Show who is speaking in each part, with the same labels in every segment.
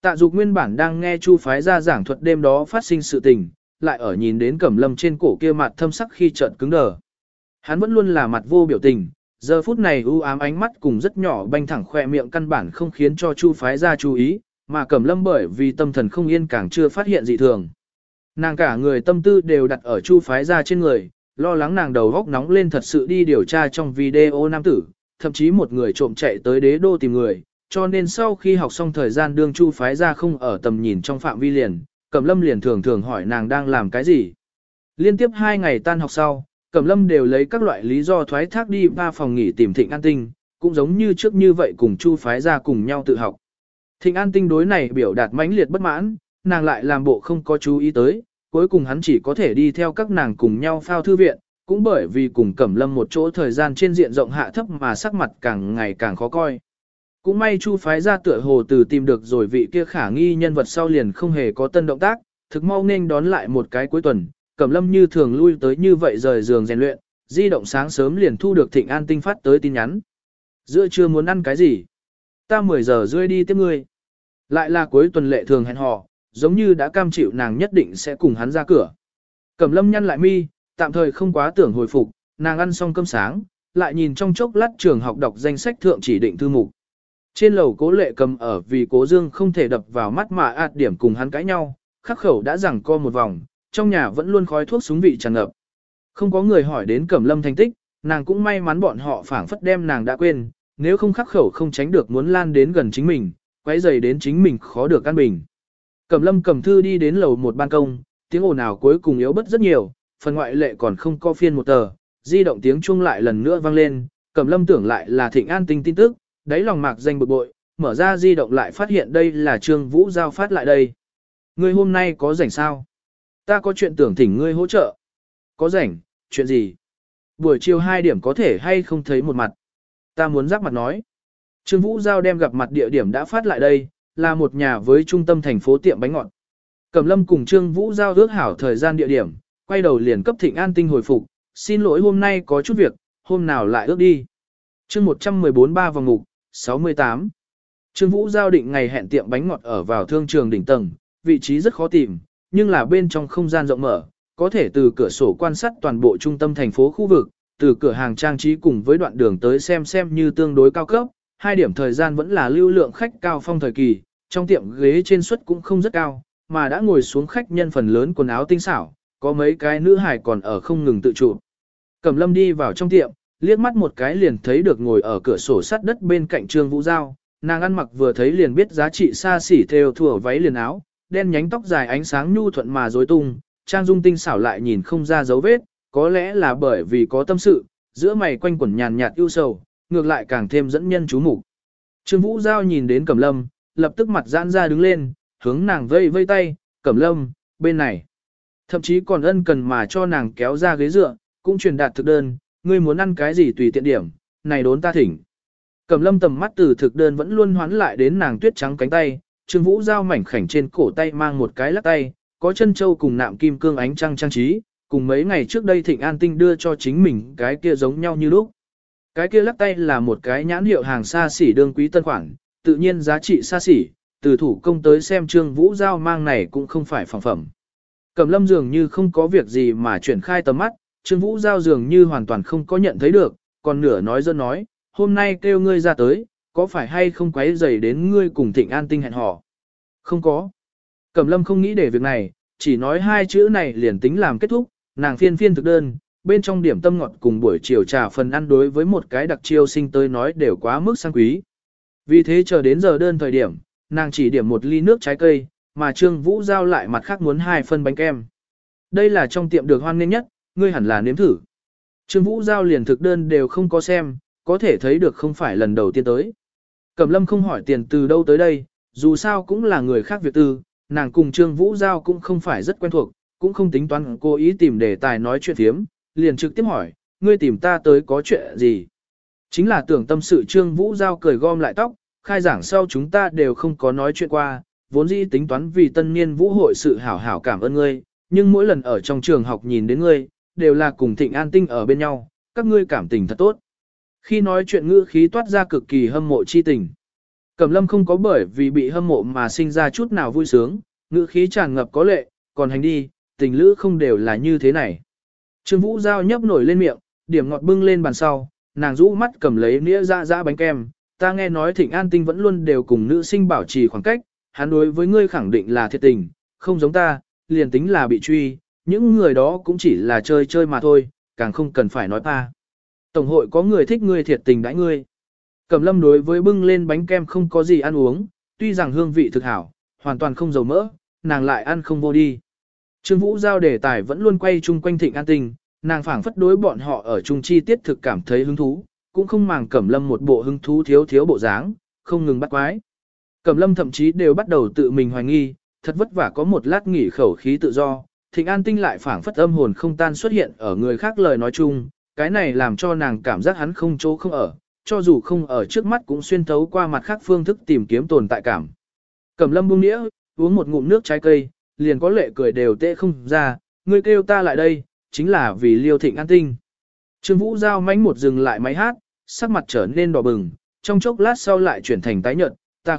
Speaker 1: Tạ Dục nguyên bản đang nghe Chu phái ra giảng thuật đêm đó phát sinh sự tình, lại ở nhìn đến Cẩm Lâm trên cổ kia mặt thâm sắc khi chợt cứng đờ. Hắn vẫn luôn là mặt vô biểu tình, giờ phút này u ám ánh mắt cùng rất nhỏ banh thẳng khoe miệng căn bản không khiến cho Chu phái ra chú ý, mà Cẩm Lâm bởi vì tâm thần không yên càng chưa phát hiện dị thường. Nàng cả người tâm tư đều đặt ở Chu phái ra trên người, lo lắng nàng đầu góc nóng lên thật sự đi điều tra trong video nam tử, thậm chí một người trộm chạy tới đế đô tìm người, cho nên sau khi học xong thời gian đương Chu phái ra không ở tầm nhìn trong phạm vi liền, Cẩm Lâm liền thường thường hỏi nàng đang làm cái gì. Liên tiếp 2 ngày tan học sau, Cẩm Lâm đều lấy các loại lý do thoái thác đi ba phòng nghỉ tìm Thịnh An Tinh, cũng giống như trước như vậy cùng Chu phái ra cùng nhau tự học. Thịnh An Tinh đối này biểu đạt mãnh liệt bất mãn, nàng lại làm bộ không có chú ý tới, cuối cùng hắn chỉ có thể đi theo các nàng cùng nhau phao thư viện, cũng bởi vì cùng Cẩm Lâm một chỗ thời gian trên diện rộng hạ thấp mà sắc mặt càng ngày càng khó coi. Cũng may Chu phái ra tựa hồ từ tìm được rồi vị kia khả nghi nhân vật sau liền không hề có tân động tác, thực mau nên đón lại một cái cuối tuần, Cẩm Lâm như thường lui tới như vậy rời giường rèn luyện, di động sáng sớm liền thu được Thịnh An Tinh phát tới tin nhắn. Giữa trưa muốn ăn cái gì? Ta 10 giờ rưỡi đi tiếp ngươi. Lại là cuối tuần lệ thường hẹn hò, giống như đã cam chịu nàng nhất định sẽ cùng hắn ra cửa. Cẩm Lâm nhăn lại mi, tạm thời không quá tưởng hồi phục, nàng ăn xong cơm sáng, lại nhìn trong chốc lát trường học đọc danh sách thượng chỉ định thư mục. Trên lầu Cố Lệ Cầm ở vì Cố Dương không thể đập vào mắt mà ạt điểm cùng hắn cãi nhau, khắc khẩu đã giằng co một vòng, trong nhà vẫn luôn khói thuốc súng vị tràn ngập. Không có người hỏi đến Cẩm Lâm thành tích, nàng cũng may mắn bọn họ phảng phất đem nàng đã quên, nếu không khắc khẩu không tránh được muốn lan đến gần chính mình, quấy rầy đến chính mình khó được căn bình. Cẩm Lâm cầm thư đi đến lầu một ban công, tiếng ồn ào cuối cùng yếu bớt rất nhiều, phần ngoại lệ còn không có phiên một tờ, di động tiếng chuông lại lần nữa vang lên, Cẩm Lâm tưởng lại là Thịnh An Tinh tin tức, đáy lòng mạc danh bực bội, mở ra di động lại phát hiện đây là Trương Vũ Giao phát lại đây. Ngươi hôm nay có rảnh sao? Ta có chuyện tưởng thỉnh ngươi hỗ trợ. Có rảnh, chuyện gì? Buổi chiều 2 điểm có thể hay không thấy một mặt? Ta muốn giáp mặt nói. Trương Vũ Giao đem gặp mặt địa điểm đã phát lại đây, là một nhà với trung tâm thành phố tiệm bánh ngọt. Cẩm Lâm cùng Trương Vũ Giao ước hảo thời gian địa điểm, quay đầu liền cấp Thịnh An Tinh hồi phục, xin lỗi hôm nay có chút việc, hôm nào lại ước đi. Chương 114 3 vòng ngục, 68. Trương Vũ Giao định ngày hẹn tiệm bánh ngọt ở vào thương trường đỉnh tầng, vị trí rất khó tìm, nhưng là bên trong không gian rộng mở, có thể từ cửa sổ quan sát toàn bộ trung tâm thành phố khu vực, từ cửa hàng trang trí cùng với đoạn đường tới xem như tương đối cao cấp. 2 điểm thời gian vẫn là lưu lượng khách cao phong thời kỳ, trong tiệm ghế trên suất cũng không rất cao, mà đã ngồi xuống khách nhân phần lớn quần áo tinh xảo, có mấy cái nữ hài còn ở không ngừng tự chụp. Cẩm Lâm đi vào trong tiệm, liếc mắt một cái liền thấy được ngồi ở cửa sổ sắt đất bên cạnh Trương Vũ Giao, nàng ăn mặc vừa thấy liền biết giá trị xa xỉ theo thùa váy liền áo, đen nhánh tóc dài ánh sáng nhu thuận mà rối tung, trang dung tinh xảo lại nhìn không ra dấu vết, có lẽ là bởi vì có tâm sự, giữa mày quanh quẩn nhàn nhạt ưu sầu, ngược lại càng thêm dẫn nhân chú mục. Trương Vũ Giao nhìn đến Cẩm Lâm, lập tức mặt giãn ra đứng lên, hướng nàng vây vây tay, Cẩm Lâm, bên này. Thậm chí còn ân cần mà cho nàng kéo ra ghế dựa, cũng truyền đạt thực đơn, ngươi muốn ăn cái gì tùy tiện điểm, này đốn ta thỉnh. Cẩm Lâm tầm mắt từ thực đơn vẫn luôn hoán lại đến nàng tuyết trắng cánh tay, Trương Vũ Giao mảnh khảnh trên cổ tay mang một cái lắc tay, có chân châu cùng nạm kim cương ánh trăng trang trí, cùng mấy ngày trước đây Thịnh An Tinh đưa cho chính mình cái kia giống nhau như lúc. Cái kia lắc tay là một cái nhãn hiệu hàng xa xỉ đương quý tân khoản, tự nhiên giá trị xa xỉ, từ thủ công tới xem Trương Vũ Giao mang này cũng không phải phẳng phẩm. Cẩm Lâm dường như không có việc gì mà chuyển khai tầm mắt, Trương Vũ Giao dường như hoàn toàn không có nhận thấy được, còn nửa nói dân nói, hôm nay kêu ngươi ra tới, có phải hay không quấy rầy đến ngươi cùng Thịnh An Tinh hẹn hò? Không có. Cẩm Lâm không nghĩ để việc này, chỉ nói 2 chữ này liền tính làm kết thúc, nàng phiên thực đơn, bên trong điểm tâm ngọt cùng buổi chiều trà phần ăn đối với một cái đặc chiêu sinh tới nói đều quá mức sang quý. Vì thế chờ đến giờ đơn thời điểm, nàng chỉ điểm 1 ly nước trái cây, mà Trương Vũ Giao lại mặt khác muốn 2 phân bánh kem. Đây là trong tiệm được hoan nghênh nhất, ngươi hẳn là nếm thử. Trương Vũ Giao liền thực đơn đều không có xem, có thể thấy được không phải lần đầu tiên tới. Cẩm Lâm không hỏi tiền từ đâu tới đây, dù sao cũng là người khác việc tư, nàng cùng Trương Vũ Giao cũng không phải rất quen thuộc, cũng không tính toán cố ý tìm đề tài nói chuyện thiếm, liền trực tiếp hỏi, ngươi tìm ta tới có chuyện gì? Chính là tưởng tâm sự. Trương Vũ Giao cười gom lại tóc, khai giảng sau chúng ta đều không có nói chuyện qua, vốn dĩ tính toán vì tân niên vũ hội sự hảo hảo cảm ơn ngươi, nhưng mỗi lần ở trong trường học nhìn đến ngươi, đều là cùng Thịnh An Tinh ở bên nhau, các ngươi cảm tình thật tốt. Khi nói chuyện ngữ khí toát ra cực kỳ hâm mộ chi tình. Cẩm lâm không có bởi vì bị hâm mộ mà sinh ra chút nào vui sướng, ngữ khí tràn ngập có lệ, còn hành đi, tình lữ không đều là như thế này. Trương Vũ Giao nhấp nổi lên miệng, điểm ngọt bưng lên bàn sau, nàng rũ mắt cầm lấy nĩa dã bánh kem, ta nghe nói Thịnh An Tinh vẫn luôn đều cùng nữ sinh bảo trì khoảng cách, hắn đối với ngươi khẳng định là thiệt tình, không giống ta, liền tính là bị truy, những người đó cũng chỉ là chơi chơi mà thôi, càng không cần phải nói pa. Tổng hội có người thích ngươi thiệt tình đãi ngươi. Cẩm lâm đối với bưng lên bánh kem không có gì ăn uống, tuy rằng hương vị thực hảo, hoàn toàn không dầu mỡ, nàng lại ăn không vô đi. Trương Vũ Giao đề tài vẫn luôn quay chung quanh Thịnh An Tinh, nàng phảng phất đối bọn họ ở chung chi tiết thực cảm thấy hứng thú, cũng không màng Cẩm lâm một bộ hứng thú thiếu bộ dáng, không ngừng bắt quái. Cẩm lâm thậm chí đều bắt đầu tự mình hoài nghi, thật vất vả có một lát nghỉ khẩu khí tự do, Thịnh An Tinh lại phảng phất âm hồn không tan xuất hiện ở người khác lời nói chung, cái này làm cho nàng cảm giác hắn không chỗ không ở, cho dù không ở trước mắt cũng xuyên thấu qua mặt khác phương thức tìm kiếm tồn tại cảm. Cẩm lâm buông đĩa, uống một ngụm nước trái cây, liền có lệ cười đều tệ không ra, ngươi kêu ta lại đây, chính là vì liêu Thịnh An Tinh. Trương Vũ Giao mánh một dừng lại máy hát, sắc mặt trở nên đỏ bừng, trong chốc lát sau lại chuyển thành tái nhợt, ta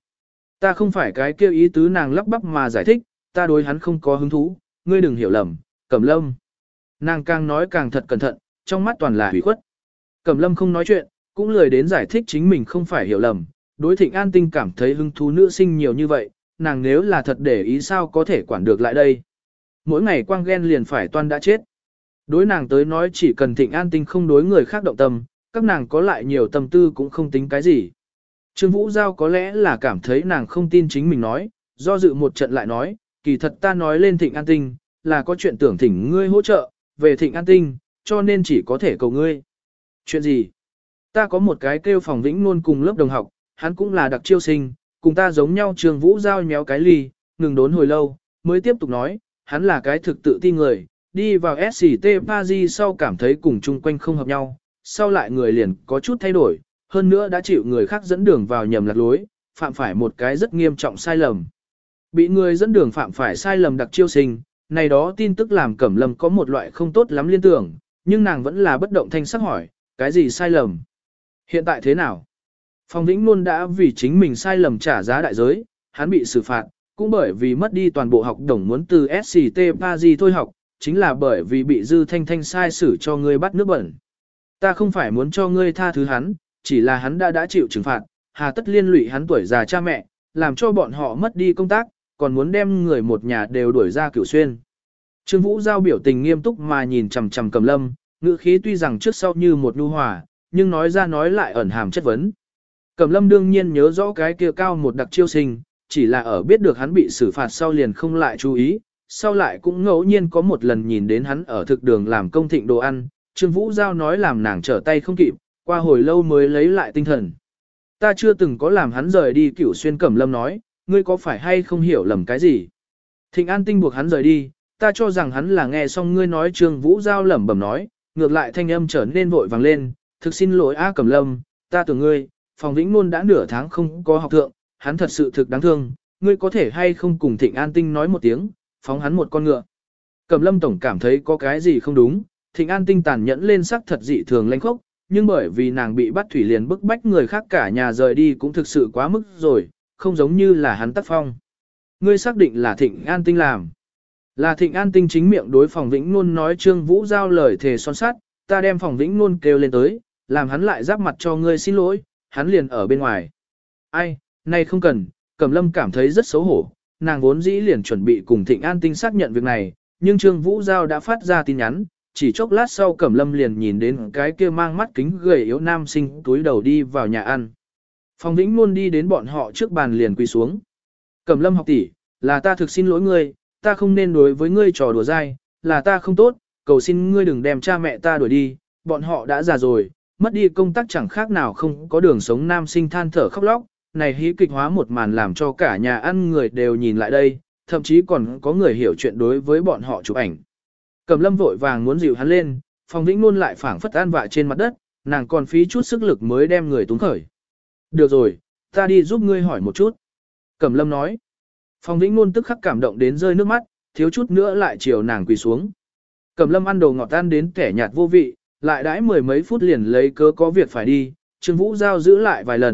Speaker 1: không phải cái kêu ý tứ nàng lắp bắp mà giải thích, ta đối hắn không có hứng thú, ngươi đừng hiểu lầm, Cẩm lâm. Nàng càng nói càng thật cẩn thận, trong mắt toàn là hủy khuất. Cẩm lâm không nói chuyện, cũng lười đến giải thích chính mình không phải hiểu lầm, đối Thịnh An Tinh cảm thấy hứng thú nữ sinh nhiều như vậy, nàng nếu là thật để ý sao có thể quản được lại đây. Mỗi ngày quang ghen liền phải toan đã chết. Đối nàng tới nói chỉ cần Thịnh An Tinh không đối người khác động tâm, các nàng có lại nhiều tâm tư cũng không tính cái gì. Trương Vũ Giao có lẽ là cảm thấy nàng không tin chính mình nói, do dự một trận lại nói, kỳ thật ta nói lên Thịnh An Tinh, là có chuyện tưởng thỉnh ngươi hỗ trợ, về Thịnh An Tinh, cho nên chỉ có thể cầu ngươi. Chuyện gì? Ta có một cái kêu Phòng Vĩnh Nôn cùng lớp đồng học, hắn cũng là đặc chiêu sinh, cùng ta giống nhau. Trương Vũ Giao nhéo cái ly, ngừng đốn hồi lâu, mới tiếp tục nói, hắn là cái thực tự ti người, đi vào SCT Paris sau cảm thấy cùng chung quanh không hợp nhau, sau lại người liền có chút thay đổi, hơn nữa đã chịu người khác dẫn đường vào nhầm lạc lối, phạm phải một cái rất nghiêm trọng sai lầm. Bị người dẫn đường phạm phải sai lầm đặc chiêu sinh, này đó tin tức làm Cẩm lâm có một loại không tốt lắm liên tưởng, nhưng nàng vẫn là bất động thanh sắc hỏi, cái gì sai lầm? Hiện tại thế nào? Phong Vĩnh luôn đã vì chính mình sai lầm trả giá đại giới, hắn bị xử phạt, cũng bởi vì mất đi toàn bộ học đồng muốn từ SCT Paris thôi học, chính là bởi vì bị Dư Thanh Thanh sai xử cho ngươi bắt nước bẩn. Ta không phải muốn cho ngươi tha thứ hắn, chỉ là hắn đã chịu trừng phạt, hà tất liên lụy hắn tuổi già cha mẹ, làm cho bọn họ mất đi công tác, còn muốn đem người một nhà đều đuổi ra Cửu Xuyên. Trương Vũ Giao biểu tình nghiêm túc mà nhìn chằm chằm Cẩm lâm, ngữ khí tuy rằng trước sau như một nhu hòa, nhưng nói ra nói lại ẩn hàm chất vấn. Cẩm lâm đương nhiên nhớ rõ cái kia cao một đặc chiêu sinh, chỉ là ở biết được hắn bị xử phạt sau liền không lại chú ý, sau lại cũng ngẫu nhiên có một lần nhìn đến hắn ở thực đường làm công thịnh đồ ăn, Trương Vũ Giao nói làm nàng trở tay không kịp, qua hồi lâu mới lấy lại tinh thần. Ta chưa từng có làm hắn rời đi Cửu Xuyên. Cẩm lâm nói, ngươi có phải hay không hiểu lầm cái gì? Thịnh An Tinh buộc hắn rời đi, ta cho rằng hắn là nghe xong ngươi nói. Trương Vũ Giao lẩm bẩm nói, ngược lại thanh âm trở nên vội vàng lên, thực xin lỗi A Cẩm lâm, ta tưởng ngươi, Phòng Vĩnh Nôn đã nửa tháng không có học thượng, hắn thật sự thực đáng thương, ngươi có thể hay không cùng Thịnh An Tinh nói một tiếng, phóng hắn một con ngựa. Cẩm lâm tổng cảm thấy có cái gì không đúng, Thịnh An Tinh tàn nhẫn lên sắc thật dị thường lãnh khốc, nhưng bởi vì nàng bị bắt thủy liền bức bách người khác cả nhà rời đi cũng thực sự quá mức rồi, không giống như là hắn tác phong. Ngươi xác định là Thịnh An Tinh làm. Là Thịnh An Tinh chính miệng đối Phòng Vĩnh Nôn nói. Trương Vũ Giao lời thề son sắt, ta đem Phòng Vĩnh Nôn kêu lên tới, làm hắn lại giáp mặt cho ngươi xin lỗi, hắn liền ở bên ngoài. Ai, nay không cần. Cẩm lâm cảm thấy rất xấu hổ, nàng vốn dĩ liền chuẩn bị cùng Thịnh An Tinh xác nhận việc này, nhưng Trương Vũ Giao đã phát ra tin nhắn, chỉ chốc lát sau Cẩm lâm liền nhìn đến cái kia mang mắt kính gầy yếu nam sinh túi đầu đi vào nhà ăn. Phòng Vĩnh luôn đi đến bọn họ trước bàn liền quỳ xuống. Cẩm lâm học tỷ, là ta thực xin lỗi ngươi, ta không nên đối với ngươi trò đùa dai, là ta không tốt, cầu xin ngươi đừng đem cha mẹ ta đuổi đi, bọn họ đã già rồi, mất đi công tác chẳng khác nào không có đường sống. Nam sinh than thở khóc lóc, này hí kịch hóa một màn làm cho cả nhà ăn người đều nhìn lại đây, thậm chí còn có người hiểu chuyện đối với bọn họ chụp ảnh. Cẩm lâm vội vàng muốn dịu hắn lên, Phòng Vĩnh Nôn lại phảng phất an vạ trên mặt đất, nàng còn phí chút sức lực mới đem người túng khởi. Được rồi, ta đi giúp ngươi hỏi một chút. Cẩm lâm nói. Phòng Vĩnh Nôn tức khắc cảm động đến rơi nước mắt, thiếu chút nữa lại chiều nàng quỳ xuống. Cẩm lâm ăn đồ ngọt tan đến kẻ nhạt vô vị, lại đãi mười mấy phút liền lấy cớ có việc phải đi. Trương Vũ Giao giữ lại vài lần,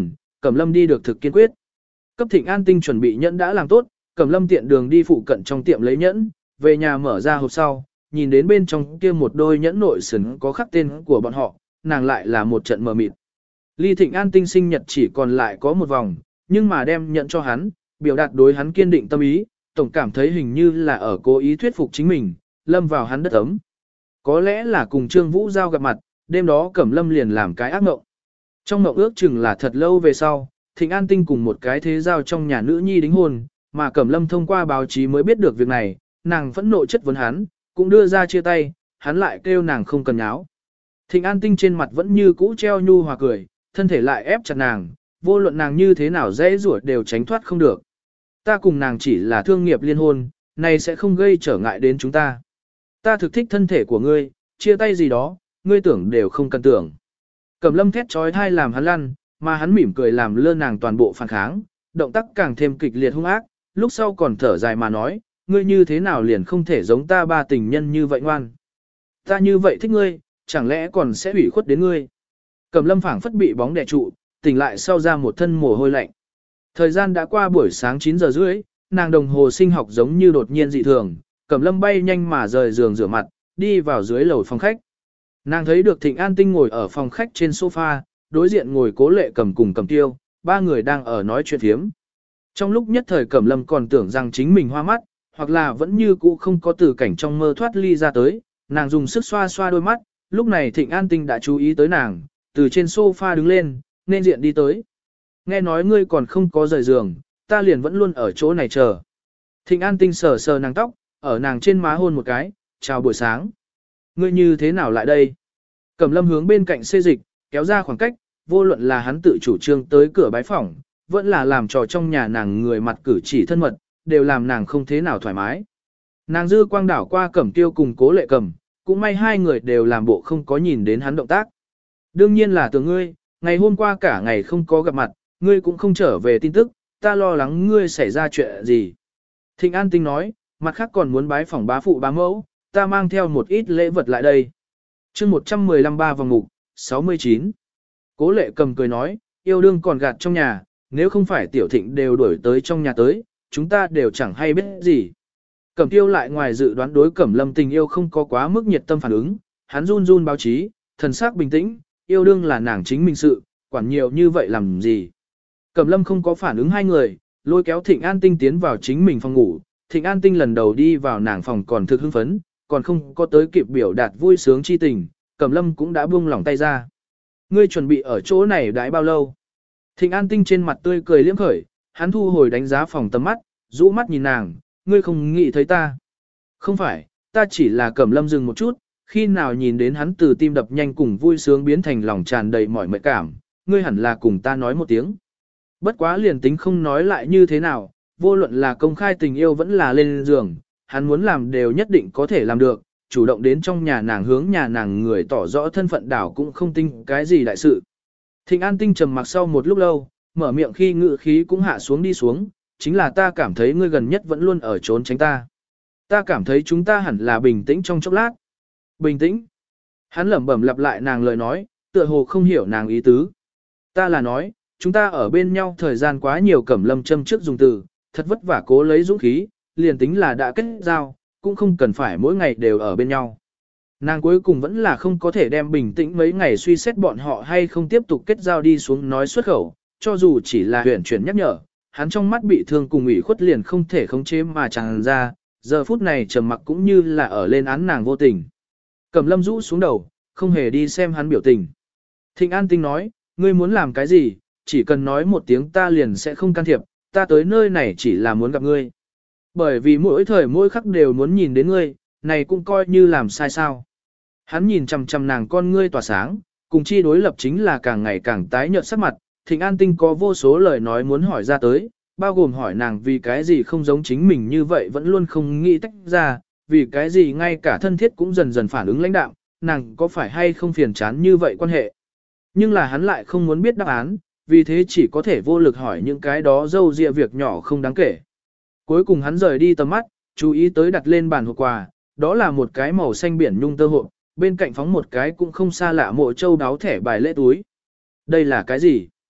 Speaker 1: Cẩm Lâm đi được thực kiên quyết. Cấp Thịnh An Tinh chuẩn bị nhẫn đã làm tốt, Cẩm Lâm tiện đường đi phụ cận trong tiệm lấy nhẫn, về nhà mở ra hộp sau, nhìn đến bên trong kia một đôi nhẫn nội sừng có khắc tên của bọn họ, nàng lại là một trận mờ mịt. Ly Thịnh An Tinh sinh nhật chỉ còn lại có một vòng, nhưng mà đem nhẫn cho hắn, biểu đạt đối hắn kiên định tâm ý, tổng cảm thấy hình như là ở cố ý thuyết phục chính mình, lâm vào hắn đất ấm. Có lẽ là cùng Trương Vũ Giao gặp mặt, đêm đó Cẩm Lâm liền làm cái ác mộng. Trong mộng ước chừng là thật lâu về sau, Thịnh An Tinh cùng một cái thế giao trong nhà nữ nhi đính hôn, mà Cẩm Lâm thông qua báo chí mới biết được việc này, nàng phẫn nộ chất vấn hắn, cũng đưa ra chia tay, hắn lại kêu nàng không cần nháo. Thịnh An Tinh trên mặt vẫn như cũ treo nhu hòa cười, thân thể lại ép chặt nàng, vô luận nàng như thế nào dễ rủa đều tránh thoát không được. Ta cùng nàng chỉ là thương nghiệp liên hôn, này sẽ không gây trở ngại đến chúng ta. Ta thực thích thân thể của ngươi, chia tay gì đó, ngươi tưởng đều không cần tưởng. Cẩm Lâm thét trói thai làm hắn lăn, mà hắn mỉm cười làm lơ nàng toàn bộ phản kháng, động tác càng thêm kịch liệt hung ác, lúc sau còn thở dài mà nói, ngươi như thế nào liền không thể giống ta ba tình nhân như vậy ngoan. Ta như vậy thích ngươi, chẳng lẽ còn sẽ ủy khuất đến ngươi. Cẩm Lâm phảng phất bị bóng đè trụ, tỉnh lại sau ra một thân mồ hôi lạnh. Thời gian đã qua buổi sáng 9 giờ rưỡi, nàng đồng hồ sinh học giống như đột nhiên dị thường, Cẩm Lâm bay nhanh mà rời giường rửa mặt, đi vào dưới lầu phòng khách. Nàng thấy được Thịnh An Tinh ngồi ở phòng khách trên sofa, đối diện ngồi Cố Lệ Cầm cùng Cẩm Tiêu, ba người đang ở nói chuyện thiếm. Trong lúc nhất thời Cẩm Lâm còn tưởng rằng chính mình hoa mắt, hoặc là vẫn như cũ không có từ cảnh trong mơ thoát ly ra tới, nàng dùng sức xoa xoa đôi mắt, lúc này Thịnh An Tinh đã chú ý tới nàng, từ trên sofa đứng lên, nên diện đi tới. Nghe nói ngươi còn không có rời giường, ta liền vẫn luôn ở chỗ này chờ. Thịnh An Tinh sờ sờ nàng tóc, ở nàng trên má hôn một cái, chào buổi sáng. Ngươi như thế nào lại đây? Cẩm Lâm hướng bên cạnh xê dịch, kéo ra khoảng cách, vô luận là hắn tự chủ trương tới cửa bái phỏng, vẫn là làm trò trong nhà nàng người mặt cử chỉ thân mật, đều làm nàng không thế nào thoải mái. Nàng dư quang đảo qua Cẩm Tiêu cùng Cố Lệ Cầm, cũng may hai người đều làm bộ không có nhìn đến hắn động tác. Đương nhiên là từ ngươi, ngày hôm qua cả ngày không có gặp mặt, ngươi cũng không trở về tin tức, ta lo lắng ngươi xảy ra chuyện gì. Thịnh An Tinh nói, mặt khác còn muốn bái phỏng bá phụ bá mẫu, ta mang theo một ít lễ vật lại đây. chương 115 ba vòng mục, 69. Cố Lệ Cầm cười nói, yêu đương còn gạt trong nhà, nếu không phải Tiểu Thịnh đều đuổi tới trong nhà tới, chúng ta đều chẳng hay biết gì. Cẩm Tiêu lại ngoài dự đoán đối Cẩm Lâm tình yêu không có quá mức nhiệt tâm phản ứng, hắn run run báo chí, thần sắc bình tĩnh, yêu đương là nàng chính mình sự, quản nhiều như vậy làm gì. Cẩm Lâm không có phản ứng hai người, lôi kéo Thịnh An Tinh tiến vào chính mình phòng ngủ, Thịnh An Tinh lần đầu đi vào nàng phòng còn thực hưng phấn, còn không có tới kịp biểu đạt vui sướng chi tình, Cẩm Lâm cũng đã buông lỏng tay ra. Ngươi chuẩn bị ở chỗ này đãi bao lâu? Thịnh An Tinh trên mặt tươi cười liếm khởi, hắn thu hồi đánh giá phòng tầm mắt, rũ mắt nhìn nàng, ngươi không nghĩ thấy ta. Không phải, ta chỉ là Cẩm Lâm dừng một chút, khi nào nhìn đến hắn từ tim đập nhanh cùng vui sướng biến thành lòng tràn đầy mỏi mệt cảm, ngươi hẳn là cùng ta nói một tiếng. Bất quá liền tính không nói lại như thế nào, vô luận là công khai tình yêu vẫn là lên giường, hắn muốn làm đều nhất định có thể làm được, chủ động đến trong nhà nàng hướng nhà nàng người tỏ rõ thân phận đảo cũng không tin cái gì đại sự. Thịnh An Tinh trầm mặc sau một lúc lâu, mở miệng khi ngự khí cũng hạ xuống đi xuống, chính là ta cảm thấy ngươi gần nhất vẫn luôn ở trốn tránh ta. Ta cảm thấy chúng ta hẳn là bình tĩnh trong chốc lát. Bình tĩnh. Hắn lẩm bẩm lặp lại nàng lời nói, tựa hồ không hiểu nàng ý tứ. Ta là nói, chúng ta ở bên nhau thời gian quá nhiều. Cẩm Lâm châm trước dùng từ, thật vất vả cố lấy dũng khí, liền tính là đã kết giao, cũng không cần phải mỗi ngày đều ở bên nhau. Nàng cuối cùng vẫn là không có thể đem bình tĩnh mấy ngày suy xét bọn họ hay không tiếp tục kết giao đi xuống nói xuất khẩu, cho dù chỉ là huyền chuyển nhắc nhở, hắn trong mắt bị thương cùng ủy khuất liền không thể khống chế mà tràn ra, giờ phút này trầm mặc cũng như là ở lên án nàng vô tình. Cẩm Lâm rũ xuống đầu, không hề đi xem hắn biểu tình. Thịnh An Tinh nói, ngươi muốn làm cái gì, chỉ cần nói một tiếng ta liền sẽ không can thiệp, ta tới nơi này chỉ là muốn gặp ngươi. Bởi vì mỗi thời mỗi khắc đều muốn nhìn đến ngươi, này cũng coi như làm sai sao. Hắn nhìn chằm chằm nàng con ngươi tỏa sáng, cùng chi đối lập chính là càng ngày càng tái nhợt sắc mặt. Thịnh An Tinh có vô số lời nói muốn hỏi ra tới, bao gồm hỏi nàng vì cái gì không giống chính mình như vậy vẫn luôn không nghĩ tách ra, vì cái gì ngay cả thân thiết cũng dần dần phản ứng lãnh đạm, nàng có phải hay không phiền chán như vậy quan hệ. Nhưng là hắn lại không muốn biết đáp án, vì thế chỉ có thể vô lực hỏi những cái đó dâu dịa việc nhỏ không đáng kể. Cuối cùng hắn rời đi tầm mắt, chú ý tới đặt lên bàn hộp quà, đó là một cái màu xanh biển nhung tơ hộp, bên cạnh phóng một cái cũng không xa lạ mộ châu đáo thẻ bài lễ túi. Đây là cái gì?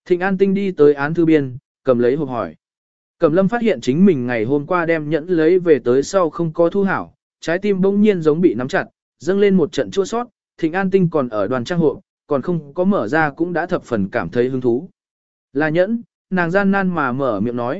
Speaker 1: Thịnh An Tinh đi tới án thư biên, cầm lấy hộp hỏi. Cẩm Lâm phát hiện chính mình ngày hôm qua đem nhẫn lấy về tới sau không có thu hảo, trái tim bỗng nhiên giống bị nắm chặt, dâng lên một trận chua sót. Thịnh An Tinh còn ở đoàn trang hộ, còn không có mở ra cũng đã thập phần cảm thấy hứng thú. Là nhẫn, nàng gian nan mà mở miệng nói,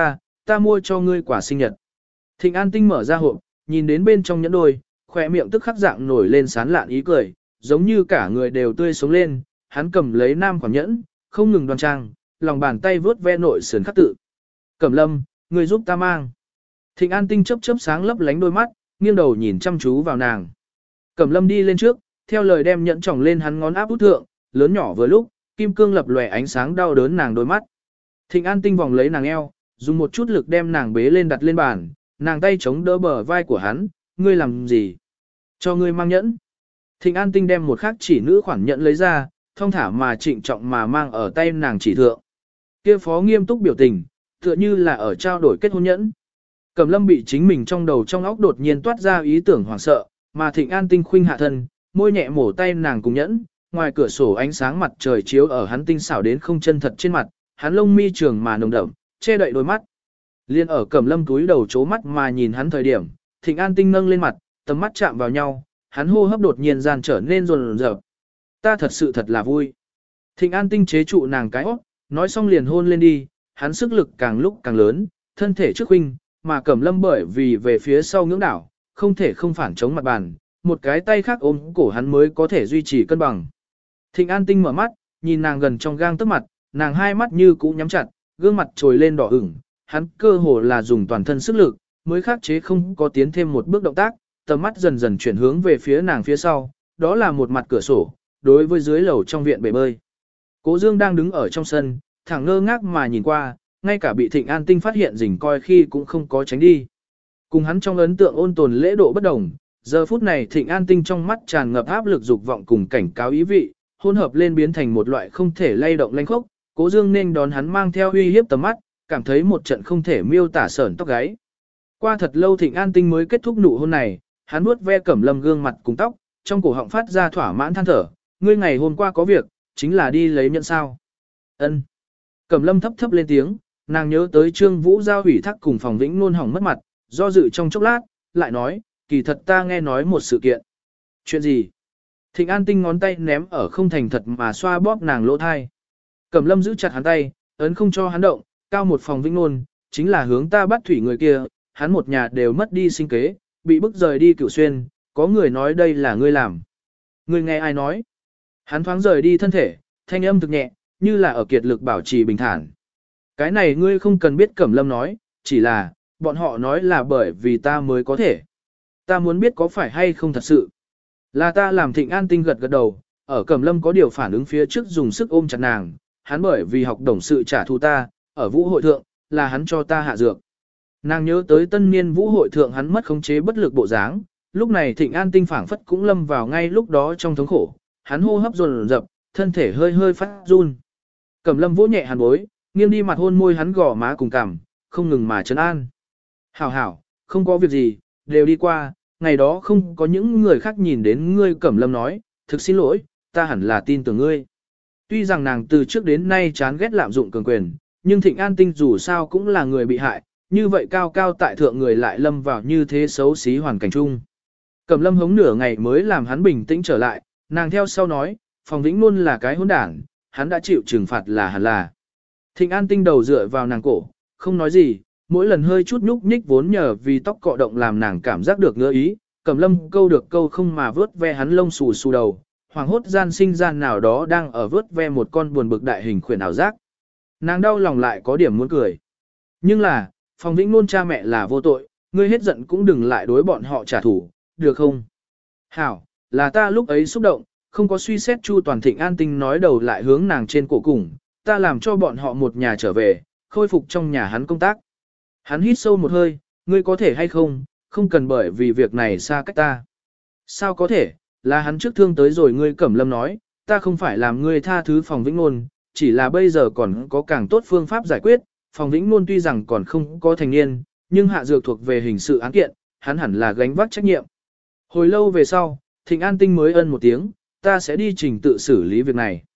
Speaker 1: ta mua cho ngươi quả sinh nhật. Thịnh An Tinh mở ra hộp, nhìn đến bên trong nhẫn đôi, khỏe miệng tức khắc dạng nổi lên sán lạn ý cười, giống như cả người đều tươi sống lên. Hắn cầm lấy nam khoảng nhẫn, không ngừng đoan trang, lòng bàn tay vướt ve nội sườn khắc tự. Cẩm Lâm, ngươi giúp ta mang. Thịnh An Tinh chớp chớp sáng lấp lánh đôi mắt, nghiêng đầu nhìn chăm chú vào nàng. Cẩm Lâm đi lên trước, theo lời đem nhẫn tròng lên hắn ngón áp út thượng, lớn nhỏ vừa lúc, kim cương lập lòe ánh sáng đau đớn nàng đôi mắt. Thịnh An Tinh vòng lấy nàng eo, dùng một chút lực đem nàng bế lên đặt lên bàn, nàng tay chống đỡ bờ vai của hắn, ngươi làm gì? Cho ngươi mang nhẫn. Thịnh An Tinh đem một khắc chỉ nữ khoản nhẫn lấy ra, thong thả mà trịnh trọng mà mang ở tay nàng chỉ thượng. Kia phó nghiêm túc biểu tình, tựa như là ở trao đổi kết hôn nhẫn. Cẩm Lâm bị chính mình trong đầu trong óc đột nhiên toát ra ý tưởng hoảng sợ, mà Thịnh An Tinh khuynh hạ thân, môi nhẹ mổ tay nàng cùng nhẫn, ngoài cửa sổ ánh sáng mặt trời chiếu ở hắn tinh xảo đến không chân thật trên mặt, hắn lông mi trường mà nồng đậm, che đậy đôi mắt. Liên ở Cẩm Lâm túi đầu chố mắt mà nhìn hắn thời điểm, Thịnh An Tinh nâng lên mặt, tầm mắt chạm vào nhau, hắn hô hấp đột nhiên gian trở nên rồn rợp. Ta thật sự thật là vui. Thịnh An Tinh chế trụ nàng cái óc, nói xong liền hôn lên đi, hắn sức lực càng lúc càng lớn, thân thể trước huynh, mà Cẩm Lâm bởi vì về phía sau ngưỡng đảo, không thể không phản chống mặt bàn, một cái tay khác ôm cổ hắn mới có thể duy trì cân bằng. Thịnh An Tinh mở mắt, nhìn nàng gần trong gang tấc mặt, nàng hai mắt như cũ nhắm chặt, gương mặt trồi lên đỏ ửng, hắn cơ hồ là dùng toàn thân sức lực, mới khắc chế không có tiến thêm một bước động tác, tầm mắt dần dần chuyển hướng về phía nàng phía sau, đó là một mặt cửa sổ, đối với dưới lầu trong viện bể bơi. Cố Dương đang đứng ở trong sân, thẳng ngơ ngác mà nhìn qua, ngay cả bị Thịnh An Tinh phát hiện rình coi khi cũng không có tránh đi. Cùng hắn trong ấn tượng ôn tồn lễ độ bất đồng, giờ phút này Thịnh An Tinh trong mắt tràn ngập áp lực dục vọng cùng cảnh cáo ý vị, hỗn hợp lên biến thành một loại không thể lay động lanh khốc. Cố Dương nên đón hắn mang theo uy hiếp tầm mắt, cảm thấy một trận không thể miêu tả sởn tóc gáy. Qua thật lâu Thịnh An Tinh mới kết thúc nụ hôn này, hắn vuốt ve Cẩm Lâm gương mặt cùng tóc, trong cổ họng phát ra thỏa mãn than thở, ngươi ngày hôm qua có việc, chính là đi lấy nhẫn sao? Ân. Cẩm Lâm thấp thấp lên tiếng, nàng nhớ tới Trương Vũ giao hủy thác cùng Phòng Vĩnh Nôn hỏng mất mặt, do dự trong chốc lát, lại nói, kỳ thật ta nghe nói một sự kiện. Chuyện gì? Thịnh An Tinh ngón tay ném ở không thành thật mà xoa bóp nàng lỗ thai. Cẩm Lâm giữ chặt hắn tay, ấn không cho hắn động, cao một Phòng Vĩnh Nôn, chính là hướng ta bắt thủy người kia, hắn một nhà đều mất đi sinh kế, bị bức rời đi Cửu Xuyên, có người nói đây là ngươi làm. Ngươi nghe ai nói? Hắn thoáng rời đi thân thể, thanh âm thực nhẹ, như là ở kiệt lực bảo trì bình thản. Cái này ngươi không cần biết Cẩm Lâm nói, chỉ là, bọn họ nói là bởi vì ta mới có thể. Ta muốn biết có phải hay không thật sự. Là ta làm Thịnh An Tinh gật gật đầu, ở Cẩm Lâm có điều phản ứng phía trước dùng sức ôm chặt nàng, hắn bởi vì học đồng sự trả thù ta, ở vũ hội thượng, là hắn cho ta hạ dược. Nàng nhớ tới tân niên vũ hội thượng hắn mất khống chế bất lực bộ dáng, lúc này Thịnh An Tinh phảng phất cũng lâm vào ngay lúc đó trong thống khổ, hắn hô hấp dồn dập, thân thể hơi hơi phát run. Cẩm Lâm vỗ nhẹ hắn bối, nghiêng đi mặt hôn môi hắn gò má cùng cằm, không ngừng mà trấn an. Hảo hảo, không có việc gì, đều đi qua, ngày đó không có những người khác nhìn đến ngươi. Cẩm Lâm nói, thực xin lỗi, ta hẳn là tin tưởng ngươi. Tuy rằng nàng từ trước đến nay chán ghét lạm dụng cường quyền, nhưng Thịnh An Tinh dù sao cũng là người bị hại, như vậy cao cao tại thượng người lại lâm vào như thế xấu xí hoàn cảnh chung. Cẩm Lâm hống nửa ngày mới làm hắn bình tĩnh trở lại, nàng theo sau nói, Phòng Vĩnh luôn là cái hỗn đản, hắn đã chịu trừng phạt là hẳn là. Thịnh An Tinh đầu dựa vào nàng cổ, không nói gì, mỗi lần hơi chút nhúc nhích vốn nhờ vì tóc cọ động làm nàng cảm giác được ngứa ý, Cẩm Lâm câu được câu không mà vớt ve hắn lông xù xù đầu, hoàng hốt gian sinh gian nào đó đang ở vớt ve một con buồn bực đại hình khuyển ảo giác. Nàng đau lòng lại có điểm muốn cười. Nhưng là, Phòng Vĩnh Nôn cha mẹ là vô tội, ngươi hết giận cũng đừng lại đối bọn họ trả thù, được không? Hảo, là ta lúc ấy xúc động, không có suy xét chu toàn. Thịnh An Tinh nói đầu lại hướng nàng trên cổ cùng, ta làm cho bọn họ một nhà trở về, khôi phục trong nhà hắn công tác. Hắn hít sâu một hơi, ngươi có thể hay không, không cần bởi vì việc này xa cách ta. Sao có thể, là hắn trước thương tới rồi. Ngươi Cẩm Lâm nói, ta không phải làm ngươi tha thứ Phòng Vĩnh Nôn, chỉ là bây giờ còn có càng tốt phương pháp giải quyết. Phòng Vĩnh Nôn tuy rằng còn không có thành niên, nhưng hạ dược thuộc về hình sự án kiện, hắn hẳn là gánh vác trách nhiệm. Hồi lâu về sau, Thịnh An Tinh mới ân một tiếng, ta sẽ đi trình tự xử lý việc này.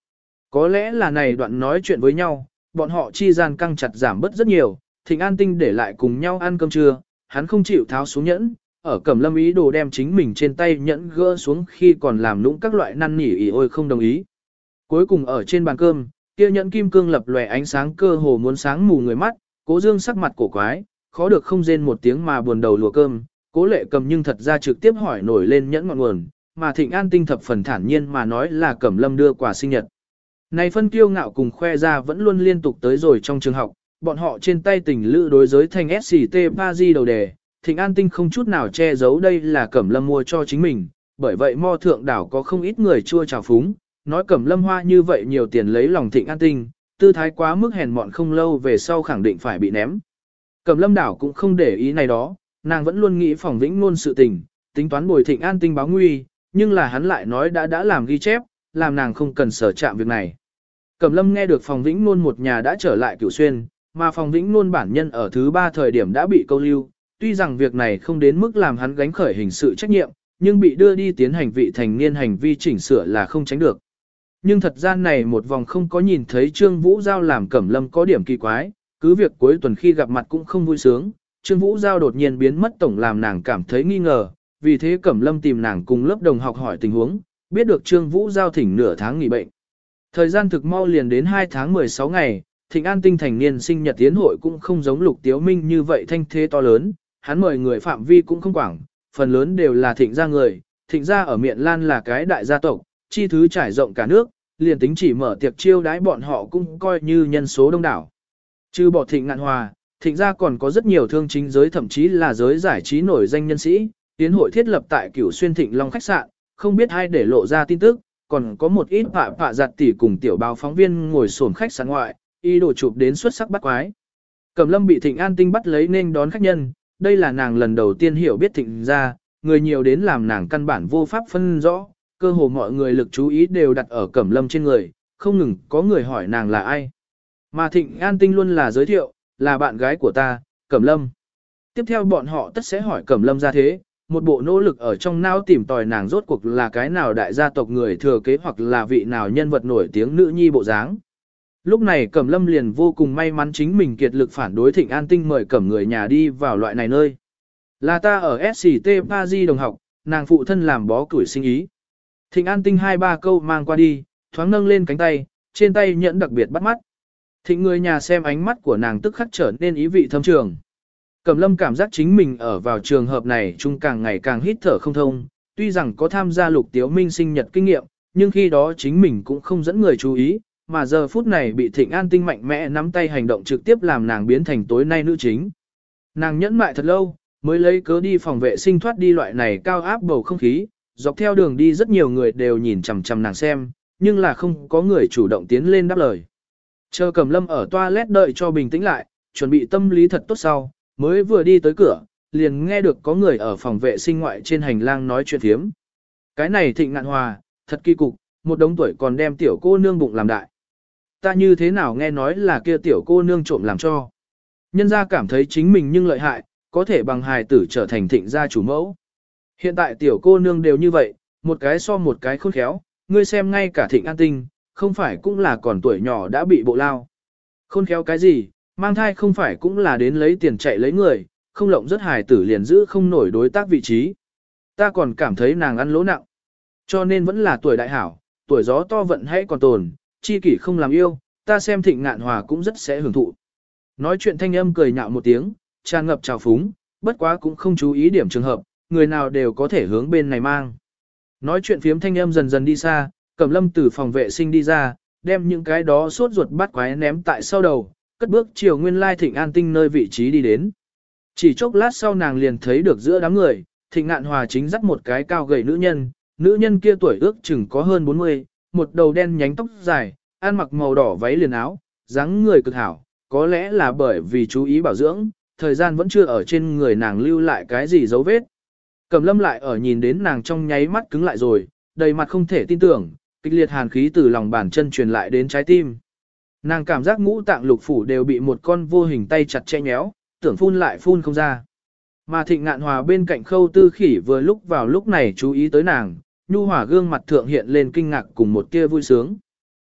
Speaker 1: Có lẽ là này đoạn nói chuyện với nhau, bọn họ chi gian căng chặt giảm bớt rất nhiều, Thịnh An Tinh để lại cùng nhau ăn cơm trưa, hắn không chịu tháo xuống nhẫn, ở Cẩm Lâm ý đồ đem chính mình trên tay nhẫn gỡ xuống khi còn làm nũng các loại năn nỉ ỉ ôi không đồng ý. Cuối cùng ở trên bàn cơm, kia nhẫn kim cương lập lòe ánh sáng cơ hồ muốn sáng mù người mắt, Cố Dương sắc mặt cổ quái, khó được không rên một tiếng mà buồn đầu lùa cơm, Cố Lệ Cầm nhưng thật ra trực tiếp hỏi nổi lên nhẫn ngọn nguồn, mà Thịnh An Tinh thập phần thản nhiên mà nói là Cẩm Lâm đưa quà sinh nhật. Này phân kiêu ngạo cùng khoe ra vẫn luôn liên tục tới rồi trong trường học, bọn họ trên tay tình lữ đối giới thành SCT Paris đầu đề, Thịnh An Tinh không chút nào che giấu đây là Cẩm Lâm mua cho chính mình, bởi vậy Mo Thượng Đảo có không ít người chua trào phúng, nói Cẩm Lâm hoa như vậy nhiều tiền lấy lòng Thịnh An Tinh, tư thái quá mức hèn mọn không lâu về sau khẳng định phải bị ném. Cẩm Lâm Đảo cũng không để ý này đó, nàng vẫn luôn nghĩ phòng vĩnh ngôn sự tình, tính toán bồi Thịnh An Tinh báo nguy, nhưng là hắn lại nói đã làm ghi chép, làm nàng không cần sở chạm việc này. Cẩm Lâm nghe được phòng vĩnh ngôn một nhà đã trở lại Cửu Xuyên, mà phòng vĩnh ngôn bản nhân ở thứ 3 thời điểm đã bị câu lưu, tuy rằng việc này không đến mức làm hắn gánh khởi hình sự trách nhiệm, nhưng bị đưa đi tiến hành vị thành niên hành vi chỉnh sửa là không tránh được. Nhưng thật ra này một vòng không có nhìn thấy Trương Vũ Giao làm Cẩm Lâm có điểm kỳ quái, cứ việc cuối tuần khi gặp mặt cũng không vui sướng, Trương Vũ Giao đột nhiên biến mất tổng làm nàng cảm thấy nghi ngờ, vì thế Cẩm Lâm tìm nàng cùng lớp đồng học hỏi tình huống, biết được Trương Vũ Giao thỉnh nửa tháng nghỉ bệnh. Thời gian thực mau liền đến 2 tháng 16 ngày, Thịnh An Tinh thành niên sinh nhật tiến hội cũng không giống Lục Tiếu Minh như vậy thanh thế to lớn, hắn mời người phạm vi cũng không quảng, phần lớn đều là Thịnh gia người, Thịnh gia ở Miện Lan là cái đại gia tộc, chi thứ trải rộng cả nước, liền tính chỉ mở tiệc chiêu đãi bọn họ cũng coi như nhân số đông đảo. Trừ bỏ Thịnh Ngạn Hòa, Thịnh gia còn có rất nhiều thương chính giới thậm chí là giới giải trí nổi danh nhân sĩ, tiến hội thiết lập tại Cửu Xuyên Thịnh Long khách sạn, không biết ai để lộ ra tin tức, còn có một ít phạ giặt tỉ cùng tiểu báo phóng viên ngồi xổm khách sạn ngoại, y đồ chụp đến xuất sắc bắt quái. Cẩm Lâm bị Thịnh An Tinh bắt lấy nên đón khách nhân, đây là nàng lần đầu tiên hiểu biết Thịnh gia, người nhiều đến làm nàng căn bản vô pháp phân rõ, cơ hồ mọi người lực chú ý đều đặt ở Cẩm Lâm trên người, không ngừng có người hỏi nàng là ai. Mà Thịnh An Tinh luôn là giới thiệu, là bạn gái của ta, Cẩm Lâm. Tiếp theo bọn họ tất sẽ hỏi Cẩm Lâm ra thế, một bộ nỗ lực ở trong não tìm tòi nàng rốt cuộc là cái nào đại gia tộc người thừa kế hoặc là vị nào nhân vật nổi tiếng nữ nhi bộ dáng. Lúc này Cẩm Lâm liền vô cùng may mắn chính mình kiệt lực phản đối Thịnh An Tinh mời Cẩm người nhà đi vào loại này nơi. Là ta ở SCT Paris đồng học, nàng phụ thân làm bó củi sinh ý. Thịnh An Tinh 2-3 câu mang qua đi, thoáng nâng lên cánh tay, trên tay nhẫn đặc biệt bắt mắt. Thịnh người nhà xem ánh mắt của nàng tức khắc trở nên ý vị thâm trường. Cẩm Lâm cảm giác chính mình ở vào trường hợp này chung càng ngày càng hít thở không thông, tuy rằng có tham gia Lục Tiếu Minh sinh nhật kinh nghiệm, nhưng khi đó chính mình cũng không dẫn người chú ý, mà giờ phút này bị Thịnh An Tinh mạnh mẽ nắm tay hành động trực tiếp làm nàng biến thành tối nay nữ chính. Nàng nhẫn mại thật lâu, mới lấy cớ đi phòng vệ sinh thoát đi loại này cao áp bầu không khí, dọc theo đường đi rất nhiều người đều nhìn chằm chằm nàng xem, nhưng là không có người chủ động tiến lên đáp lời. Chờ Cẩm Lâm ở toilet đợi cho bình tĩnh lại, chuẩn bị tâm lý thật tốt sau, mới vừa đi tới cửa, liền nghe được có người ở phòng vệ sinh ngoại trên hành lang nói chuyện thiếm. Cái này Thịnh Ngạn Hòa, thật kỳ cục, một đống tuổi còn đem tiểu cô nương bụng làm đại. Ta như thế nào nghe nói là kia tiểu cô nương trộm làm cho. Nhân gia cảm thấy chính mình nhưng lợi hại, có thể bằng hài tử trở thành Thịnh gia chủ mẫu. Hiện tại tiểu cô nương đều như vậy, một cái so một cái khôn khéo, ngươi xem ngay cả Thịnh An Tinh, không phải cũng là còn tuổi nhỏ đã bị bộ lao. Khôn khéo cái gì, mang thai không phải cũng là đến lấy tiền chạy lấy người, không lộng rất hài tử liền giữ không nổi đối tác vị trí. Ta còn cảm thấy nàng ăn lỗ nặng. Cho nên vẫn là tuổi đại hảo, tuổi gió to vận hãy còn tồn, chi kỷ không làm yêu, ta xem Thịnh Ngạn Hòa cũng rất sẽ hưởng thụ. Nói chuyện thanh âm cười nhạo một tiếng, tràn ngập trào phúng, bất quá cũng không chú ý điểm trường hợp, người nào đều có thể hướng bên này mang. Nói chuyện phiếm thanh âm dần dần đi xa, Cẩm Lâm từ phòng vệ sinh đi ra, đem những cái đó sốt ruột bắt quái ném tại sau đầu, cất bước chiều nguyên lai Thịnh An Tinh nơi vị trí đi đến. Chỉ chốc lát sau nàng liền thấy được giữa đám người, Thịnh Ngạn Hòa chính dắt một cái cao gầy nữ nhân kia tuổi ước chừng có hơn 40, một đầu đen nhánh tóc dài, ăn mặc màu đỏ váy liền áo, dáng người cực hảo, có lẽ là bởi vì chú ý bảo dưỡng, thời gian vẫn chưa ở trên người nàng lưu lại cái gì dấu vết. Cẩm Lâm lại ở nhìn đến nàng trong nháy mắt cứng lại rồi, đầy mặt không thể tin tưởng, kịch liệt hàn khí từ lòng bàn chân truyền lại đến trái tim. Nàng cảm giác ngũ tạng lục phủ đều bị một con vô hình tay chặt che nhéo, tưởng phun lại phun không ra. Mà Thịnh Ngạn Hòa bên cạnh Khâu Tư Khỉ vừa lúc vào lúc này chú ý tới nàng, nhu hòa gương mặt thượng hiện lên kinh ngạc cùng một tia vui sướng.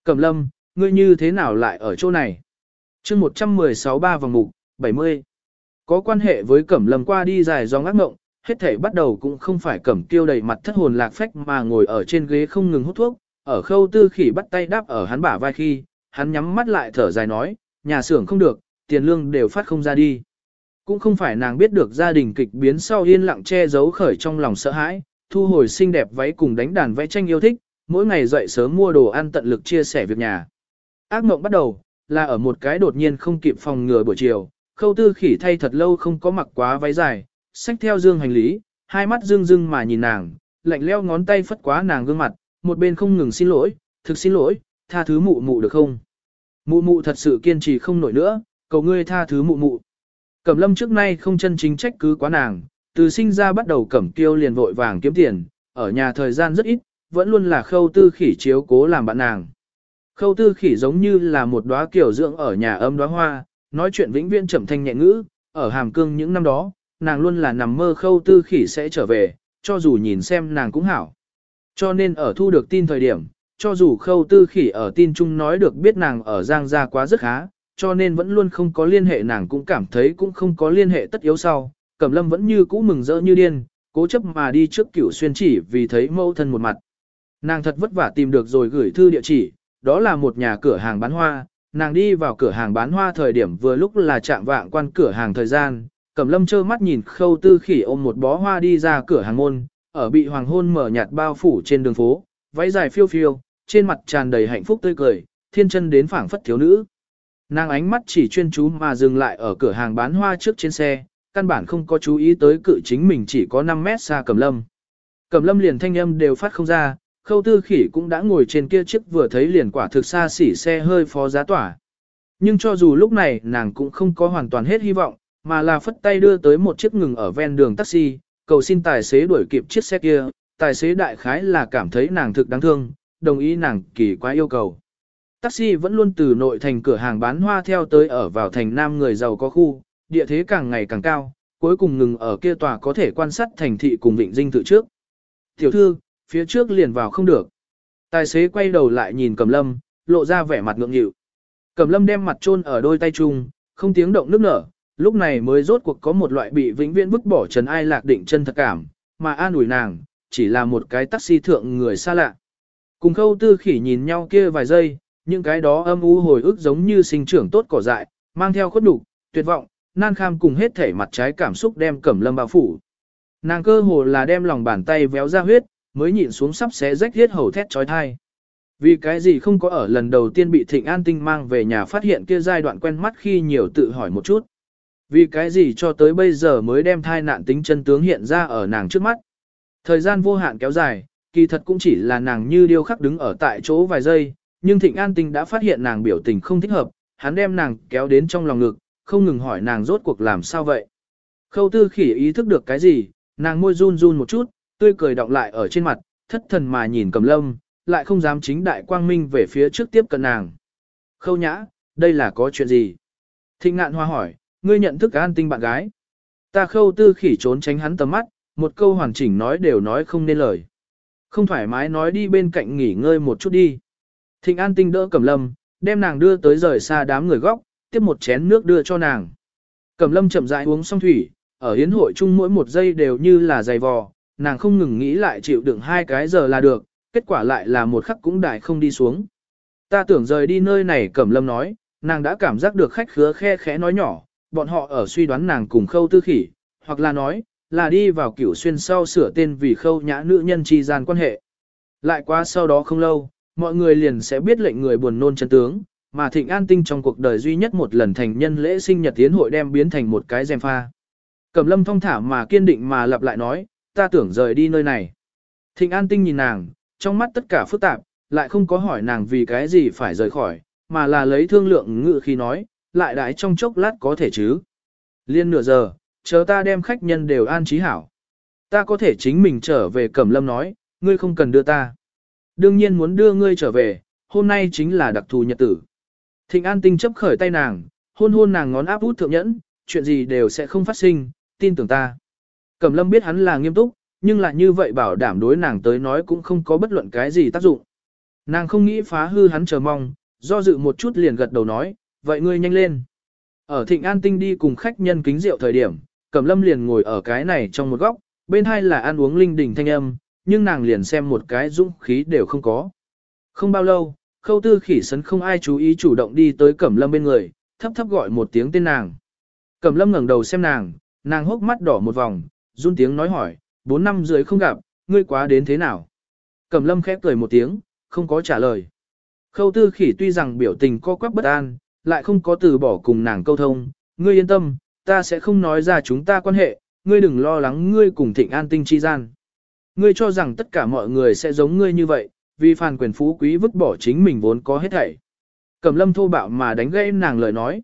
Speaker 1: Cẩm Lâm, ngươi như thế nào lại ở chỗ này? chương 116 ba vòng mục, 70. Có quan hệ với Cẩm Lâm qua đi dài dòng ác mộng, hết thể bắt đầu cũng không phải Cẩm Kiêu đầy mặt thất hồn lạc phách mà ngồi ở trên ghế không ngừng hút thuốc, ở Khâu Tư Khỉ bắt tay đáp ở hắn bả vai khi, hắn nhắm mắt lại thở dài nói, nhà xưởng không được, tiền lương đều phát không ra đi. Cũng không phải nàng biết được gia đình kịch biến sau yên lặng che giấu khởi trong lòng sợ hãi, thu hồi xinh đẹp váy cùng đánh đàn vẽ tranh yêu thích, mỗi ngày dậy sớm mua đồ ăn tận lực chia sẻ việc nhà. Ác mộng bắt đầu, là ở một cái đột nhiên không kịp phòng ngừa buổi chiều, Khâu Tư Khỉ thay thật lâu không có mặc quá váy dài, xách theo dương hành lý, hai mắt rưng rưng mà nhìn nàng, lạnh leo ngón tay phất quá nàng gương mặt, một bên không ngừng xin lỗi, thực xin lỗi, tha thứ mụ mụ được không? Mụ mụ thật sự kiên trì không nổi nữa, cầu ngươi tha thứ mụ mụ. Cẩm Lâm trước nay không chân chính trách cứ quá nàng, từ sinh ra bắt đầu Cẩm Kiêu liền vội vàng kiếm tiền, ở nhà thời gian rất ít, vẫn luôn là Khâu Tư Khỉ chiếu cố làm bạn nàng. Khâu Tư Khỉ giống như là một đóa kiểu dưỡng ở nhà ấm đóa hoa, nói chuyện vĩnh viễn trầm thanh nhẹ ngữ, ở Hàm Cương những năm đó, nàng luôn là nằm mơ Khâu Tư Khỉ sẽ trở về, cho dù nhìn xem nàng cũng hảo. Cho nên ở thu được tin thời điểm, cho dù Khâu Tư Khỉ ở tin chung nói được biết nàng ở Giang Gia quá rất khá, cho nên vẫn luôn không có liên hệ, nàng cũng cảm thấy cũng không có liên hệ tất yếu sau. Cẩm Lâm vẫn như cũ mừng rỡ như điên, cố chấp mà đi trước Cửu Xuyên chỉ vì thấy mẫu thân một mặt. Nàng thật vất vả tìm được rồi gửi thư địa chỉ, đó là một nhà cửa hàng bán hoa. Nàng đi vào cửa hàng bán hoa thời điểm vừa lúc là chạm vạng quan cửa hàng thời gian. Cẩm Lâm trơ mắt nhìn Khâu Tư Khỉ ôm một bó hoa đi ra cửa hàng môn, ở bị hoàng hôn mở nhạt bao phủ trên đường phố, váy dài phiêu phiêu, trên mặt tràn đầy hạnh phúc tươi cười, thiên chân đến phảng phất thiếu nữ. Nàng ánh mắt chỉ chuyên chú mà dừng lại ở cửa hàng bán hoa trước trên xe, căn bản không có chú ý tới cự chính mình chỉ có 5 mét xa Cẩm Lâm. Cẩm Lâm liền thanh âm đều phát không ra, Khâu Tư Khỉ cũng đã ngồi trên kia chiếc vừa thấy liền quả thực xa xỉ xe hơi phó giá tỏa. Nhưng cho dù lúc này nàng cũng không có hoàn toàn hết hy vọng, mà là phất tay đưa tới một chiếc ngừng ở ven đường taxi, cầu xin tài xế đuổi kịp chiếc xe kia. Tài xế đại khái là cảm thấy nàng thực đáng thương, đồng ý nàng kỳ quái yêu cầu. Taxi vẫn luôn từ nội thành cửa hàng bán hoa theo tới ở vào thành nam người giàu có khu, địa thế càng ngày càng cao, cuối cùng ngừng ở kia tòa có thể quan sát thành thị cùng Vịnh Dinh tự trước. Tiểu thư, phía trước liền vào không được. Tài xế quay đầu lại nhìn Cẩm Lâm, lộ ra vẻ mặt ngượng nghịu. Cẩm Lâm đem mặt chôn ở đôi tay chung, không tiếng động nức nở, lúc này mới rốt cuộc có một loại bị vĩnh viễn vứt bỏ trần ai lạc định chân thật cảm, mà an ủi nàng, chỉ là một cái taxi thượng người xa lạ. Cùng Khâu Tư Khỉ nhìn nhau kia vài giây, những cái đó âm u hồi ức giống như sinh trưởng tốt cỏ dại, mang theo khuất nhục, tuyệt vọng, nan kham cùng hết thể mặt trái cảm xúc đem Cẩm Lâm bao phủ. Nàng cơ hồ là đem lòng bàn tay véo ra huyết, mới nhịn xuống sắp xé rách huyết hầu thét chói tai. Vì cái gì không có ở lần đầu tiên bị Thịnh An Tinh mang về nhà phát hiện kia giai đoạn quen mắt khi nhiều tự hỏi một chút. Vì cái gì cho tới bây giờ mới đem thai nạn tính chân tướng hiện ra ở nàng trước mắt. Thời gian vô hạn kéo dài, kỳ thật cũng chỉ là nàng như điêu khắc đứng ở tại chỗ vài giây, nhưng Thịnh An Tinh đã phát hiện nàng biểu tình không thích hợp, hắn đem nàng kéo đến trong lòng ngực, không ngừng hỏi nàng rốt cuộc làm sao vậy. Khâu Tư Khỉ ý thức được cái gì, nàng môi run run một chút, tươi cười đọng lại ở trên mặt, thất thần mà nhìn Cẩm Lâm, lại không dám chính đại quang minh về phía trước tiếp cận nàng. Khâu Nhã, đây là có chuyện gì? Thịnh Ngạn Hoa hỏi, ngươi nhận thức An Tinh bạn gái. Ta Khâu Tư Khỉ trốn tránh hắn tầm mắt, một câu hoàn chỉnh nói đều nói không nên lời. Không thoải mái nói đi bên cạnh nghỉ ngơi một chút đi. Thịnh An Tinh đỡ Cẩm Lâm, đem nàng đưa tới rời xa đám người góc, tiếp một chén nước đưa cho nàng. Cẩm Lâm chậm rãi uống xong thủy, ở hiến hội chung mỗi một giây đều như là giày vò, nàng không ngừng nghĩ lại chịu đựng 2 cái giờ là được, kết quả lại là một khắc cũng đại không đi xuống. Ta tưởng rời đi nơi này, Cẩm Lâm nói, nàng đã cảm giác được khách khứa khe khẽ nói nhỏ, bọn họ ở suy đoán nàng cùng Khâu Tư Khỉ, hoặc là nói, là đi vào Cửu Xuyên sau sửa tên vì Khâu Nhã nữ nhân chi gian quan hệ. Lại qua sau đó không lâu, mọi người liền sẽ biết lệnh người buồn nôn chân tướng, mà Thịnh An Tinh trong cuộc đời duy nhất một lần thành nhân lễ sinh nhật tiến hội đem biến thành một cái gièm pha. Cẩm Lâm thong thả mà kiên định mà lặp lại nói, ta tưởng rời đi nơi này. Thịnh An Tinh nhìn nàng, trong mắt tất cả phức tạp, lại không có hỏi nàng vì cái gì phải rời khỏi, mà là lấy thương lượng ngự khi nói, lại đãi trong chốc lát có thể chứ. Liên nửa giờ, chờ ta đem khách nhân đều an trí hảo. Ta có thể chính mình trở về. Cẩm Lâm nói, ngươi không cần đưa ta. Đương nhiên muốn đưa ngươi trở về, hôm nay chính là đặc thù nhật tử. Thịnh An Tinh chấp khởi tay nàng, hôn hôn nàng ngón áp út thượng nhẫn, chuyện gì đều sẽ không phát sinh, tin tưởng ta. Cẩm Lâm biết hắn là nghiêm túc, nhưng là như vậy bảo đảm đối nàng tới nói cũng không có bất luận cái gì tác dụng. Nàng không nghĩ phá hư hắn chờ mong, do dự một chút liền gật đầu nói, vậy ngươi nhanh lên. Ở Thịnh An Tinh đi cùng khách nhân kính rượu thời điểm, Cẩm Lâm liền ngồi ở cái này trong một góc, bên hai là ăn uống linh đình thanh âm, nhưng nàng liền xem một cái dũng khí đều không có. Không bao lâu, Khâu Tư Khỉ sấn không ai chú ý chủ động đi tới Cẩm Lâm bên người, thấp thấp gọi một tiếng tên nàng. Cẩm Lâm ngẩng đầu xem nàng hốc mắt đỏ một vòng, run tiếng nói hỏi, 4 năm dưới không gặp, ngươi quá đến thế nào? Cẩm Lâm khép cười một tiếng, không có trả lời. Khâu Tư Khỉ tuy rằng biểu tình co quắp bất an, lại không có từ bỏ cùng nàng câu thông, ngươi yên tâm, ta sẽ không nói ra chúng ta quan hệ, ngươi đừng lo lắng ngươi cùng Thịnh An Tinh chi gian. Ngươi cho rằng tất cả mọi người sẽ giống ngươi như vậy, vì phàn quyền phú quý vứt bỏ chính mình vốn có hết thảy. Cẩm Lâm thô bạo mà đánh gãy nàng lời nói.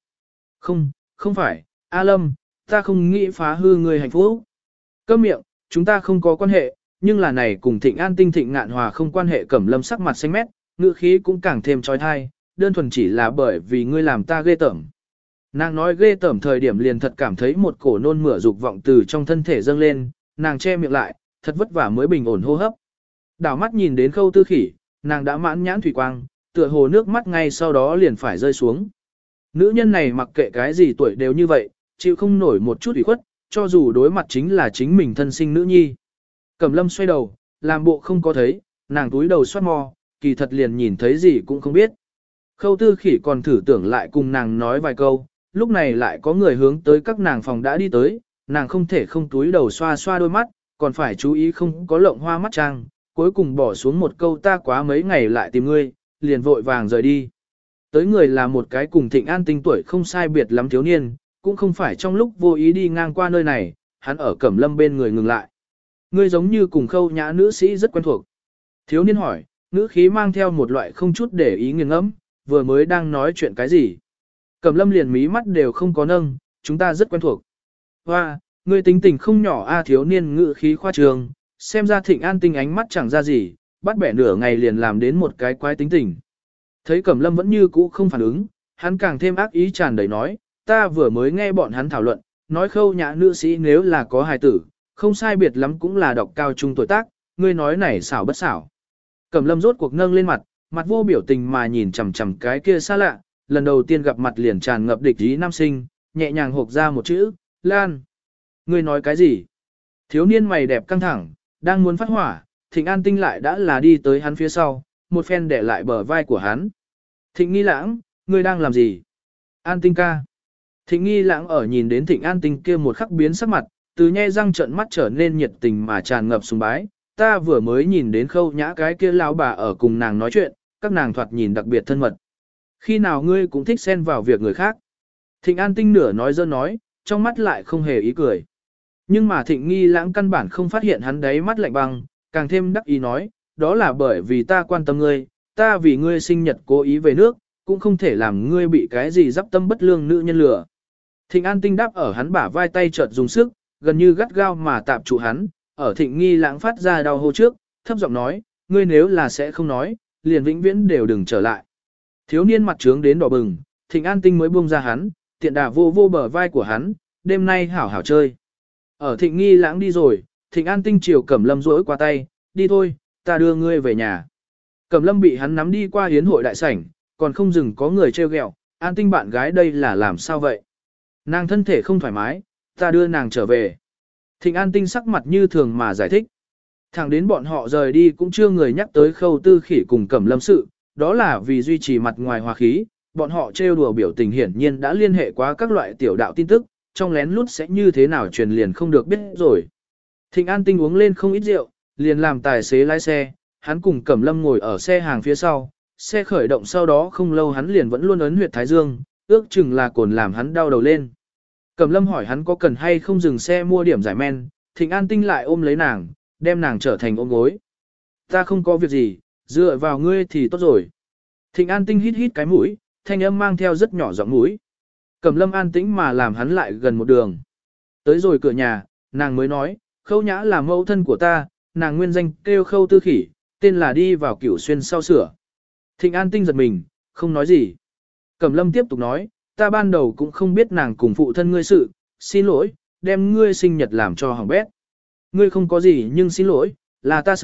Speaker 1: Không phải, A Lâm, ta không nghĩ phá hư ngươi hạnh phúc. Câm miệng, chúng ta không có quan hệ, nhưng là này cùng Thịnh An Tinh Thịnh Ngạn Hòa không quan hệ. Cẩm Lâm sắc mặt xanh mét, ngữ khí cũng càng thêm trói thai, đơn thuần chỉ là bởi vì ngươi làm ta ghê tởm. Nàng nói ghê tởm thời điểm liền thật cảm thấy một cổ nôn mửa dục vọng từ trong thân thể dâng lên, nàng che miệng lại, thật vất vả mới bình ổn hô hấp. Đảo mắt nhìn đến Khâu Tư Khỉ, nàng đã mãn nhãn thủy quang, tựa hồ nước mắt ngay sau đó liền phải rơi xuống. Nữ nhân này mặc kệ cái gì tuổi đều như vậy, chịu không nổi một chút ủy khuất, cho dù đối mặt chính là chính mình thân sinh nữ nhi. Cẩm Lâm xoay đầu, làm bộ không có thấy, nàng túi đầu xoát mò, kỳ thật liền nhìn thấy gì cũng không biết. Khâu Tư Khỉ còn thử tưởng lại cùng nàng nói vài câu, lúc này lại có người hướng tới các nàng phòng đã đi tới, nàng không thể không túi đầu xoa xoa đôi mắt, còn phải chú ý không có lộng hoa mắt trang, cuối cùng bỏ xuống một câu ta quá mấy ngày lại tìm ngươi, liền vội vàng rời đi. Tới người là một cái cùng Thịnh An Tinh tuổi không sai biệt lắm thiếu niên, cũng không phải trong lúc vô ý đi ngang qua nơi này, hắn ở Cẩm Lâm bên người ngừng lại. Ngươi giống như cùng Khâu Nhã nữ sĩ rất quen thuộc. Thiếu niên hỏi, ngữ khí mang theo một loại không chút để ý nghiêng ngẫm, vừa mới đang nói chuyện cái gì. Cẩm Lâm liền mí mắt đều không có nâng, chúng ta rất quen thuộc. Hoa, ngươi tính tình không nhỏ a. Thiếu niên ngữ khí khoa trường, xem ra Thịnh An Tinh ánh mắt chẳng ra gì, bắt bẻ nửa ngày liền làm đến một cái quái tính tình. Thấy Cẩm Lâm vẫn như cũ không phản ứng, hắn càng thêm ác ý tràn đầy nói, ta vừa mới nghe bọn hắn thảo luận, nói Khâu Nhã nữ sĩ nếu là có hài tử, không sai biệt lắm cũng là độc cao trung tuổi tác, ngươi nói này xảo bất xảo. Cẩm Lâm rốt cuộc nâng lên mặt, mặt vô biểu tình mà nhìn chằm chằm cái kia xa lạ, lần đầu tiên gặp mặt liền tràn ngập địch ý nam sinh, nhẹ nhàng hộc ra một chữ, Lan. Ngươi nói cái gì? Thiếu niên mày đẹp căng thẳng, đang muốn phát hỏa, Thịnh An Tinh lại đã là đi tới hắn phía sau, một phen để lại bờ vai của hắn. Thịnh Nghi Lãng, ngươi đang làm gì? An Tinh ca. Thịnh Nghi Lãng ở nhìn đến Thịnh An Tinh kia một khắc biến sắc mặt, từ nhe răng trợn mắt trở nên nhiệt tình mà tràn ngập sùng bái. Ta vừa mới nhìn đến Khâu Nhã cái kia lão bà ở cùng nàng nói chuyện, các nàng thoạt nhìn đặc biệt thân mật. Khi nào ngươi cũng thích xen vào việc người khác? Thịnh An Tinh nửa nói dơ nói, trong mắt lại không hề ý cười. Nhưng mà Thịnh Nghi Lãng căn bản không phát hiện hắn đáy mắt lạnh băng, càng thêm đắc ý nói, đó là bởi vì ta quan tâm ngươi, ta vì ngươi sinh nhật cố ý về nước, cũng không thể làm ngươi bị cái gì dắp tâm bất lương nữ nhân lừa. Thịnh An Tinh đáp ở hắn bả vai tay chợt dùng sức, gần như gắt gao mà tạm trụ hắn, ở Thịnh Nghi Lãng phát ra đau hô trước, thấp giọng nói, ngươi nếu là sẽ không nói, liền vĩnh viễn đều đừng trở lại. Thiếu niên mặt trướng đến đỏ bừng, Thịnh An Tinh mới buông ra hắn, tiện đà vô vô bờ vai của hắn, đêm nay hảo hảo chơi. Ở Thịnh Nghi Lãng đi rồi, Thịnh An Tinh chiều Cẩm Lâm rỗi qua tay, đi thôi, ta đưa ngươi về nhà. Cẩm Lâm bị hắn nắm đi qua hiến hội đại sảnh, còn không dừng có người trêu ghẹo, An Tinh bạn gái đây là làm sao vậy? Nàng thân thể không thoải mái, ta đưa nàng trở về. Thịnh An Tinh sắc mặt như thường mà giải thích. Thẳng đến bọn họ rời đi cũng chưa người nhắc tới Khâu Tư Khỉ cùng Cẩm Lâm sự, đó là vì duy trì mặt ngoài hòa khí, bọn họ trêu đùa biểu tình hiển nhiên đã liên hệ qua các loại tiểu đạo tin tức, trong lén lút sẽ như thế nào truyền liền không được biết rồi. Thịnh An Tinh uống lên không ít rượu, liền làm tài xế lái xe, hắn cùng Cẩm Lâm ngồi ở xe hàng phía sau, xe khởi động sau đó không lâu hắn liền vẫn luôn ấn huyệt thái dương, ước chừng là cồn làm hắn đau đầu lên. Cẩm Lâm hỏi hắn có cần hay không dừng xe mua điểm giải men, Thịnh An Tinh lại ôm lấy nàng, đem nàng trở thành ôm gối. Ta không có việc gì, dựa vào ngươi thì tốt rồi. Thịnh An Tinh hít hít cái mũi, thanh âm mang theo rất nhỏ giọng mũi. Cẩm Lâm an tĩnh mà làm hắn lại gần một đường. Tới rồi cửa nhà, nàng mới nói, Khâu Nhã là mẫu thân của ta, nàng nguyên danh kêu Khâu Tư Khỉ, tên là đi vào Cửu Xuyên sau sửa. Thịnh An Tinh giật mình, không nói gì. Cẩm Lâm tiếp tục nói, ta ban đầu cũng không biết nàng cùng phụ thân ngươi sự, xin lỗi, đem ngươi sinh nhật làm cho hỏng bét. Ngươi không có gì nhưng xin lỗi, là ta sai,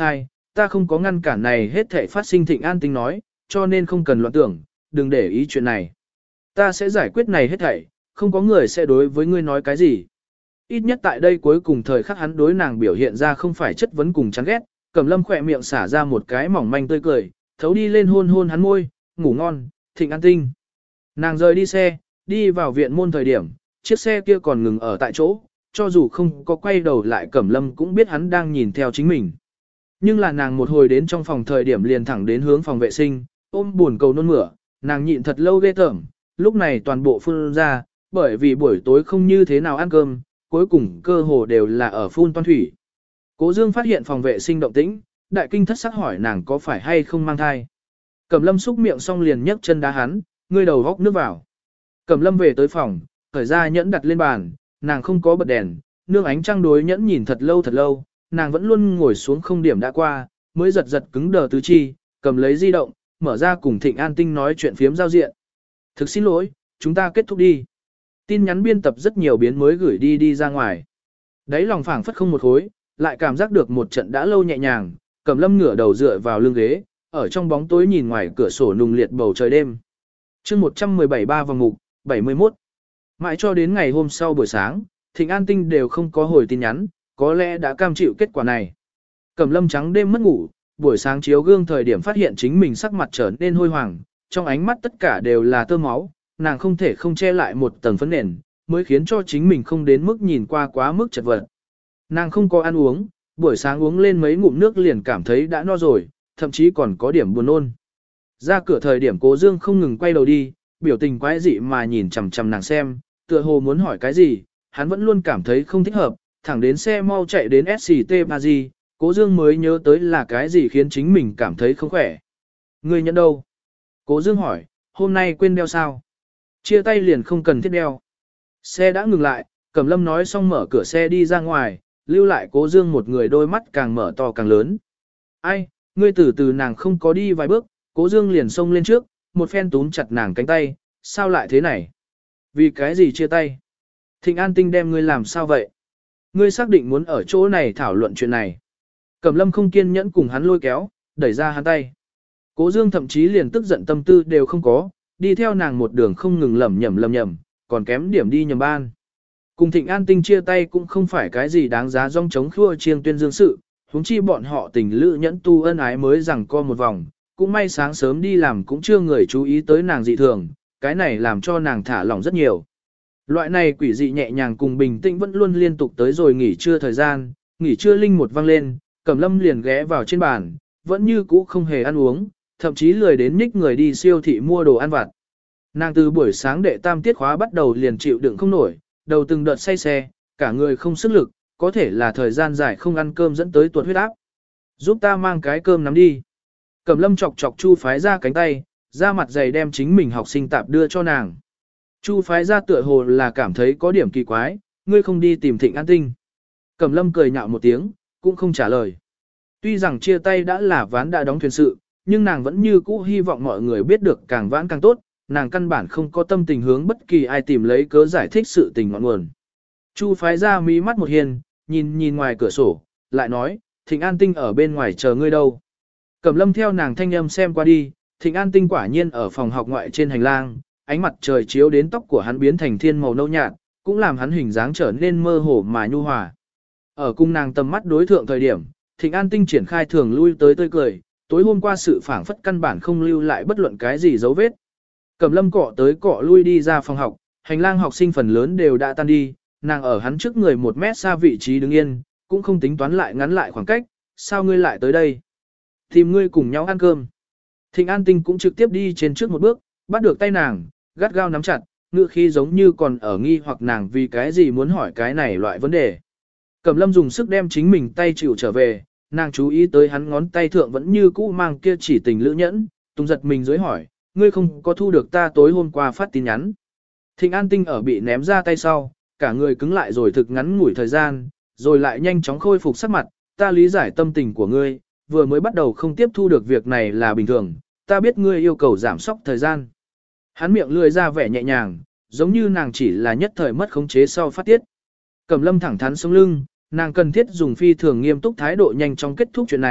Speaker 1: ta không có ngăn cản này hết thảy phát sinh. Thịnh An Tinh nói, cho nên không cần loạn tưởng, đừng để ý chuyện này. Ta sẽ giải quyết này hết thảy, không có người sẽ đối với ngươi nói cái gì. Ít nhất tại đây cuối cùng thời khắc hắn đối nàng biểu hiện ra không phải chất vấn cùng chán ghét, Cẩm Lâm khỏe miệng xả ra một cái mỏng manh tươi cười, thấu đi lên hôn hôn hắn môi, ngủ ngon, Thịnh An Tinh. Nàng rời đi xe, đi vào viện môn thời điểm, chiếc xe kia còn ngừng ở tại chỗ, cho dù không có quay đầu lại Cẩm Lâm cũng biết hắn đang nhìn theo chính mình. Nhưng là nàng một hồi đến trong phòng thời điểm liền thẳng đến hướng phòng vệ sinh, ôm buồn cầu nôn mửa, nàng nhịn thật lâu ghê tởm, lúc này toàn bộ phun ra, bởi vì buổi tối không như thế nào ăn cơm, cuối cùng cơ hồ đều là ở phun toan thủy. Cố Dương phát hiện phòng vệ sinh động tĩnh, đại kinh thất sắc hỏi nàng có phải hay không mang thai. Cẩm Lâm xúc miệng xong liền nhấc chân đá hắn, ngươi đầu góc nước vào. Cẩm Lâm về tới phòng, khởi ra nhẫn đặt lên bàn, nàng không có bật đèn, nương ánh trăng đối nhẫn nhìn thật lâu, nàng vẫn luôn ngồi xuống không điểm đã qua, mới giật giật cứng đờ tứ chi, cầm lấy di động, mở ra cùng Thịnh An Tinh nói chuyện phiếm giao diện. Thực xin lỗi, chúng ta kết thúc đi. Tin nhắn biên tập rất nhiều biến mới gửi đi ra ngoài. Đấy lòng phảng phất không một khối, lại cảm giác được một trận đã lâu nhẹ nhàng, Cẩm Lâm ngửa đầu dựa vào lưng ghế, ở trong bóng tối nhìn ngoài cửa sổ nùng liệt bầu trời đêm. Chương 117 ba vòng mục, 71. Mãi cho đến ngày hôm sau buổi sáng, Thịnh An Tinh đều không có hồi tin nhắn, có lẽ đã cam chịu kết quả này. Cẩm Lâm trắng đêm mất ngủ, buổi sáng chiếu gương thời điểm phát hiện chính mình sắc mặt trở nên hôi hoàng, trong ánh mắt tất cả đều là tơ máu, nàng không thể không che lại một tầng phấn nền, mới khiến cho chính mình không đến mức nhìn qua quá mức chật vật. Nàng không có ăn uống, buổi sáng uống lên mấy ngụm nước liền cảm thấy đã no rồi, thậm chí còn có điểm buồn nôn. Ra cửa thời điểm Cố Dương không ngừng quay đầu đi, biểu tình quái dị mà nhìn chằm chằm nàng xem, tựa hồ muốn hỏi cái gì, hắn vẫn luôn cảm thấy không thích hợp, thẳng đến xe mau chạy đến SCT Paris, Cố Dương mới nhớ tới là cái gì khiến chính mình cảm thấy không khỏe. Ngươi nhận đâu? Cố Dương hỏi, hôm nay quên đeo sao? Chia tay liền không cần thiết đeo. Xe đã ngừng lại, Cẩm Lâm nói xong mở cửa xe đi ra ngoài, lưu lại Cố Dương một người đôi mắt càng mở to càng lớn. Ai, ngươi từ từ nàng không có đi vài bước, Cố Dương liền xông lên trước, một phen túm chặt nàng cánh tay, sao lại thế này? Vì cái gì chia tay? Thịnh An Tinh đem ngươi làm sao vậy? Ngươi xác định muốn ở chỗ này thảo luận chuyện này. Cẩm Lâm không kiên nhẫn cùng hắn lôi kéo, đẩy ra hắn tay. Cố Dương thậm chí liền tức giận tâm tư đều không có, đi theo nàng một đường không ngừng lẩm nhẩm, còn kém điểm đi nhầm ban. Cùng Thịnh An Tinh chia tay cũng không phải cái gì đáng giá rong chống khua chiêng tuyên dương sự, huống chi bọn họ tình lữ nhẫn tu ân ái mới rằng co một vòng, cũng may sáng sớm đi làm cũng chưa người chú ý tới nàng dị thường, cái này làm cho nàng thả lỏng rất nhiều. Loại này quỷ dị nhẹ nhàng cùng bình tĩnh vẫn luôn liên tục tới rồi nghỉ trưa thời gian, nghỉ trưa linh một vang lên, Cẩm Lâm liền ghé vào trên bàn, vẫn như cũ không hề ăn uống, thậm chí lười đến nhích người đi siêu thị mua đồ ăn vặt. Nàng từ buổi sáng đệ tam tiết khóa bắt đầu liền chịu đựng không nổi, đầu từng đợt say xe, cả người không sức lực, có thể là thời gian dài không ăn cơm dẫn tới tuột huyết áp. Giúp ta mang cái cơm nắm đi. Cẩm Lâm chọc chọc Chu Phái Gia cánh tay, ra mặt dày đem chính mình học sinh tạp đưa cho nàng. Chu Phái Gia tựa hồ là cảm thấy có điểm kỳ quái, ngươi không đi tìm Thịnh An Tinh. Cẩm Lâm cười nhạo một tiếng, cũng không trả lời. Tuy rằng chia tay đã là ván đã đóng thuyền sự, nhưng nàng vẫn như cũ hy vọng mọi người biết được càng vãn càng tốt, nàng căn bản không có tâm tình hướng bất kỳ ai tìm lấy cớ giải thích sự tình ngọn nguồn. Chu Phái Gia mí mắt một hiền, nhìn ngoài cửa sổ, lại nói, Thịnh An Tinh ở bên ngoài chờ ngươi đâu. Cẩm Lâm theo nàng thanh âm xem qua đi, Thịnh An Tinh quả nhiên ở phòng học ngoại trên hành lang, ánh mặt trời chiếu đến tóc của hắn biến thành thiên màu nâu nhạt, cũng làm hắn hình dáng trở nên mơ hồ mà nhu hòa. Ở cung nàng tầm mắt đối thượng thời điểm, Thịnh An Tinh triển khai thường lui tới tươi cười, tối hôm qua sự phảng phất căn bản không lưu lại bất luận cái gì dấu vết. Cẩm Lâm cọ tới cọ lui đi ra phòng học, hành lang học sinh phần lớn đều đã tan đi, nàng ở hắn trước người 1 mét xa vị trí đứng yên, cũng không tính toán lại ngắn lại khoảng cách, sao ngươi lại tới đây? Tìm ngươi cùng nhau ăn cơm. Thịnh An Tinh cũng trực tiếp đi trên trước một bước, bắt được tay nàng, gắt gao nắm chặt, ngựa khi giống như còn ở nghi hoặc nàng vì cái gì muốn hỏi cái này loại vấn đề. Cẩm Lâm dùng sức đem chính mình tay chịu trở về, nàng chú ý tới hắn ngón tay thượng vẫn như cũ mang kia chỉ tình lữ nhẫn, tung giật mình dưới hỏi, ngươi không có thu được ta tối hôm qua phát tin nhắn. Thịnh An Tinh ở bị ném ra tay sau, cả người cứng lại rồi thực ngắn ngủi thời gian, rồi lại nhanh chóng khôi phục sắc mặt, ta lý giải tâm tình của ngươi, vừa mới bắt đầu không tiếp thu được việc này là bình thường, ta biết ngươi yêu cầu giảm sóc thời gian. Hắn miệng lười ra vẻ nhẹ nhàng, giống như nàng chỉ là nhất thời mất khống chế sau phát tiết. Cẩm Lâm thẳng thắn sống lưng, nàng cần thiết dùng phi thường nghiêm túc thái độ nhanh chóng kết thúc chuyện này,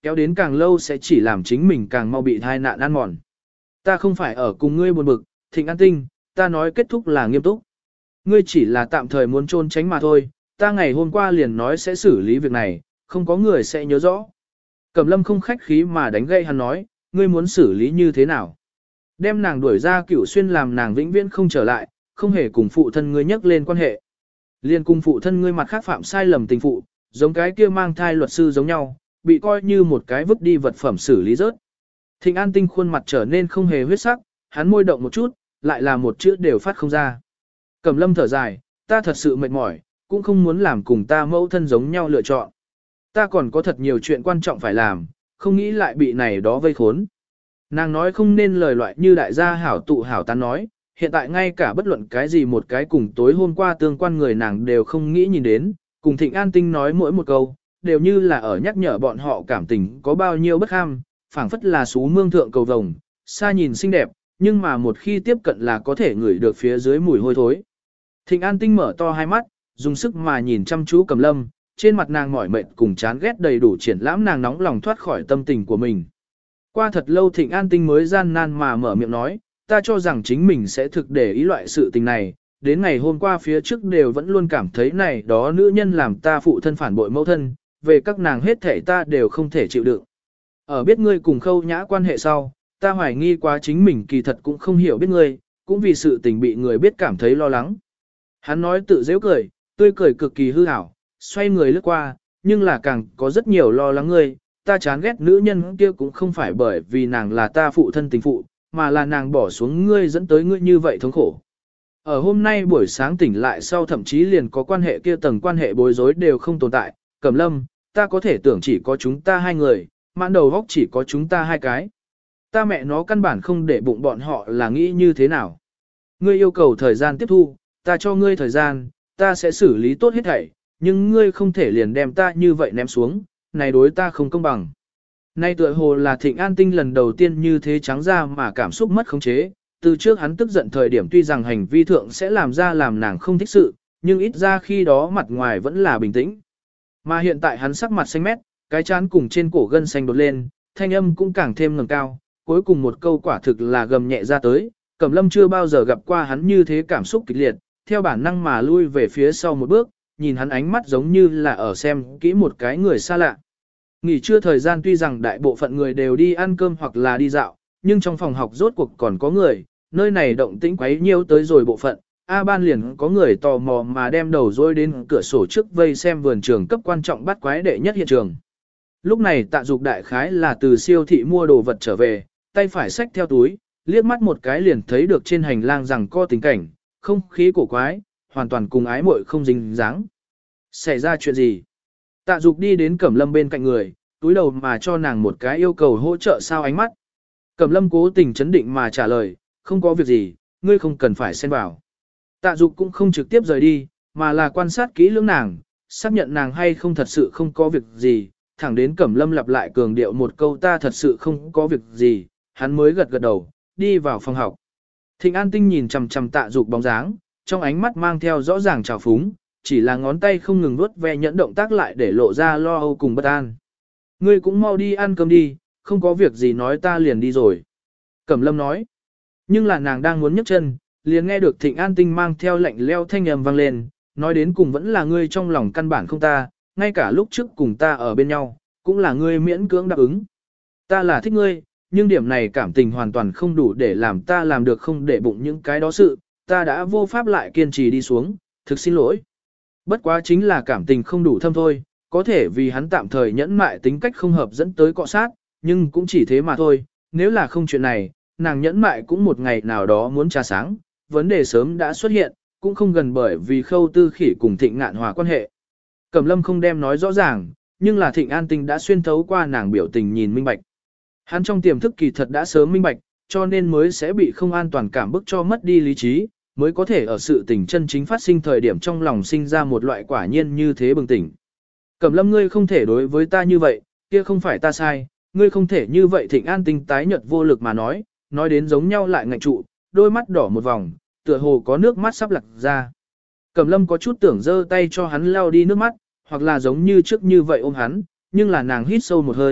Speaker 1: kéo đến càng lâu sẽ chỉ làm chính mình càng mau bị tai nạn ăn mòn. Ta không phải ở cùng ngươi buồn bực, Thịnh An Tinh, ta nói kết thúc là nghiêm túc. Ngươi chỉ là tạm thời muốn trôn tránh mà thôi, ta ngày hôm qua liền nói sẽ xử lý việc này, không có người sẽ nhớ rõ. Cẩm Lâm không khách khí mà đánh gây hắn nói, ngươi muốn xử lý như thế nào? Đem nàng đuổi ra Cửu Xuyên làm nàng vĩnh viễn không trở lại, không hề cùng phụ thân ngươi nhắc lên quan hệ. Liên cùng phụ thân ngươi mặt khác phạm sai lầm tình phụ, giống cái kia mang thai luật sư giống nhau, bị coi như một cái vứt đi vật phẩm xử lý rớt. Thịnh An Tinh khuôn mặt trở nên không hề huyết sắc, hắn môi động một chút, lại là một chữ đều phát không ra. Cẩm Lâm thở dài, ta thật sự mệt mỏi, cũng không muốn làm cùng ta mẫu thân giống nhau lựa chọn. Ta còn có thật nhiều chuyện quan trọng phải làm, không nghĩ lại bị này đó vây khốn. Nàng nói không nên lời loại như đại gia hảo tụ hảo tán nói, hiện tại ngay cả bất luận cái gì một cái cùng tối hôm qua tương quan người nàng đều không nghĩ nhìn đến, cùng Thịnh An Tinh nói mỗi một câu, đều như là ở nhắc nhở bọn họ cảm tình có bao nhiêu bất ham, phảng phất là xú mương thượng cầu vồng, xa nhìn xinh đẹp, nhưng mà một khi tiếp cận là có thể ngửi được phía dưới mùi hôi thối. Thịnh An Tinh mở to hai mắt, dùng sức mà nhìn chăm chú Cẩm Lâm, trên mặt nàng mỏi mệt cùng chán ghét đầy đủ triển lãm nàng nóng lòng thoát khỏi tâm tình của mình. Qua thật lâu Thịnh An Tinh mới gian nan mà mở miệng nói, ta cho rằng chính mình sẽ thực để ý loại sự tình này, đến ngày hôm qua phía trước đều vẫn luôn cảm thấy này đó nữ nhân làm ta phụ thân phản bội mẫu thân, về các nàng hết thể ta đều không thể chịu đựng. Ở biết ngươi cùng Khâu Nhã quan hệ sau, ta hoài nghi quá chính mình kỳ thật cũng không hiểu biết ngươi, cũng vì sự tình bị người biết cảm thấy lo lắng. Hắn nói tự dễ cười, tươi cười cực kỳ hư hảo, xoay người lướt qua, nhưng là càng có rất nhiều lo lắng ngươi, ta chán ghét nữ nhân kia cũng không phải bởi vì nàng là ta phụ thân tình phụ, mà là nàng bỏ xuống ngươi dẫn tới ngươi như vậy thống khổ. Ở hôm nay buổi sáng tỉnh lại sau thậm chí liền có quan hệ kia tầng quan hệ bối rối đều không tồn tại, Cẩm Lâm, ta có thể tưởng chỉ có chúng ta hai người, mãn đầu góc chỉ có chúng ta hai cái. Ta mẹ nó căn bản không để bụng bọn họ là nghĩ như thế nào. Ngươi yêu cầu thời gian tiếp thu, ta cho ngươi thời gian, ta sẽ xử lý tốt hết thảy, nhưng ngươi không thể liền đem ta như vậy ném xuống, này đối ta không công bằng. Nay tựa hồ là Thịnh An Tinh lần đầu tiên như thế trắng ra mà cảm xúc mất khống chế, từ trước hắn tức giận thời điểm tuy rằng hành vi thượng sẽ làm ra làm nàng không thích sự, nhưng ít ra khi đó mặt ngoài vẫn là bình tĩnh. Mà hiện tại hắn sắc mặt xanh mét, cái chán cùng trên cổ gân xanh đột lên, thanh âm cũng càng thêm ngẩng cao, cuối cùng một câu quả thực là gầm nhẹ ra tới, Cẩm Lâm chưa bao giờ gặp qua hắn như thế cảm xúc kịch liệt, theo bản năng mà lui về phía sau một bước, nhìn hắn ánh mắt giống như là ở xem kỹ một cái người xa lạ. Nghỉ trưa thời gian tuy rằng đại bộ phận người đều đi ăn cơm hoặc là đi dạo, nhưng trong phòng học rốt cuộc còn có người, nơi này động tĩnh quấy nhiêu tới rồi bộ phận, A Ban liền có người tò mò mà đem đầu dối đến cửa sổ trước vây xem vườn trường cấp quan trọng bắt quái đệ nhất hiện trường. Lúc này Tạ Dục đại khái là từ siêu thị mua đồ vật trở về, tay phải xách theo túi, liếc mắt một cái liền thấy được trên hành lang rằng co tình cảnh, không khí cổ quái, hoàn toàn cùng ái muội không dính dáng. Xảy ra chuyện gì? Tạ Dục đi đến Cẩm Lâm bên cạnh người, túi đầu mà cho nàng một cái yêu cầu hỗ trợ sao ánh mắt. Cẩm Lâm cố tình chấn định mà trả lời, không có việc gì, ngươi không cần phải xen vào. Tạ Dục cũng không trực tiếp rời đi, mà là quan sát kỹ lưỡng nàng, xác nhận nàng hay không thật sự không có việc gì, thẳng đến Cẩm Lâm lặp lại cường điệu một câu ta thật sự không có việc gì, hắn mới gật gật đầu, đi vào phòng học. Thịnh An Tinh nhìn chằm chằm Tạ Dục bóng dáng, trong ánh mắt mang theo rõ ràng trào phúng, chỉ là ngón tay không ngừng vuốt ve nhẫn động tác lại để lộ ra lo âu cùng bất an. Ngươi cũng mau đi ăn cơm đi, không có việc gì nói ta liền đi rồi. Cẩm Lâm nói, nhưng là nàng đang muốn nhấc chân, liền nghe được Thịnh An Tinh mang theo lạnh leo thanh âm vang lên, nói đến cùng vẫn là ngươi trong lòng căn bản không ta, ngay cả lúc trước cùng ta ở bên nhau, cũng là ngươi miễn cưỡng đáp ứng. Ta là thích ngươi, nhưng điểm này cảm tình hoàn toàn không đủ để làm ta làm được không để bụng những cái đó sự, ta đã vô pháp lại kiên trì đi xuống, thực xin lỗi. Bất quá chính là cảm tình không đủ thâm thôi, có thể vì hắn tạm thời nhẫn mại tính cách không hợp dẫn tới cọ sát, nhưng cũng chỉ thế mà thôi, nếu là không chuyện này, nàng nhẫn mại cũng một ngày nào đó muốn trà sáng, vấn đề sớm đã xuất hiện, cũng không gần bởi vì Khâu Tư Khỉ cùng Thịnh Ngạn Hòa quan hệ. Cẩm Lâm không đem nói rõ ràng, nhưng là Thịnh An Tinh đã xuyên thấu qua nàng biểu tình nhìn minh bạch. Hắn trong tiềm thức kỳ thật đã sớm minh bạch, cho nên mới sẽ bị không an toàn cảm bức cho mất đi lý trí, mới có thể ở sự tình chân chính phát sinh thời điểm trong lòng sinh ra một loại quả nhiên như thế bừng tỉnh. Cẩm Lâm ngươi không thể đối với ta như vậy, kia không phải ta sai, ngươi không thể như vậy. Thịnh An Tinh tái nhợt vô lực mà nói đến giống nhau lại ngạnh trụ, đôi mắt đỏ một vòng, tựa hồ có nước mắt sắp lạc ra. Cẩm Lâm có chút tưởng giơ tay cho hắn lau đi nước mắt, hoặc là giống như trước như vậy ôm hắn, nhưng là nàng hít sâu một hơi,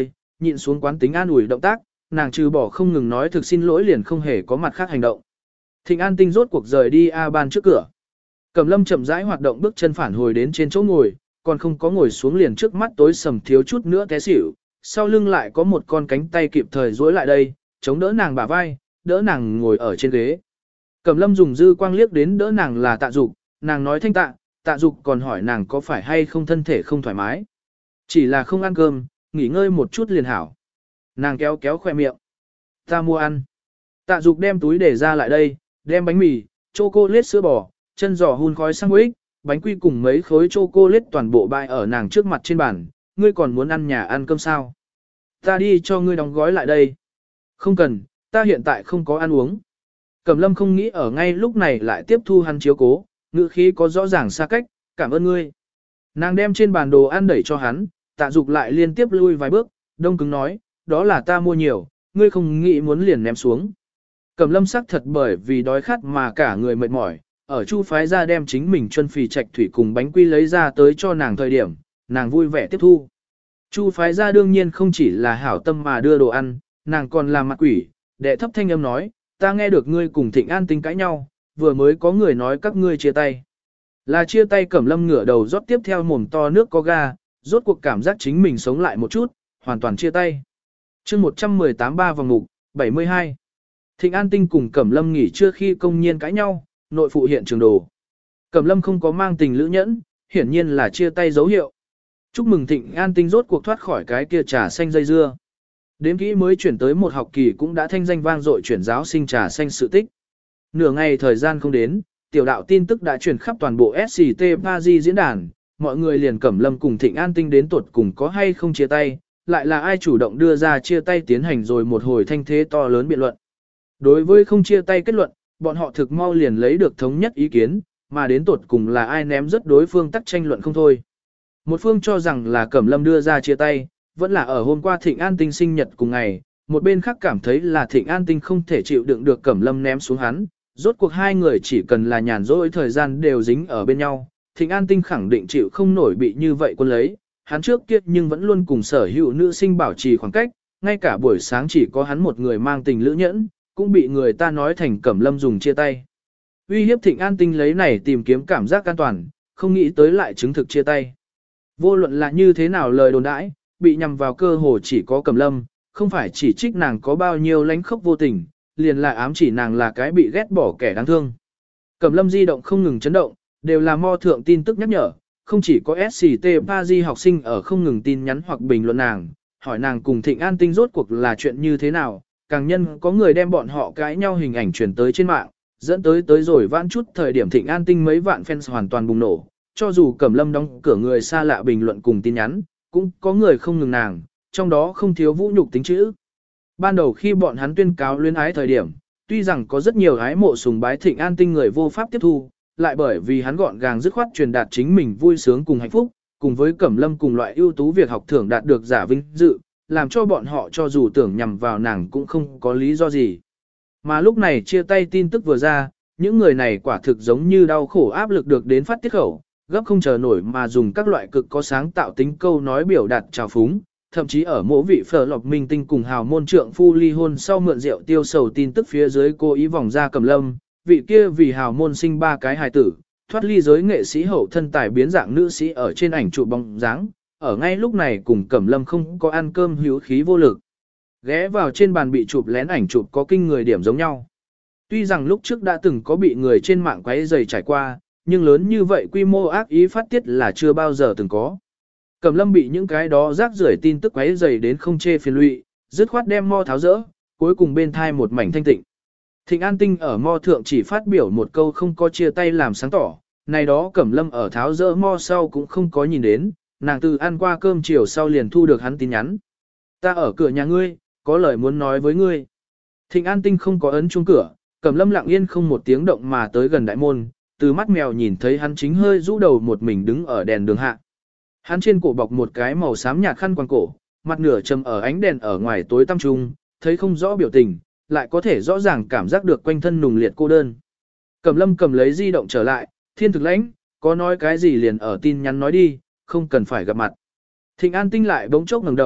Speaker 1: nhịn xuống quán tính an ủi động tác, nàng trừ bỏ không ngừng nói thực xin lỗi liền không hề có mặt khác hành động. Thịnh An Tinh rốt cuộc rời đi A ban trước cửa. Cẩm Lâm chậm rãi hoạt động bước chân phản hồi đến trên chỗ ngồi, còn không có ngồi xuống liền trước mắt tối sầm thiếu chút nữa té xỉu, sau lưng lại có một con cánh tay kịp thời duỗi lại đây, chống đỡ nàng bả vai, đỡ nàng ngồi ở trên ghế. Cẩm Lâm dùng dư quang liếc đến đỡ nàng là Tạ Dục, nàng nói thanh tạ, Tạ Dục còn hỏi nàng có phải hay không thân thể không thoải mái. Chỉ là không ăn cơm, nghỉ ngơi một chút liền hảo. Nàng kéo kéo khoe miệng. Ta mua ăn. Tạ Dục đem túi để ra lại đây, đem bánh mì, chocolate sữa bò, chân giò hun khói sandwich, bánh quy cùng mấy khối chocolate toàn bộ bày ở nàng trước mặt trên bàn. Ngươi còn muốn ăn nhà ăn cơm sao? Ta đi cho ngươi đóng gói lại đây. Không cần, ta hiện tại không có ăn uống. Cẩm Lâm không nghĩ ở ngay lúc này lại tiếp thu hắn chiếu cố, ngữ khí có rõ ràng xa cách, cảm ơn ngươi. Nàng đem trên bàn đồ ăn đẩy cho hắn, Tạ Dục lại liên tiếp lui vài bước, đông cứng nói, đó là ta mua nhiều, ngươi không nghĩ muốn liền ném xuống. Cẩm Lâm sắc thật bởi vì đói khát mà cả người mệt mỏi, ở Chu phái ra đem chính mình chuân phì trạch thủy cùng bánh quy lấy ra tới cho nàng thời điểm, nàng vui vẻ tiếp thu. Chu phái ra đương nhiên không chỉ là hảo tâm mà đưa đồ ăn, nàng còn làm mặt quỷ, đệ thấp thanh âm nói, ta nghe được ngươi cùng Thịnh An Tinh cãi nhau, vừa mới có người nói các ngươi chia tay. Là chia tay. Cẩm Lâm ngửa đầu rót tiếp theo mồm to nước có ga, rốt cuộc cảm giác chính mình sống lại một chút, hoàn toàn chia tay. chương 118 ba vòng mục, 72. Thịnh An Tinh cùng Cẩm Lâm nghỉ trưa khi công nhiên cãi nhau, nội phụ hiện trường đồ. Cẩm Lâm không có mang tình lữ nhẫn, hiển nhiên là chia tay dấu hiệu. Chúc mừng Thịnh An Tinh rốt cuộc thoát khỏi cái kia trà xanh dây dưa. Đếm kỹ mới chuyển tới một học kỳ cũng đã thanh danh vang dội chuyển giáo sinh trà xanh sự tích. Nửa ngày thời gian không đến, tiểu đạo tin tức đã truyền khắp toàn bộ SCT Paris diễn đàn, mọi người liền Cẩm Lâm cùng Thịnh An Tinh đến tuột cùng có hay không chia tay, lại là ai chủ động đưa ra chia tay tiến hành rồi một hồi thanh thế to lớn biện luận. Đối với không chia tay kết luận, bọn họ thực mau liền lấy được thống nhất ý kiến, mà đến tuột cùng là ai ném rất đối phương tắc tranh luận không thôi. Một phương cho rằng là Cẩm Lâm đưa ra chia tay, vẫn là ở hôm qua Thịnh An Tinh sinh nhật cùng ngày, một bên khác cảm thấy là Thịnh An Tinh không thể chịu đựng được Cẩm Lâm ném xuống hắn, rốt cuộc hai người chỉ cần là nhàn rỗi thời gian đều dính ở bên nhau, Thịnh An Tinh khẳng định chịu không nổi bị như vậy quân lấy, hắn trước kia nhưng vẫn luôn cùng sở hữu nữ sinh bảo trì khoảng cách, ngay cả buổi sáng chỉ có hắn một người mang tình lữ nhẫn, cũng bị người ta nói thành Cẩm Lâm dùng chia tay. Uy hiếp Thịnh An Tinh lấy này tìm kiếm cảm giác an toàn, không nghĩ tới lại chứng thực chia tay. Vô luận là như thế nào lời đồn đãi, bị nhằm vào cơ hồ chỉ có Cẩm Lâm, không phải chỉ trích nàng có bao nhiêu lánh khóc vô tình, liền lại ám chỉ nàng là cái bị ghét bỏ kẻ đáng thương. Cẩm Lâm di động không ngừng chấn động, đều là mo thượng tin tức nhắc nhở, không chỉ có SCT Paris học sinh ở không ngừng tin nhắn hoặc bình luận nàng, hỏi nàng cùng Thịnh An Tinh rốt cuộc là chuyện như thế nào, càng nhân có người đem bọn họ cãi nhau hình ảnh truyền tới trên mạng, dẫn tới rồi vãn chút thời điểm Thịnh An Tinh mấy vạn fans hoàn toàn bùng nổ, cho dù Cẩm Lâm đóng cửa người xa lạ bình luận cùng tin nhắn, cũng có người không ngừng nàng, trong đó không thiếu vũ nhục tính chữ. Ban đầu khi bọn hắn tuyên cáo luyến ái thời điểm, tuy rằng có rất nhiều ái mộ sùng bái Thịnh An Tinh người vô pháp tiếp thu, lại bởi vì hắn gọn gàng dứt khoát truyền đạt chính mình vui sướng cùng hạnh phúc, cùng với Cẩm Lâm cùng loại ưu tú việc học thưởng đạt được giả vinh dự, làm cho bọn họ cho dù tưởng nhằm vào nàng cũng không có lý do gì. Mà lúc này chia tay tin tức vừa ra, những người này quả thực giống như đau khổ áp lực được đến phát tiết khẩu, gấp không chờ nổi mà dùng các loại cực có sáng tạo tính câu nói biểu đạt trào phúng, thậm chí ở mỗi vị phở lộc minh tinh cùng hào môn trượng phu ly hôn sau mượn rượu tiêu sầu tin tức phía dưới cố ý vòng ra Cẩm Lâm, vị kia vì hào môn sinh 3 cái hài tử, thoát ly giới nghệ sĩ hậu thân tài biến dạng nữ sĩ ở trên ảnh chụp bóng dáng, ở ngay lúc này cùng Cẩm Lâm không có ăn cơm hữu khí vô lực. Ghé vào trên bàn bị chụp lén ảnh chụp có kinh người điểm giống nhau. Tuy rằng lúc trước đã từng có bị người trên mạng quấy rầy trải qua, nhưng lớn như vậy quy mô ác ý phát tiết là chưa bao giờ từng có. Cẩm Lâm bị những cái đó rác rưởi tin tức quấy rầy đến không chê phiền lụy, dứt khoát đem mo tháo rỡ, cuối cùng bên thai một mảnh thanh tịnh. Thịnh An Tinh ở mo thượng chỉ phát biểu một câu không có chia tay làm sáng tỏ, này đó Cẩm Lâm ở tháo rỡ mo sau cũng không có nhìn đến, nàng từ ăn qua cơm chiều sau liền thu được hắn tin nhắn. Ta ở cửa nhà ngươi, có lời muốn nói với ngươi. Thịnh An Tinh không có ấn chuông cửa, Cẩm Lâm lặng yên không một tiếng động mà tới gần đại môn, từ mắt mèo nhìn thấy hắn chính hơi rũ đầu một mình đứng ở đèn đường hạ. Hắn trên cổ bọc một cái màu xám nhạt khăn quàng cổ, mặt nửa trầm ở ánh đèn ở ngoài tối tăm trung, thấy không rõ biểu tình, lại có thể rõ ràng cảm giác được quanh thân nùng liệt cô đơn. Cẩm Lâm cầm lấy di động trở lại, thiên thực lãnh, có nói cái gì liền ở tin nhắn nói đi, không cần phải gặp mặt. Thịnh An Tinh lại bỗng chốc ngẩng đầu,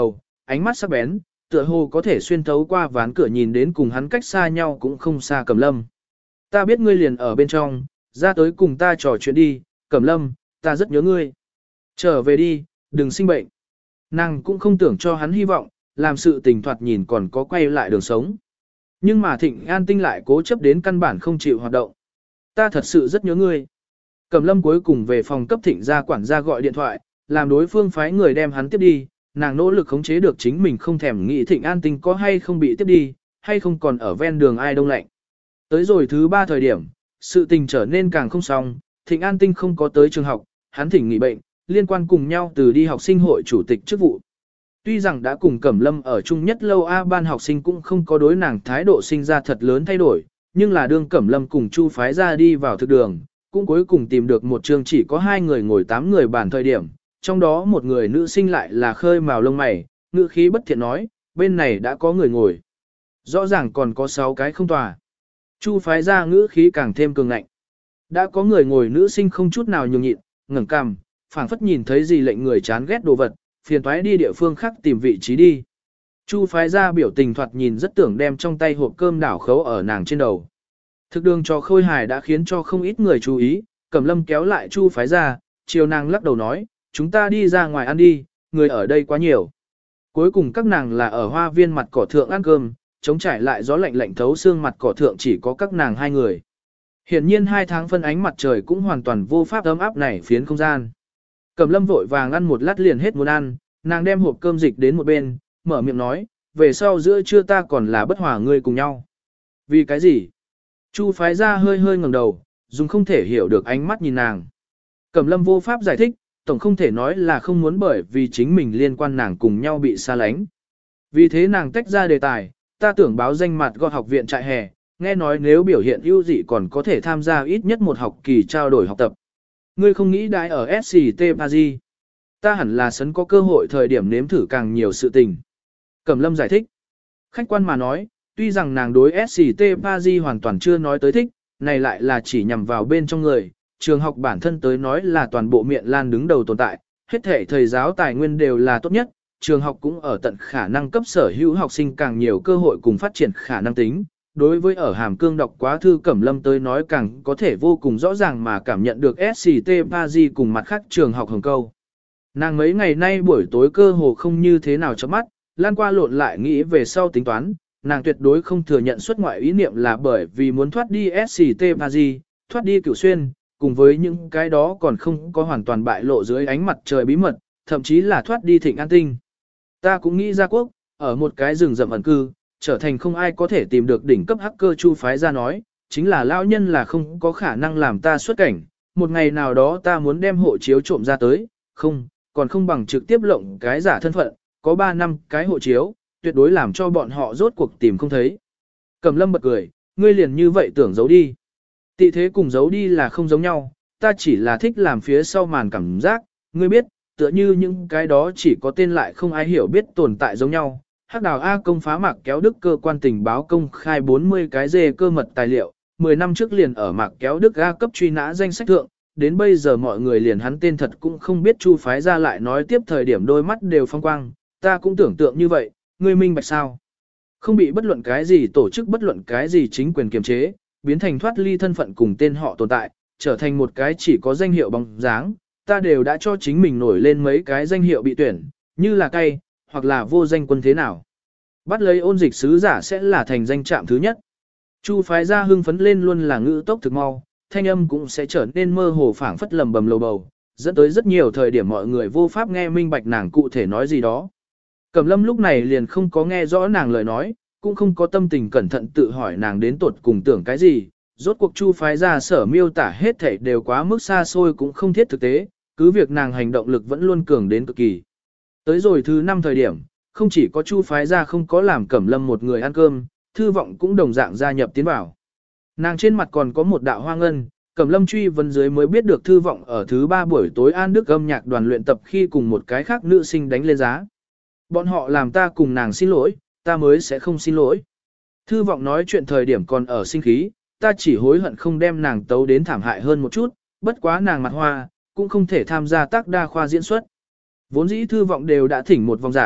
Speaker 1: ánh mắt sắc bén, tựa hồ có thể xuyên thấu qua ván cửa nhìn đến cùng hắn cách xa nhau cũng không xa Cẩm Lâm. Ta biết ngươi liền ở bên trong, ra tới cùng ta trò chuyện đi, Cẩm Lâm, ta rất nhớ ngươi. Trở về đi, đừng sinh bệnh. Nàng cũng không tưởng cho hắn hy vọng, làm sự tình thoạt nhìn còn có quay lại đường sống. Nhưng mà Thịnh An Tinh lại cố chấp đến căn bản không chịu hoạt động. Ta thật sự rất nhớ ngươi. Cẩm Lâm cuối cùng về phòng cấp Thịnh gia quản gia gọi điện thoại, làm đối phương phái người đem hắn tiếp đi, nàng nỗ lực khống chế được chính mình không thèm nghĩ Thịnh An Tinh có hay không bị tiếp đi, hay không còn ở ven đường ai đông lạnh. Tới rồi thứ 3 thời điểm, sự tình trở nên càng không xong, Thịnh An Tinh không có tới trường học, hắn thỉnh nghỉ bệnh, liên quan cùng nhau từ đi học sinh hội chủ tịch chức vụ. Tuy rằng đã cùng Cẩm Lâm ở chung nhất lâu ban học sinh cũng không có đối nàng thái độ sinh ra thật lớn thay đổi, nhưng là đương Cẩm Lâm cùng Chu phái ra đi vào thực đường, cũng cuối cùng tìm được một trường chỉ có 2 người ngồi 8 người bàn thời điểm, trong đó một người nữ sinh lại là khơi màu lông mày, ngữ khí bất thiện nói, bên này đã có người ngồi. Rõ ràng còn có 6 cái không tòa. Chu phái ra ngữ khí càng thêm cường ngạnh. Đã có người ngồi nữ sinh không chút nào nhường nhịn, ngẩng cằm, phảng phất nhìn thấy gì lệnh người chán ghét đồ vật, phiền toái đi địa phương khác tìm vị trí đi. Chu phái ra biểu tình thoạt nhìn rất tưởng đem trong tay hộp cơm đảo khấu ở nàng trên đầu. Thực đường cho khôi hài đã khiến cho không ít người chú ý, Cẩm Lâm kéo lại Chu phái ra, chiều nàng lắc đầu nói, chúng ta đi ra ngoài ăn đi, người ở đây quá nhiều. Cuối cùng các nàng là ở hoa viên mặt cỏ thượng ăn cơm, chống trải lại gió lạnh lạnh thấu xương mặt cỏ thượng chỉ có các nàng 2 người. Hiển nhiên 2 tháng phân ánh mặt trời cũng hoàn toàn vô pháp ấm áp này phiến không gian. Cẩm Lâm vội vàng ăn một lát liền hết muốn ăn, nàng đem hộp cơm dịch đến một bên, mở miệng nói, về sau giữa trưa ta còn là bất hòa ngươi cùng nhau. Vì cái gì? Chu phái ra hơi hơi ngẩng đầu, dùng không thể hiểu được ánh mắt nhìn nàng. Cẩm Lâm vô pháp giải thích, tổng không thể nói là không muốn bởi vì chính mình liên quan nàng cùng nhau bị xa lánh. Vì thế nàng tách ra đề tài, ta tưởng báo danh mặt gọt học viện trại hè, nghe nói nếu biểu hiện ưu dị còn có thể tham gia ít nhất một học kỳ trao đổi học tập. Ngươi không nghĩ đãi ở SCT Paris. Ta hẳn là sấn có cơ hội thời điểm nếm thử càng nhiều sự tình. Cẩm Lâm giải thích. Khách quan mà nói, tuy rằng nàng đối SCT Paris hoàn toàn chưa nói tới thích, này lại là chỉ nhằm vào bên trong người, trường học bản thân tới nói là toàn bộ Miện Lan đứng đầu tồn tại, hết thể thầy giáo tài nguyên đều là tốt nhất, trường học cũng ở tận khả năng cấp sở hữu học sinh càng nhiều cơ hội cùng phát triển khả năng tính. Đối với ở Hàm Cương đọc quá thư Cẩm Lâm tới nói càng có thể vô cùng rõ ràng mà cảm nhận được SCT Paris cùng mặt khác trường học Hồng Câu. Nàng mấy ngày nay buổi tối cơ hồ không như thế nào chớp mắt, lan qua lộn lại nghĩ về sau tính toán, nàng tuyệt đối không thừa nhận xuất ngoại ý niệm là bởi vì muốn thoát đi SCT Paris, thoát đi Cửu Xuyên, cùng với những cái đó còn không có hoàn toàn bại lộ dưới ánh mặt trời bí mật, thậm chí là thoát đi Thịnh An Tinh. Ta cũng nghĩ ra quốc, ở một cái rừng rậm ẩn cư, trở thành không ai có thể tìm được đỉnh cấp hacker Chu phái ra nói, chính là lão nhân là không có khả năng làm ta xuất cảnh, một ngày nào đó ta muốn đem hộ chiếu trộm ra tới, không, còn không bằng trực tiếp lộng cái giả thân phận, có 3 năm cái hộ chiếu, tuyệt đối làm cho bọn họ rốt cuộc tìm không thấy. Cẩm Lâm bật cười, ngươi liền như vậy tưởng giấu đi. Tị thế cùng giấu đi là không giống nhau, ta chỉ là thích làm phía sau màn cảm giác, ngươi biết, tựa như những cái đó chỉ có tên lại không ai hiểu biết tồn tại giống nhau. Hắc Đào A công phá Mạc Kéo Đức cơ quan tình báo công khai 40 cái dê cơ mật tài liệu, 10 năm trước liền ở Mạc Kéo Đức A cấp truy nã danh sách thượng, đến bây giờ mọi người liền hắn tên thật cũng không biết. Chu phái ra lại nói tiếp thời điểm đôi mắt đều phong quang, ta cũng tưởng tượng như vậy, ngươi minh bạch sao? Không bị bất luận cái gì tổ chức bất luận cái gì chính quyền kiềm chế, biến thành thoát ly thân phận cùng tên họ tồn tại, trở thành một cái chỉ có danh hiệu bóng dáng, ta đều đã cho chính mình nổi lên mấy cái danh hiệu bị tuyển, như là cay, hoặc là vô danh quân thế nào. Bắt lấy ôn dịch sứ giả sẽ là thành danh trạm thứ nhất. Chu phái ra hưng phấn lên luôn là ngữ tốc thực mau, thanh âm cũng sẽ trở nên mơ hồ phảng phất lầm bầm lầu bầu, dẫn tới rất nhiều thời điểm mọi người vô pháp nghe minh bạch nàng cụ thể nói gì đó. Cẩm Lâm lúc này liền không có nghe rõ nàng lời nói, cũng không có tâm tình cẩn thận tự hỏi nàng đến tột cùng tưởng cái gì, rốt cuộc Chu phái ra sở miêu tả hết thảy đều quá mức xa xôi cũng không thiết thực tế, cứ việc nàng hành động lực vẫn luôn cường đến cực kỳ. Tới rồi thứ 5 thời điểm, không chỉ có Chu phái ra không có làm Cẩm Lâm một người ăn cơm, Thư Vọng cũng đồng dạng gia nhập tiến vào. Nàng trên mặt còn có một đạo hoa ngân, Cẩm Lâm truy vấn dưới mới biết được Thư Vọng ở thứ 3 buổi tối An Đức âm nhạc đoàn luyện tập khi cùng một cái khác nữ sinh đánh lên giá. Bọn họ làm ta cùng nàng xin lỗi, ta mới sẽ không xin lỗi. Thư Vọng nói chuyện thời điểm còn ở sinh khí, ta chỉ hối hận không đem nàng tấu đến thảm hại hơn một chút, bất quá nàng mặt hoa, cũng không thể tham gia tác đa khoa diễn xuất. Vốn dĩ Thư Vọng đều đã thỉnh một vòng giả,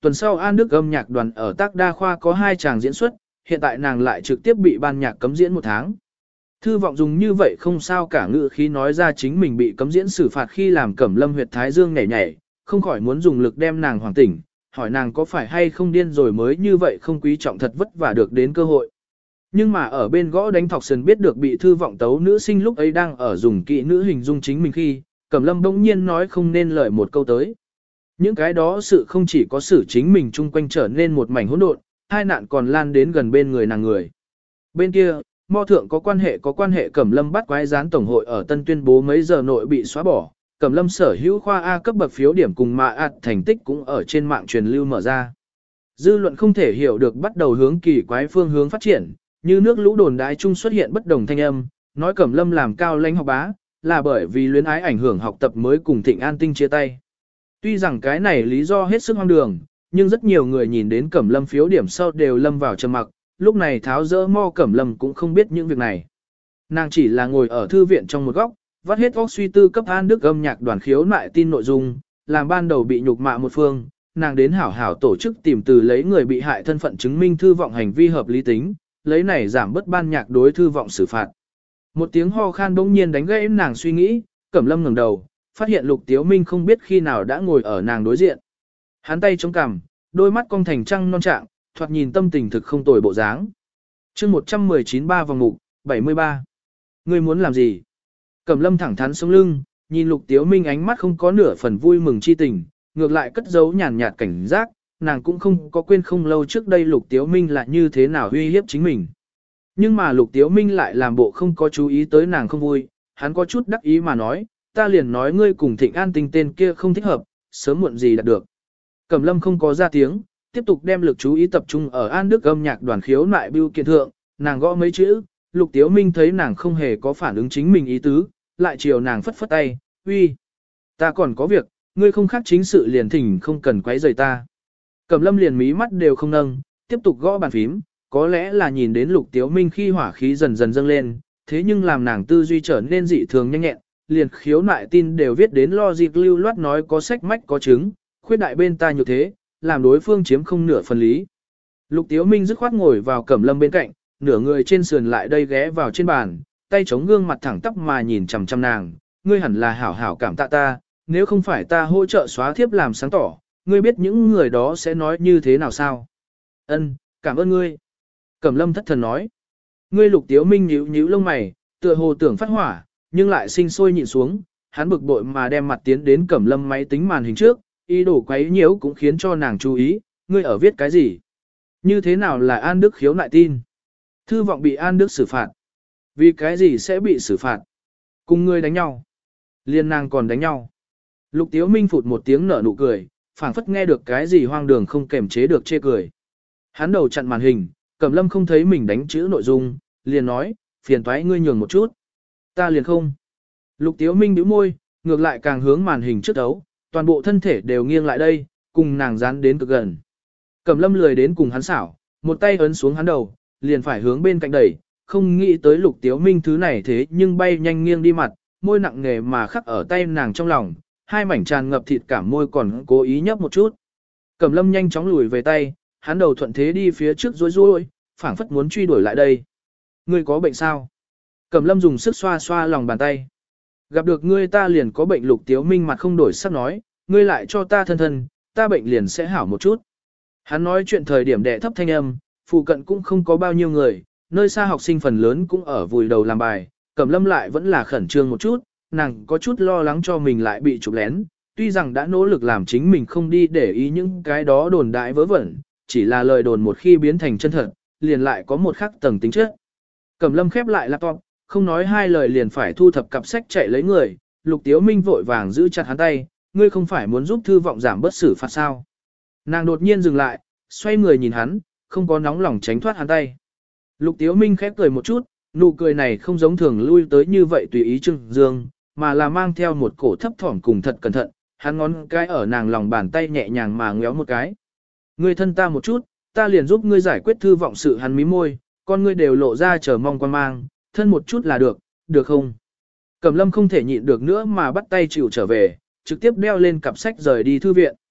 Speaker 1: tuần sau An Đức âm nhạc đoàn ở Tác Đa Khoa có 2 tràng diễn xuất, hiện tại nàng lại trực tiếp bị ban nhạc cấm diễn 1 tháng. Thư vọng dùng như vậy không sao cả ngữ khí nói ra chính mình bị cấm diễn xử phạt khi làm Cẩm Lâm huyệt thái dương nhảy nhảy, không khỏi muốn dùng lực đem nàng hoàng tỉnh, hỏi nàng có phải hay không điên rồi mới như vậy không quý trọng thật vất vả được đến cơ hội. Nhưng mà ở bên gõ đánh thọc sườn biết được bị thư vọng tấu nữ sinh lúc ấy đang ở dùng kỵ nữ hình dung chính mình khi, Cẩm Lâm bỗng nhiên nói không nên lời một câu tới. Những cái đó sự không chỉ có xử chính mình chung quanh trở nên một mảnh hỗn độn, hai nạn còn lan đến gần bên người nàng người. Bên kia, Mo thượng có quan hệ Cẩm Lâm bắt quái gián tổng hội ở Tân tuyên bố mấy giờ nội bị xóa bỏ, Cẩm Lâm sở hữu khoa A cấp bậc phiếu điểm cùng mạ ạt thành tích cũng ở trên mạng truyền lưu mở ra. Dư luận không thể hiểu được bắt đầu hướng kỳ quái phương hướng phát triển, như nước lũ đồn đại chung xuất hiện bất đồng thanh âm, nói Cẩm Lâm làm cao lãnh học bá, là bởi vì luyến ái ảnh hưởng học tập mới cùng Thịnh An Tinh chia tay. Tuy rằng cái này lý do hết sức hoang đường, nhưng rất nhiều người nhìn đến Cẩm Lâm phiếu điểm sau đều lâm vào trầm mặc, lúc này tháo dỡ Mo Cẩm Lâm cũng không biết những việc này. Nàng chỉ là ngồi ở thư viện trong một góc, vắt hết óc suy tư cấp An Đức âm nhạc đoàn khiếu nại tin nội dung, làm ban đầu bị nhục mạ một phương, nàng đến hảo hảo tổ chức tìm từ lấy người bị hại thân phận chứng minh thư vọng hành vi hợp lý tính, lấy này giảm bớt ban nhạc đối thư vọng xử phạt. Một tiếng ho khan bỗng nhiên đánh gãy nàng suy nghĩ, Cẩm Lâm ngẩng đầu, phát hiện Lục Tiếu Minh không biết khi nào đã ngồi ở nàng đối diện. Hắn tay chống cằm, đôi mắt cong thành trăng non trạng, thoạt nhìn tâm tình thực không tồi bộ dáng. Chương 119 3 vòng mục, 73. Ngươi muốn làm gì? Cẩm Lâm thẳng thắn sống lưng, nhìn Lục Tiếu Minh ánh mắt không có nửa phần vui mừng chi tình, ngược lại cất giấu nhàn nhạt cảnh giác, nàng cũng không có quên không lâu trước đây Lục Tiếu Minh là như thế nào uy hiếp chính mình. Nhưng mà Lục Tiếu Minh lại làm bộ không có chú ý tới nàng không vui, hắn có chút đắc ý mà nói, ta liền nói ngươi cùng Thịnh An Tinh tên kia không thích hợp, sớm muộn gì đạt được. Cẩm Lâm không có ra tiếng, tiếp tục đem lực chú ý tập trung ở An Đức âm nhạc đoàn khiếu nại bưu kiện thượng, nàng gõ mấy chữ, Lục Tiếu Minh thấy nàng không hề có phản ứng chính mình ý tứ, lại chiều nàng phất phất tay, uy, ta còn có việc, ngươi không khác chính sự liền thỉnh không cần quấy rầy ta. Cẩm Lâm liền mí mắt đều không nâng, tiếp tục gõ bàn phím, có lẽ là nhìn đến Lục Tiếu Minh khi hỏa khí dần dần dâng lên, thế nhưng làm nàng tư duy trở nên dị thường nhanh nhẹn, liền khiếu nại tin đều viết đến logic lưu loát nói có sách mách có chứng, khuyết đại bên ta như thế, làm đối phương chiếm không nửa phần lý. Lục Tiếu Minh dứt khoát ngồi vào Cẩm Lâm bên cạnh, nửa người trên sườn lại đây ghé vào trên bàn, tay chống gương mặt thẳng tắp mà nhìn chằm chằm nàng, ngươi hẳn là hảo hảo cảm tạ ta, nếu không phải ta hỗ trợ xóa thiếp làm sáng tỏ, ngươi biết những người đó sẽ nói như thế nào sao? Ân, cảm ơn ngươi. Cẩm Lâm thất thần nói. Ngươi Lục Tiếu Minh nhíu nhíu lông mày, tựa hồ tưởng phát hỏa, nhưng lại sinh sôi nhịn xuống, hắn bực bội mà đem mặt tiến đến Cẩm Lâm máy tính màn hình trước, ý đồ quấy nhiễu cũng khiến cho nàng chú ý, ngươi ở viết cái gì? Như thế nào là An Đức khiếu nại tin? Thư vọng bị An Đức xử phạt. Vì cái gì sẽ bị xử phạt? Cùng ngươi đánh nhau. Liên nàng còn đánh nhau. Lục Tiếu Minh phụt một tiếng nở nụ cười, phảng phất nghe được cái gì hoang đường không kềm chế được chê cười. Hắn đầu chặn màn hình, Cẩm Lâm không thấy mình đánh chữ nội dung, liền nói, phiền toái ngươi nhường một chút. Ta liền không. Lục Tiếu Minh bĩu môi, ngược lại càng hướng màn hình trước đấu, toàn bộ thân thể đều nghiêng lại đây, cùng nàng dán đến cực gần. Cẩm Lâm lười đến cùng hắn xảo, một tay ấn xuống hắn đầu, liền phải hướng bên cạnh đẩy, không nghĩ tới Lục Tiếu Minh thứ này thế nhưng bay nhanh nghiêng đi mặt, môi nặng nề mà khắc ở tay nàng trong lòng, hai mảnh tràn ngập thịt cảm môi còn cố ý nhấp một chút. Cẩm Lâm nhanh chóng lùi về tay, hắn đầu thuận thế đi phía trước rối rối, phảng phất muốn truy đuổi lại đây. Ngươi có bệnh sao? Cẩm Lâm dùng sức xoa xoa lòng bàn tay. Gặp được ngươi ta liền có bệnh. Lục Tiếu Minh mặt không đổi sắc nói, ngươi lại cho ta thân thân, ta bệnh liền sẽ hảo một chút. Hắn nói chuyện thời điểm đè thấp thanh âm, phụ cận cũng không có bao nhiêu người, nơi xa học sinh phần lớn cũng ở vùi đầu làm bài, Cẩm Lâm lại vẫn là khẩn trương một chút, nàng có chút lo lắng cho mình lại bị chụp lén, tuy rằng đã nỗ lực làm chính mình không đi để ý những cái đó đồn đại vớ vẩn, chỉ là lời đồn một khi biến thành chân thật, liền lại có một khắc tầng tính chất. Cẩm Lâm khép lại laptop, không nói hai lời liền phải thu thập cặp sách chạy lấy người, Lục Tiếu Minh vội vàng giữ chặt hắn tay, ngươi không phải muốn giúp thư vọng giảm bớt xử phạt sao? Nàng đột nhiên dừng lại, xoay người nhìn hắn, không có nóng lòng tránh thoát hắn tay. Lục Tiếu Minh khép cười một chút, nụ cười này không giống thường lui tới như vậy tùy ý trưng dương, mà là mang theo một cổ thấp thỏm cùng thật cẩn thận, hắn ngón cái ở nàng lòng bàn tay nhẹ nhàng mà ngéo một cái. Ngươi thân ta một chút, ta liền giúp ngươi giải quyết thư vọng sự. Hắn mí môi, con ngươi đều lộ ra chờ mong quan mang, thân một chút là được, được không? Cẩm Lâm không thể nhịn được nữa mà bắt tay chịu trở về, trực tiếp đeo lên cặp sách rời đi thư viện.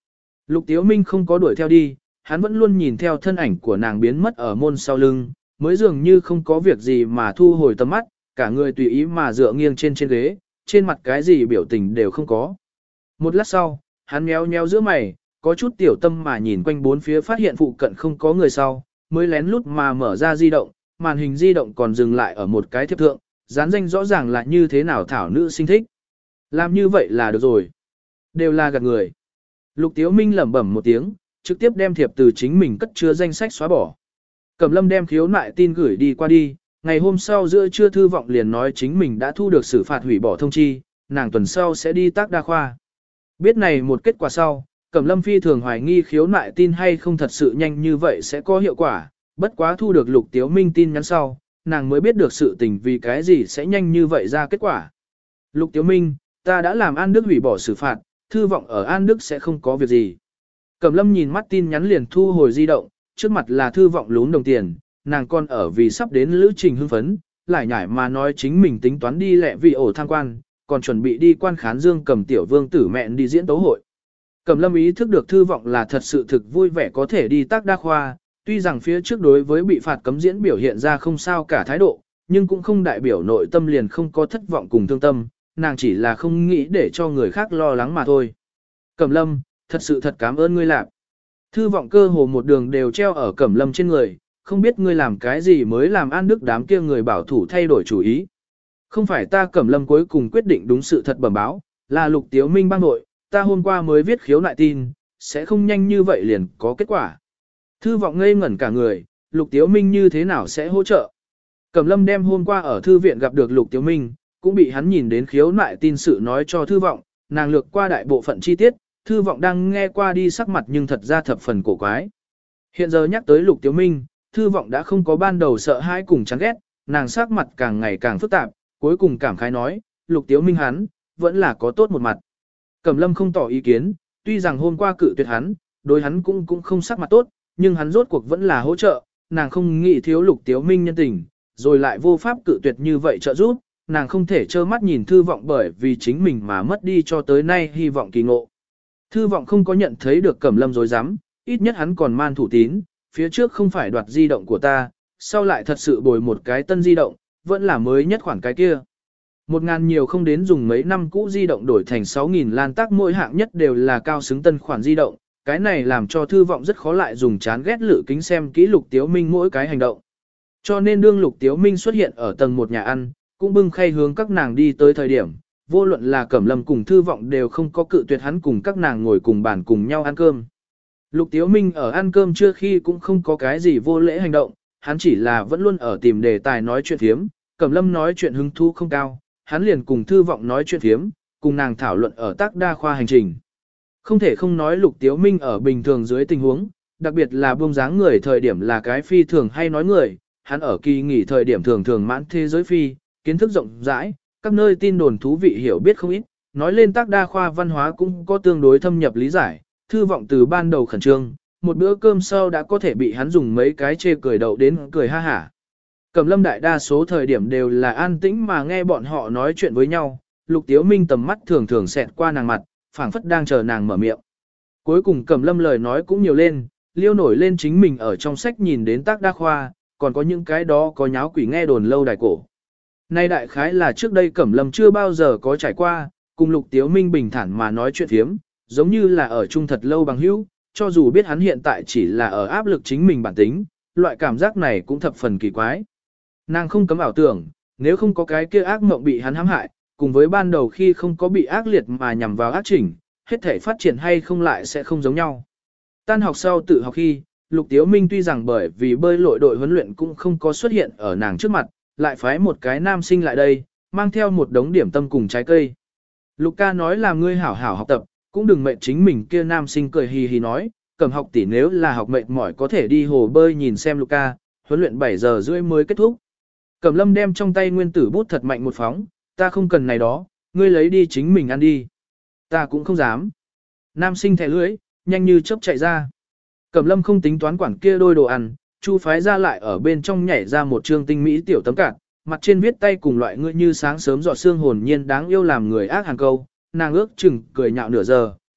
Speaker 1: Lục Tiếu Minh không có đuổi theo đi, hắn vẫn luôn nhìn theo thân ảnh của nàng biến mất ở môn sau lưng, mới dường như không có việc gì mà thu hồi tầm mắt, cả người tùy ý mà dựa nghiêng trên ghế, trên mặt cái gì biểu tình đều không có. Một lát sau, hắn méo méo giữa mày, có chút tiểu tâm mà nhìn quanh bốn phía phát hiện phụ cận không có người sau, mới lén lút mà mở ra di động, màn hình di động còn dừng lại ở một cái thiệp thượng, dán danh rõ ràng là như thế nào thảo nữ sinh thích. Làm như vậy là được rồi. Đều là gạt người. Lục Tiếu Minh lẩm bẩm một tiếng, trực tiếp đem thiệp từ chính mình cất chứa danh sách xóa bỏ. Cẩm Lâm đem khiếu nại tin gửi đi qua đi, ngày hôm sau giữa trưa thư vọng liền nói chính mình đã thu được xử phạt hủy bỏ thông chi, nàng tuần sau sẽ đi tác đa khoa. Biết này một kết quả sau, Cẩm Lâm phi thường hoài nghi khiếu nại tin hay không thật sự nhanh như vậy sẽ có hiệu quả, bất quá thu được Lục Tiếu Minh tin nhắn sau, nàng mới biết được sự tình vì cái gì sẽ nhanh như vậy ra kết quả. Lục Tiếu Minh, ta đã làm An Đức hủy bỏ xử phạt, thư vọng ở An Đức sẽ không có việc gì. Cẩm Lâm nhìn mắt tin nhắn liền thu hồi di động, trước mặt là thư vọng lún đồng tiền, nàng còn ở vì sắp đến lữ trình hưng phấn, lại nhải mà nói chính mình tính toán đi lẹ vì ổ tham quan, còn chuẩn bị đi quan khán Dương Cầm tiểu vương tử mẹn đi diễn tấu hội. Cẩm Lâm ý thức được thư vọng là thật sự thực vui vẻ có thể đi tác đa khoa, tuy rằng phía trước đối với bị phạt cấm diễn biểu hiện ra không sao cả thái độ, nhưng cũng không đại biểu nội tâm liền không có thất vọng cùng thương tâm, nàng chỉ là không nghĩ để cho người khác lo lắng mà thôi. Cẩm Lâm, thật sự thật cảm ơn ngươi lạc. Thư vọng cơ hồ một đường đều treo ở Cẩm Lâm trên người, không biết ngươi làm cái gì mới làm An Đức đám kia người bảo thủ thay đổi chủ ý. Không phải ta Cẩm Lâm cuối cùng quyết định đúng sự thật bẩm báo, là Lục Tiếu Minh bang nội, ta hôm qua mới viết khiếu nại tin, sẽ không nhanh như vậy liền có kết quả. Thư vọng ngây ngẩn cả người, Lục Tiếu Minh như thế nào sẽ hỗ trợ? Cẩm Lâm đem hôm qua ở thư viện gặp được Lục Tiếu Minh, cũng bị hắn nhìn đến khiếu nại tin sự nói cho thư vọng, nàng lược qua đại bộ phận chi tiết, thư vọng đang nghe qua đi sắc mặt nhưng thật ra thập phần cổ quái. Hiện giờ nhắc tới Lục Tiếu Minh, thư vọng đã không có ban đầu sợ hãi cùng chán ghét, nàng sắc mặt càng ngày càng phức tạp, cuối cùng cảm khái nói, Lục Tiếu Minh hắn, vẫn là có tốt một mặt. Cẩm Lâm không tỏ ý kiến, tuy rằng hôm qua cự tuyệt hắn, đối hắn cũng không sắc mặt tốt, nhưng hắn rốt cuộc vẫn là hỗ trợ, nàng không nghĩ thiếu Lục Tiếu Minh nhân tình, rồi lại vô pháp cự tuyệt như vậy trợ giúp, nàng không thể trơ mắt nhìn thư vọng bởi vì chính mình mà mất đi cho tới nay hy vọng kỳ ngộ. Thư vọng không có nhận thấy được Cẩm Lâm dối rắm, ít nhất hắn còn man thủ tín, phía trước không phải đoạt di động của ta, sau lại thật sự bồi một cái tân di động, vẫn là mới nhất khoản cái kia. 1.000 nhiều không đến dùng mấy năm cũ di động đổi thành 6.000 lan tác mỗi hạng nhất đều là cao xứng tân khoản di động, cái này làm cho thư vọng rất khó lại dùng chán ghét lự kính xem kỹ Lục Tiếu Minh mỗi cái hành động. Cho nên đương Lục Tiếu Minh xuất hiện ở tầng 1 nhà ăn, cũng bưng khay hướng các nàng đi tới thời điểm, vô luận là Cẩm Lâm cùng thư vọng đều không có cự tuyệt hắn cùng các nàng ngồi cùng bàn cùng nhau ăn cơm. Lục Tiếu Minh ở ăn cơm trưa khi cũng không có cái gì vô lễ hành động, hắn chỉ là vẫn luôn ở tìm đề tài nói chuyện phiếm, Cẩm Lâm nói chuyện hứng thú không cao, hắn liền cùng thư vọng nói chuyện phiếm, cùng nàng thảo luận ở tác đa khoa hành trình. Không thể không nói Lục Tiếu Minh ở bình thường dưới tình huống, đặc biệt là buông dáng người thời điểm là cái phi thường hay nói người, hắn ở kỳ nghỉ thời điểm thường thường mãn thế giới phi, kiến thức rộng rãi, các nơi tin đồn thú vị hiểu biết không ít, nói lên tác đa khoa văn hóa cũng có tương đối thâm nhập lý giải, thư vọng từ ban đầu khẩn trương, một bữa cơm sau đã có thể bị hắn dùng mấy cái chê cười đậu đến cười ha hả. Cẩm Lâm đại đa số thời điểm đều là an tĩnh mà nghe bọn họ nói chuyện với nhau, Lục Tiếu Minh tầm mắt thường thường xẹt qua nàng mặt, phảng phất đang chờ nàng mở miệng. Cuối cùng Cẩm Lâm lời nói cũng nhiều lên, liêu nổi lên chính mình ở trong sách nhìn đến tác đa khoa, còn có những cái đó có nháo quỷ nghe đồn lâu đài cổ. Nay đại khái là trước đây Cẩm Lâm chưa bao giờ có trải qua, cùng Lục Tiếu Minh bình thản mà nói chuyện phiếm, giống như là ở chung thật lâu bằng hữu, cho dù biết hắn hiện tại chỉ là ở áp lực chính mình bản tính, loại cảm giác này cũng thập phần kỳ quái. Nàng không cấm ảo tưởng, nếu không có cái kia ác mộng bị hắn hãm hại, cùng với ban đầu khi không có bị ác liệt mà nhằm vào ác chỉnh, hết thể phát triển hay không lại sẽ không giống nhau. Tan học sau tự học khi, Lục Tiếu Minh tuy rằng bởi vì bơi lội đội huấn luyện cũng không có xuất hiện ở nàng trước mặt, lại phái một cái nam sinh lại đây, mang theo một đống điểm tâm cùng trái cây. Lục ca nói là ngươi hảo hảo học tập, cũng đừng mệt chính mình, kia nam sinh cười hì hì nói, Cẩm học tỷ nếu là học mệt mỏi có thể đi hồ bơi nhìn xem Lục ca, huấn luyện 7 giờ rưỡi mới kết thúc. Cẩm Lâm đem trong tay nguyên tử bút thật mạnh một phóng, ta không cần này đó, ngươi lấy đi chính mình ăn đi. Ta cũng không dám. Nam sinh thẻ lưỡi, nhanh như chớp chạy ra. Cẩm Lâm không tính toán quản kia đôi đồ ăn, Chu phái ra lại ở bên trong nhảy ra một trương tinh mỹ tiểu tấm card, mặt trên viết tay cùng loại ngươi như sáng sớm giọt sương hồn nhiên đáng yêu làm người ác hàng câu, nàng ước chừng cười nhạo nửa giờ,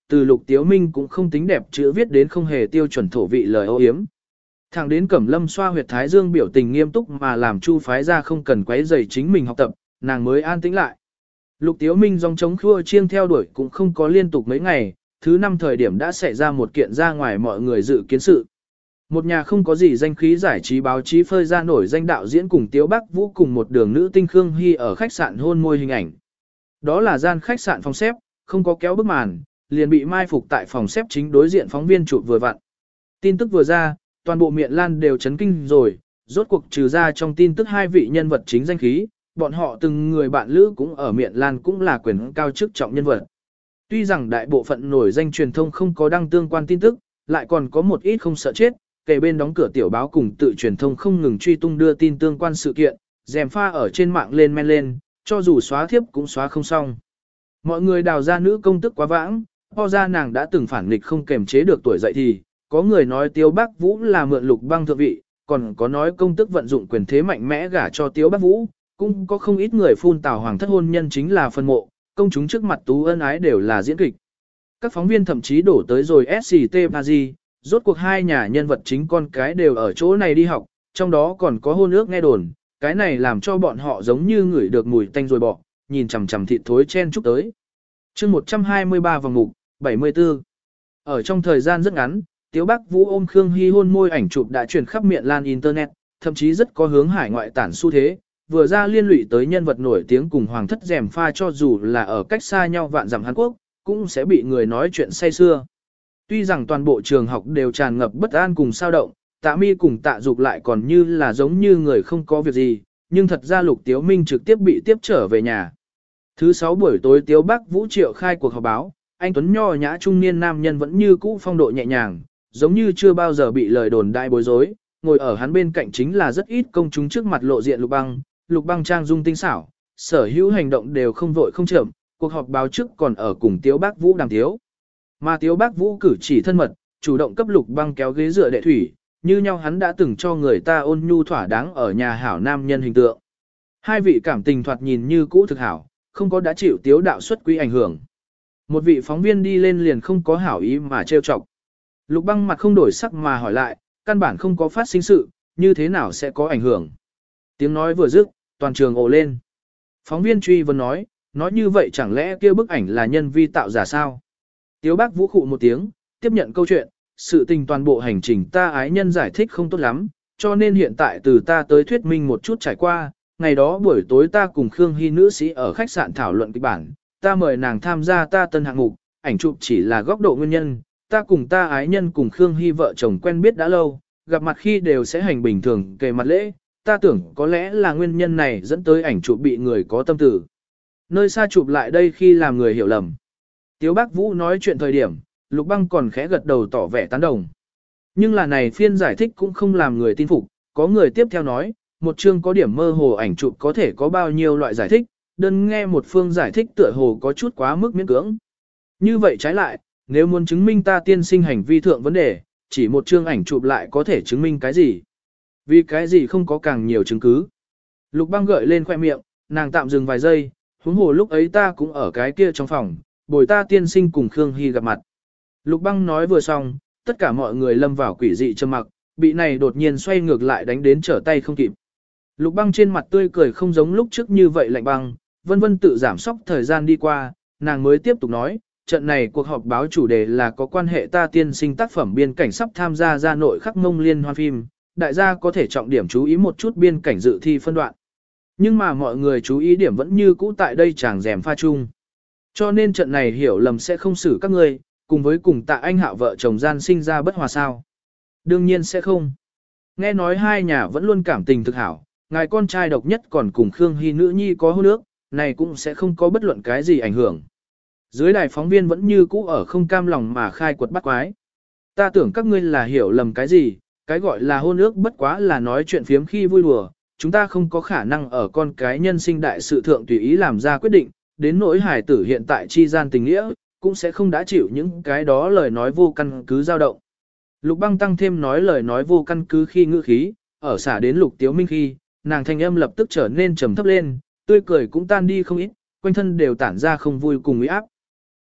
Speaker 1: từ Lục Tiếu Minh cũng không tính đẹp chữ viết đến không hề tiêu chuẩn thổ vị lời ô yếm. Thẳng đến Cẩm Lâm xoa huyệt thái dương biểu tình nghiêm túc mà làm Chu phái ra không cần quấy rầy chính mình học tập, nàng mới an tĩnh lại. Lục Tiếu Minh dòng chống khua chiêng theo đuổi cũng không có liên tục mấy ngày, thứ 5 thời điểm đã xảy ra một kiện ra ngoài mọi người dự kiến sự. Một nhà không có gì danh khí giải trí báo chí phơi ra nổi danh đạo diễn cùng Tiếu Bắc Vũ cùng một đường nữ tinh Khương Hy ở khách sạn hôn môi hình ảnh. Đó là gian khách sạn phòng xếp, không có kéo bức màn, liền bị mai phục tại phòng xếp chính đối diện phóng viên chụp vừa vặn. Tin tức vừa ra, toàn bộ Miện Lan đều chấn kinh rồi, rốt cuộc trừ ra trong tin tức 2 vị nhân vật chính danh khí, bọn họ từng người bạn lữ cũng ở Miện Lan cũng là quyền cao chức trọng nhân vật. Tuy rằng đại bộ phận nổi danh truyền thông không có đăng tương quan tin tức, lại còn có một ít không sợ chết, kề bên đóng cửa tiểu báo cùng tự truyền thông không ngừng truy tung đưa tin tương quan sự kiện, dèm pha ở trên mạng lên men lên, cho dù xóa thiếp cũng xóa không xong. Mọi người đào ra nữ công tức quá vãng, ho ra nàng đã từng phản nghịch không kềm chế được tuổi dậy thì, có người nói Tiếu Bắc Vũ là mượn Lục Băng thượng vị, còn có nói công tức vận dụng quyền thế mạnh mẽ gả cho Tiếu Bắc Vũ, cũng có không ít người phun tào hoàng thất hôn nhân chính là phân mộ, công chúng trước mặt tú ân ái đều là diễn kịch. Các phóng viên thậm chí đổ tới rồi SCT Paris, rốt cuộc 2 nhà nhân vật chính con cái đều ở chỗ này đi học, trong đó còn có hôn ước nghe đồn, cái này làm cho bọn họ giống như ngửi được mùi tanh rồi bỏ, nhìn chằm chằm thịt thối chen chúc tới. Chương 123 vòng mục, 74. Ở trong thời gian rất ngắn, Tiếu Bắc Vũ ôm Khương Hy hôn môi ảnh chụp đã truyền khắp Miện Lan Internet, thậm chí rất có hướng hải ngoại tản xu thế, vừa ra liên lụy tới nhân vật nổi tiếng cùng hoàng thất rèm pha cho dù là ở cách xa nhau vạn dặm Hàn Quốc, cũng sẽ bị người nói chuyện say xưa. Tuy rằng toàn bộ trường học đều tràn ngập bất an cùng sao động, Tạ Mi cùng Tạ Dục lại còn như là giống như người không có việc gì, nhưng thật ra Lục Tiếu Minh trực tiếp bị tiếp trở về nhà. Thứ 6 buổi tối Tiếu Bắc Vũ triệu khai cuộc họp báo, anh tuấn nho nhã trung niên nam nhân vẫn như cũ phong độ nhẹ nhàng, giống như chưa bao giờ bị lời đồn đại bối rối, ngồi ở hắn bên cạnh chính là rất ít công chúng trước mặt lộ diện Lục Băng trang dung tinh xảo, sở hữu hành động đều không vội không chậm, cuộc họp báo trước còn ở cùng Tiếu Bắc Vũ đàm tiếu. Mà Tiếu Bắc Vũ cử chỉ thân mật, chủ động cấp Lục Băng kéo ghế dựa đệ thủy, như nhau hắn đã từng cho người ta ôn nhu thỏa đáng ở nhà hảo nam nhân hình tượng. 2 vị cảm tình thoạt nhìn như cũ thực hảo, không có đã chịu Tiếu đạo xuất quý ảnh hưởng. Một vị phóng viên đi lên liền không có hảo ý mà trêu chọc. Lục Băng mặt không đổi sắc mà hỏi lại, căn bản không có phát sinh sự, như thế nào sẽ có ảnh hưởng. Tiếng nói vừa dứt, toàn trường ồ lên. Phóng viên truy vấn nói như vậy chẳng lẽ kia bức ảnh là nhân vi tạo giả sao? Tiếu Bắc Vũ khụ một tiếng, tiếp nhận câu chuyện, sự tình toàn bộ hành trình ta ái nhân giải thích không tốt lắm, cho nên hiện tại từ ta tới thuyết minh một chút trải qua, ngày đó buổi tối ta cùng Khương Hy nữ sĩ ở khách sạn thảo luận kịch bản, ta mời nàng tham gia ta tân hạng mục, ảnh chụp chỉ là góc độ nguyên nhân, ta cùng ta ái nhân cùng Khương Hy vợ chồng quen biết đã lâu, gặp mặt khi đều sẽ hành bình thường kề mặt lễ, ta tưởng có lẽ là nguyên nhân này dẫn tới ảnh chụp bị người có tâm tư. Nơi xa chụp lại đây khi làm người hiểu lầm. Tiếu Bắc Vũ nói chuyện thời điểm, Lục Băng còn khẽ gật đầu tỏ vẻ tán đồng. Nhưng là này phiên giải thích cũng không làm người tin phục, có người tiếp theo nói, một chương có điểm mơ hồ ảnh chụp có thể có bao nhiêu loại giải thích, đơn nghe một phương giải thích tựa hồ có chút quá mức miễn cưỡng. Như vậy trái lại, nếu muốn chứng minh ta tiên sinh hành vi thượng vấn đề, chỉ một chương ảnh chụp lại có thể chứng minh cái gì? Vì cái gì không có càng nhiều chứng cứ? Lục Băng gợi lên khoe miệng, nàng tạm dừng vài giây, huống hồ lúc ấy ta cũng ở cái kia trong phòng, bồi ta tiên sinh cùng Khương Hy gặp mặt. Lục Băng nói vừa xong, tất cả mọi người lâm vào quỷ dị trầm mặc, bị này đột nhiên xoay ngược lại đánh đến trở tay không kịp. Lục Băng trên mặt tươi cười không giống lúc trước như vậy lạnh băng, vân vân tự giảm sóc thời gian đi qua, nàng mới tiếp tục nói, trận này cuộc họp báo chủ đề là có quan hệ ta tiên sinh tác phẩm biên cảnh sắp tham gia ra nội khắc mông liên hoan phim, đại gia có thể trọng điểm chú ý một chút biên cảnh dự thi phân đoạn. Nhưng mà mọi người chú ý điểm vẫn như cũ tại đây chàng rèm pha chung. Cho nên trận này hiểu lầm sẽ không xử các ngươi, cùng với cùng Tạ Anh Hạo vợ chồng gian sinh ra bất hòa sao. Đương nhiên sẽ không. Nghe nói 2 nhà vẫn luôn cảm tình thực hảo, ngài con trai độc nhất còn cùng Khương Hy nữ nhi có hôn ước, này cũng sẽ không có bất luận cái gì ảnh hưởng. Dưới đài phóng viên vẫn như cũ ở không cam lòng mà khai quật bắt quái. Ta tưởng các ngươi là hiểu lầm cái gì, cái gọi là hôn ước bất quá là nói chuyện phiếm khi vui đùa, chúng ta không có khả năng ở con cái nhân sinh đại sự thượng tùy ý làm ra quyết định, đến nỗi hài tử hiện tại chi gian tình nghĩa, cũng sẽ không đã chịu những cái đó lời nói vô căn cứ dao động. Lục Băng tăng thêm nói lời nói vô căn cứ khi ngữ khí, ở xả đến Lục Tiếu Minh khi, nàng thanh âm lập tức trở nên trầm thấp lên, tươi cười cũng tan đi không ít, quanh thân đều tản ra không vui cùng uy áp.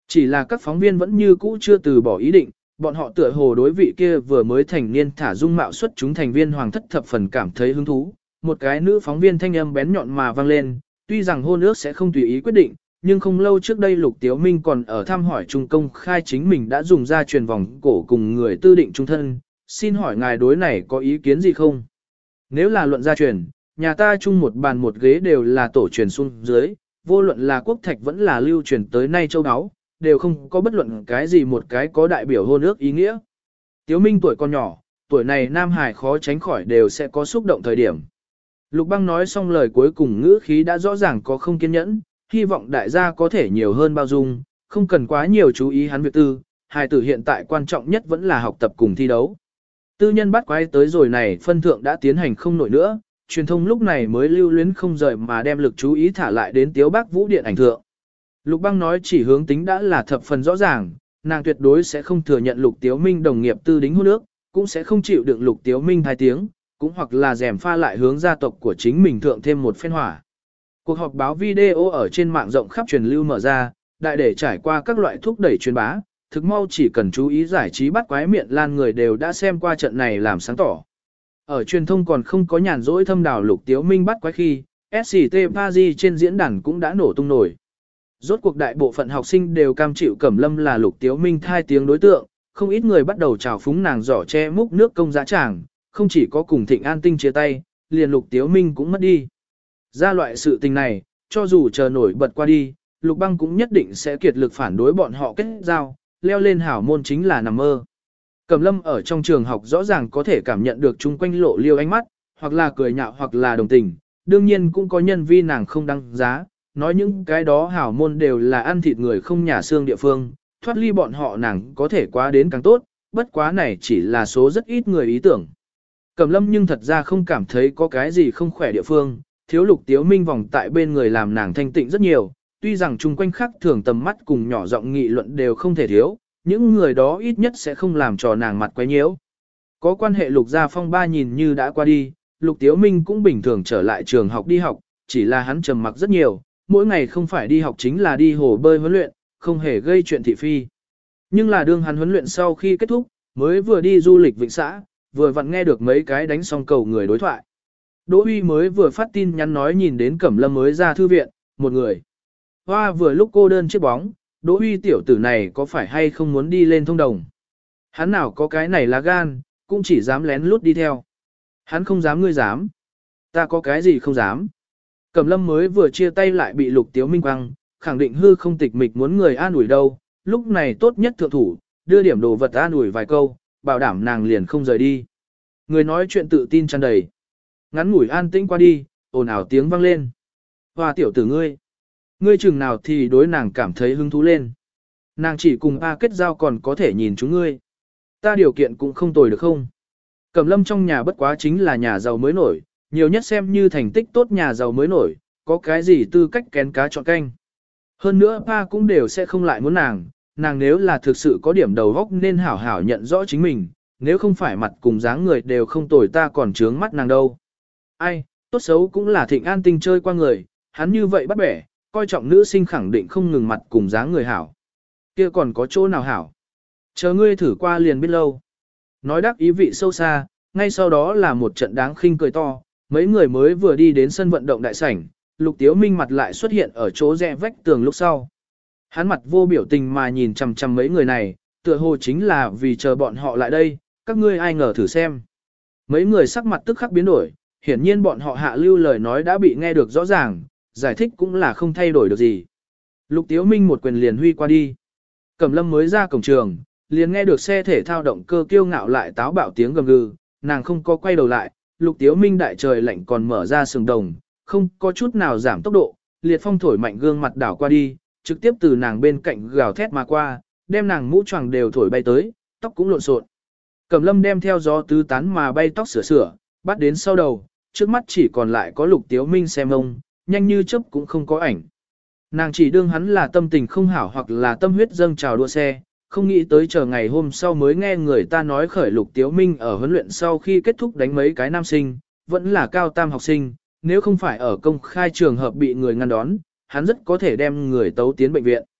Speaker 1: Chỉ là các phóng viên vẫn như cũ chưa từ bỏ ý định, bọn họ tựa hồ đối vị kia vừa mới thành niên thả dung mạo xuất chúng thành viên hoàng thất thập phần cảm thấy hứng thú. Một cái nữ phóng viên thanh âm bén nhọn mà vang lên, tuy rằng hôn ước sẽ không tùy ý quyết định, nhưng không lâu trước đây Lục Tiếu Minh còn ở thăm hỏi trung công khai chính mình đã dùng ra truyền vòng cổ cùng người tư định trung thân, xin hỏi ngài đối này có ý kiến gì không? Nếu là luận gia truyền, nhà ta chung một bàn một ghế đều là tổ truyền xuống dưới, vô luận là quốc thạch vẫn là lưu truyền tới nay châu áo, đều không có bất luận cái gì một cái có đại biểu hôn ước ý nghĩa. Tiếu Minh tuổi còn nhỏ, tuổi này Nam Hải khó tránh khỏi đều sẽ có xúc động thời điểm. Lục Băng nói xong lời cuối cùng ngữ khí đã rõ ràng có không kiên nhẫn, hy vọng đại gia có thể nhiều hơn bao dung, không cần quá nhiều chú ý hắn việc tư, hài tử hiện tại quan trọng nhất vẫn là học tập cùng thi đấu. Tư nhân bắt quái tới rồi này phân thượng đã tiến hành không nổi nữa, truyền thông lúc này mới lưu luyến không rời mà đem lực chú ý thả lại đến Tiếu Bác Vũ điện ảnh thượng. Lục Băng nói chỉ hướng tính đã là thập phần rõ ràng, nàng tuyệt đối sẽ không thừa nhận Lục Tiếu Minh đồng nghiệp tư đính hôn ước, cũng sẽ không chịu đựng Lục Tiếu Minh 2 tiếng, cũng hoặc là rèm pha lại hướng gia tộc của chính mình thượng thêm một phen hỏa. Cuộc họp báo video ở trên mạng rộng khắp truyền lưu mở ra, đại để trải qua các loại thúc đẩy truyền bá, thực mau chỉ cần chú ý giải trí bắt quái miệng lan người đều đã xem qua trận này làm sáng tỏ. Ở truyền thông còn không có nhàn rỗi thâm đào Lục Tiếu Minh bắt quái khi, SCT Paris trên diễn đàn cũng đã nổ tung nổi. Rốt cuộc đại bộ phận học sinh đều cam chịu Cẩm Lâm là Lục Tiếu Minh 2 tiếng đối tượng, không ít người bắt đầu trào phúng nàng giỏ che múc nước công giá tràng, không chỉ có cùng Thịnh An Tinh chia tay, liền Lục Tiếu Minh cũng mất đi. Ra loại sự tình này, cho dù chờ nổi bật qua đi, Lục Băng cũng nhất định sẽ kiệt lực phản đối bọn họ kết giao, leo lên hảo môn chính là nằm mơ. Cẩm Lâm ở trong trường học rõ ràng có thể cảm nhận được chung quanh lộ liêu ánh mắt, hoặc là cười nhạo hoặc là đồng tình, đương nhiên cũng có nhân vi nàng không đăng giá, nói những cái đó hảo môn đều là ăn thịt người không nhà xương địa phương, thoát ly bọn họ nàng có thể quá đến càng tốt, bất quá này chỉ là số rất ít người ý tưởng. Cẩm Lâm nhưng thật ra không cảm thấy có cái gì không khỏe địa phương, thiếu Lục Tiếu Minh vòng tại bên người làm nàng thanh tịnh rất nhiều, tuy rằng chung quanh khác thường tầm mắt cùng nhỏ giọng nghị luận đều không thể thiếu, những người đó ít nhất sẽ không làm trò nàng mặt quấy nhiễu. Có quan hệ Lục gia phong ba nhìn như đã qua đi, Lục Tiếu Minh cũng bình thường trở lại trường học đi học, chỉ là hắn trầm mặc rất nhiều, mỗi ngày không phải đi học chính là đi hồ bơi huấn luyện, không hề gây chuyện thị phi. Nhưng là đương hắn huấn luyện sau khi kết thúc, mới vừa đi du lịch Vịnh xã, vừa vặn nghe được mấy cái đánh xong cầu người đối thoại. Đỗ Uy mới vừa phát tin nhắn nói nhìn đến Cẩm Lâm mới ra thư viện, một người. Hoa vừa lúc cô đơn chiếc bóng, Đỗ Uy tiểu tử này có phải hay không muốn đi lên thông đồng. Hắn nào có cái này là gan, cũng chỉ dám lén lút đi theo. Hắn không dám ngươi dám. Ta có cái gì không dám. Cẩm Lâm mới vừa chia tay lại bị Lục Tiếu Minh quăng, khẳng định hư không tịch mịch muốn người an ủi đâu, lúc này tốt nhất thượng thủ, đưa điểm đồ vật an ủi vài câu, bảo đảm nàng liền không rời đi. Người nói chuyện tự tin tràn đầy. Ngắn ngủi an tĩnh qua đi, ồn ào tiếng vang lên. Hoa tiểu tử ngươi chừng nào thì đối nàng cảm thấy hứng thú lên. Nàng chỉ cùng A kết giao còn có thể nhìn chúng ngươi. Ta điều kiện cũng không tồi được không? Cẩm Lâm trong nhà bất quá chính là nhà giàu mới nổi, nhiều nhất xem như thành tích tốt nhà giàu mới nổi, có cái gì tư cách kén cá chọn canh. Hơn nữa pa cũng đều sẽ không lại muốn nàng nếu là thực sự có điểm đầu góc nên hảo hảo nhận rõ chính mình, nếu không phải mặt cùng dáng người đều không tồi ta còn trướng mắt nàng đâu. Ai, tốt xấu cũng là Thịnh An Tinh chơi qua người, hắn như vậy bắt bẻ, coi trọng nữ sinh khẳng định không ngừng mặt cùng dáng người hảo. Kia còn có chỗ nào hảo? Chờ ngươi thử qua liền biết lâu. Nói đắc ý vị sâu xa, ngay sau đó là một trận đáng khinh cười to, mấy người mới vừa đi đến sân vận động đại sảnh, Lục Tiếu Minh mặt lại xuất hiện ở chỗ rẽ vách tường lúc sau. Hắn mặt vô biểu tình mà nhìn chằm chằm mấy người này, tựa hồ chính là vì chờ bọn họ lại đây, các ngươi ai ngờ thử xem. Mấy người sắc mặt tức khắc biến đổi, hiển nhiên bọn họ hạ lưu lời nói đã bị nghe được rõ ràng, giải thích cũng là không thay đổi được gì. Lục Tiếu Minh một quyền liền huy qua đi. Cẩm Lâm mới ra cổng trường, liền nghe được xe thể thao động cơ kiêu ngạo lại táo bạo tiếng gầm gừ, nàng không có quay đầu lại, Lục Tiếu Minh đại trời lạnh còn mở ra sừng đồng, không có chút nào giảm tốc độ, liệt phong thổi mạnh gương mặt đảo qua đi, trực tiếp từ nàng bên cạnh gào thét mà qua, đem nàng mũ choàng đều thổi bay tới, tóc cũng lộn xộn. Cẩm Lâm đem theo gió tứ tán mà bay tóc sửa, bắt đến sau đầu, trước mắt chỉ còn lại có Lục Tiếu Minh xem ông, nhanh như chớp cũng không có ảnh. Nàng chỉ đương hắn là tâm tình không hảo hoặc là tâm huyết dâng trào đua xe, không nghĩ tới chờ ngày hôm sau mới nghe người ta nói khởi Lục Tiếu Minh ở huấn luyện sau khi kết thúc đánh mấy cái nam sinh, vẫn là cao tam học sinh, nếu không phải ở công khai trường hợp bị người ngăn đón, hắn rất có thể đem người tấu tiến bệnh viện.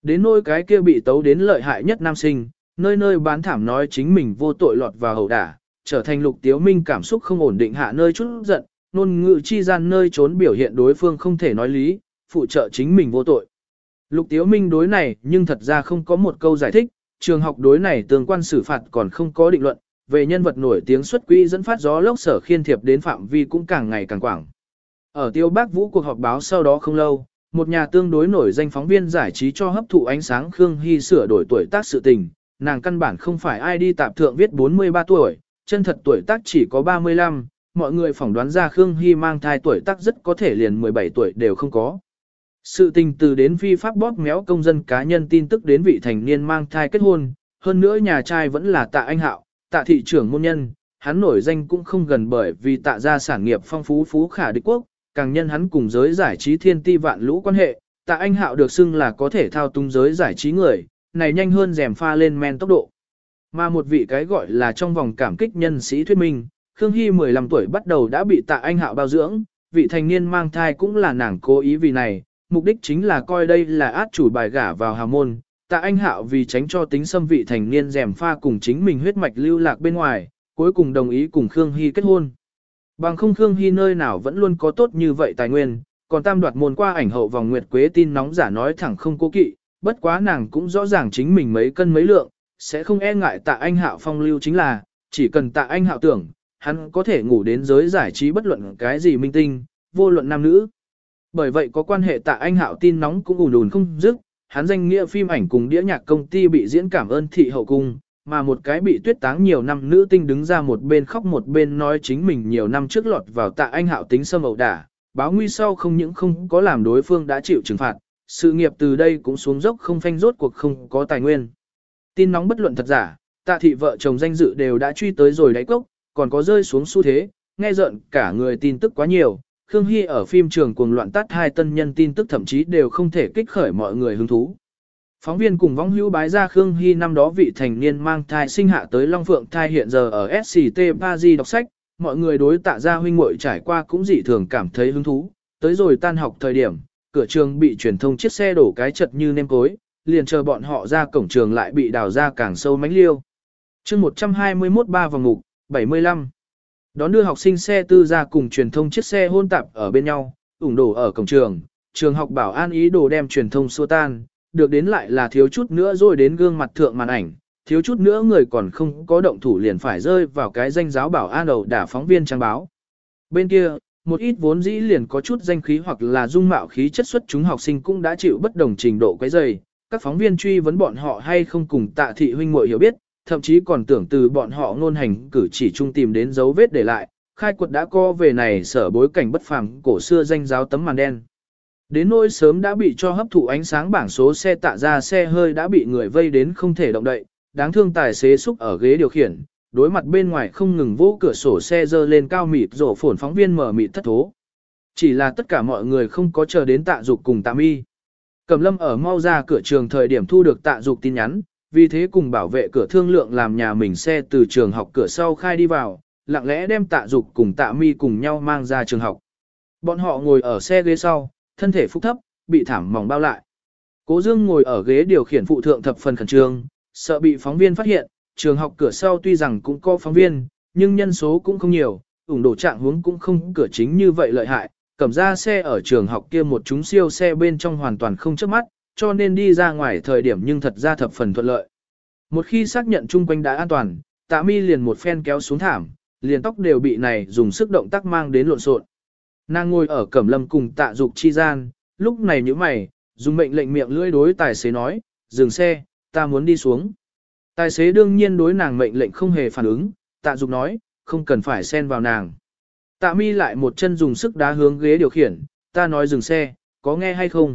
Speaker 1: Đến nỗi cái kia bị tấu đến lợi hại nhất nam sinh, nơi nơi bán thảm nói chính mình vô tội lọt vào hầu đả, trở thành Lục Tiếu Minh cảm xúc không ổn định hạ nơi chút giận, ngôn ngữ chi gian nơi trốn biểu hiện đối phương không thể nói lý, phụ trợ chính mình vô tội. Lục Tiếu Minh đối này nhưng thật ra không có một câu giải thích, trường học đối này tương quan xử phạt còn không có định luận, về nhân vật nổi tiếng xuất quỹ dẫn phát gió lốc Sở Khiên thiệp đến phạm vi cũng càng ngày càng quảng. Ở Tiêu Bác Vũ cuộc họp báo sau đó không lâu, một nhà tương đối nổi danh phóng viên giải trí cho hấp thụ ánh sáng Khương Hy sửa đổi tuổi tác sự tình, nàng căn bản không phải ai đi tạp thượng viết 43 tuổi, chân thật tuổi tác chỉ có 35, mọi người phỏng đoán ra Khương Hy mang thai tuổi tác rất có thể liền 17 tuổi đều không có. Sự tình từ đến phi pháp bóp méo công dân cá nhân tin tức đến vị thành niên mang thai kết hôn, hơn nữa nhà trai vẫn là Tạ Anh Hạo, Tạ thị trưởng môn nhân, hắn nổi danh cũng không gần bởi vì Tạ gia sản nghiệp phong phú phú khả địch quốc, càng nhân hắn cùng giới giải trí thiên ti vạn lũ quan hệ, Tạ Anh Hạo được xưng là có thể thao túng giới giải trí người, này nhanh hơn rèm pha lên men tốc độ. Mà một vị cái gọi là trong vòng cảm kích nhân sĩ thuyết minh, Khương Hy 15 tuổi bắt đầu đã bị Tạ Anh Hạo bao dưỡng, vị thành niên mang thai cũng là nàng cố ý vì này, mục đích chính là coi đây là át chủ bài gả vào hào môn. Tạ Anh Hạo vì tránh cho tính xâm vị thành niên rèm pha cùng chính mình huyết mạch lưu lạc bên ngoài, cuối cùng đồng ý cùng Khương Hy kết hôn. Bằng không Khương Hy nơi nào vẫn luôn có tốt như vậy tài nguyên, còn tam đoạt môn qua ảnh hậu vòng nguyệt quế tin nóng giả nói thẳng không cố kỵ, bất quá nàng cũng rõ ràng chính mình mấy cân mấy lượng, sẽ không e ngại Tạ Anh Hạo phong lưu chính là, chỉ cần Tạ Anh Hạo tưởng, hắn có thể ngủ đến giới giải trí bất luận cái gì minh tinh, vô luận nam nữ. Bởi vậy có quan hệ Tạ Anh Hạo tin nóng cũng ùn ùn không dứt, hắn danh nghĩa phim ảnh cùng đĩa nhạc công ty bị diễn cảm ơn thị hậu cung, mà một cái bị tuyết táng nhiều năm nữ tinh đứng ra một bên khóc một bên nói chính mình nhiều năm trước lọt vào Tạ Anh Hạo tính xâm ẩu đả, báo nguy sau không những không có làm đối phương đã chịu trừng phạt, sự nghiệp từ đây cũng xuống dốc không phanh rốt cuộc không có tài nguyên. Tin nóng bất luận thật giả, Tạ thị vợ chồng danh dự đều đã truy tới rồi đáy cốc, còn có rơi xuống xu thế, nghe rợn cả người tin tức quá nhiều. Khương Hy ở phim trường cuồng loạn tắt hai tân nhân tin tức thậm chí đều không thể kích khởi mọi người hứng thú. Phóng viên cùng vong hữu bái ra Khương Hy năm đó vị thành niên mang thai sinh hạ tới Long Phượng thai hiện giờ ở SCT Paris đọc sách, mọi người đối Tạ gia huynh muội trải qua cũng dị thường cảm thấy hứng thú. Tới rồi tan học thời điểm, cửa trường bị truyền thông chiếc xe đổ cái chật như nêm cối, liền chờ bọn họ ra cổng trường lại bị đào ra càng sâu mánh liêu. Chương 121 3 vòng ngục, 75. Đón đưa học sinh xe tư ra cùng truyền thông chiếc xe hôn tạp ở bên nhau, ủng đổ ở cổng trường, trường học bảo an ý đồ đem truyền thông xua tan, được đến lại là thiếu chút nữa rồi đến gương mặt thượng màn ảnh, thiếu chút nữa người còn không có động thủ liền phải rơi vào cái danh giáo bảo an đầu đả phóng viên trang báo. Bên kia, một ít vốn dĩ liền có chút danh khí hoặc là dung mạo khí chất xuất chúng học sinh cũng đã chịu bất đồng trình độ quấy rầy, các phóng viên truy vấn bọn họ hay không cùng Tạ thị huynh muội hiểu biết, thậm chí còn tưởng từ bọn họ ngôn hành cử chỉ chung tìm đến dấu vết để lại, khai quật đã co về này sở bối cảnh bất phàm cổ xưa danh giáo tấm màn đen. Đến nỗi sớm đã bị cho hấp thụ ánh sáng bảng số xe Tạ ra xe hơi đã bị người vây đến không thể động đậy, đáng thương tài xế xúc ở ghế điều khiển, đối mặt bên ngoài không ngừng vỗ cửa sổ xe dơ lên cao mịt rổ phồn phóng viên mở mịt thất thố. Chỉ là tất cả mọi người không có chờ đến Tạ Dục cùng Tạ Mi. Cẩm Lâm ở mau ra cửa trường thời điểm thu được Tạ Dục tin nhắn, vì thế cùng bảo vệ cửa thương lượng làm nhà mình xe từ trường học cửa sau khai đi vào, lặng lẽ đem Tạ Dục cùng Tạ Mi cùng nhau mang ra trường học. Bọn họ ngồi ở xe ghế sau, thân thể phúc thấp, bị thảm mỏng bao lại. Cố Dương ngồi ở ghế điều khiển phụ thượng thập phần khẩn trương, sợ bị phóng viên phát hiện, trường học cửa sau tuy rằng cũng có phóng viên, nhưng nhân số cũng không nhiều, ủng đổ trạng huống cũng không cửa chính như vậy lợi hại, cầm ra xe ở trường học kia một chúng siêu xe bên trong hoàn toàn không chớp mắt, cho nên đi ra ngoài thời điểm nhưng thật ra thập phần thuận lợi. Một khi xác nhận chung quanh đã an toàn, Tạ Mi liền một phen kéo xuống thảm, liền tóc đều bị này dùng sức động tác mang đến lộn xộn. Nàng ngồi ở Cẩm Lâm cùng Tạ Dục chi gian, lúc này nhíu mày, dùng mệnh lệnh miệng lưỡi đối tài xế nói, dừng xe, ta muốn đi xuống. Tài xế đương nhiên đối nàng mệnh lệnh không hề phản ứng, Tạ Dục nói, không cần phải xen vào nàng. Tạ Mi lại một chân dùng sức đá hướng ghế điều khiển, ta nói dừng xe, có nghe hay không?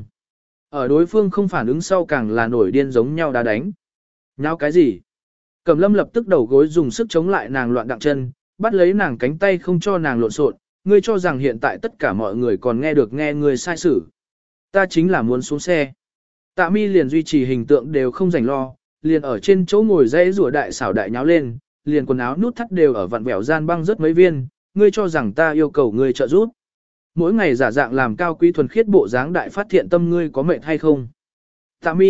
Speaker 1: Ở đối phương không phản ứng sau càng là nổi điên giống nhau đá đánh. Nháo cái gì? Cẩm Lâm lập tức đầu gối dùng sức chống lại nàng loạn đặng chân, bắt lấy nàng cánh tay không cho nàng lộn xộn. Ngươi cho rằng hiện tại tất cả mọi người còn nghe được nghe ngươi sai sử. Ta chính là muốn xuống xe. Tạ Mi liền duy trì hình tượng đều không rảnh lo, liền ở trên chỗ ngồi dãy rủa đại xảo đại nháo lên, liền quần áo nút thắt đều ở vặn vẹo gian băng rất mấy viên, ngươi cho rằng ta yêu cầu ngươi trợ giúp. Mỗi ngày giả dạng làm cao quý thuần khiết bộ dáng đại phát thiện tâm ngươi có mệt hay không? Tạ Mi,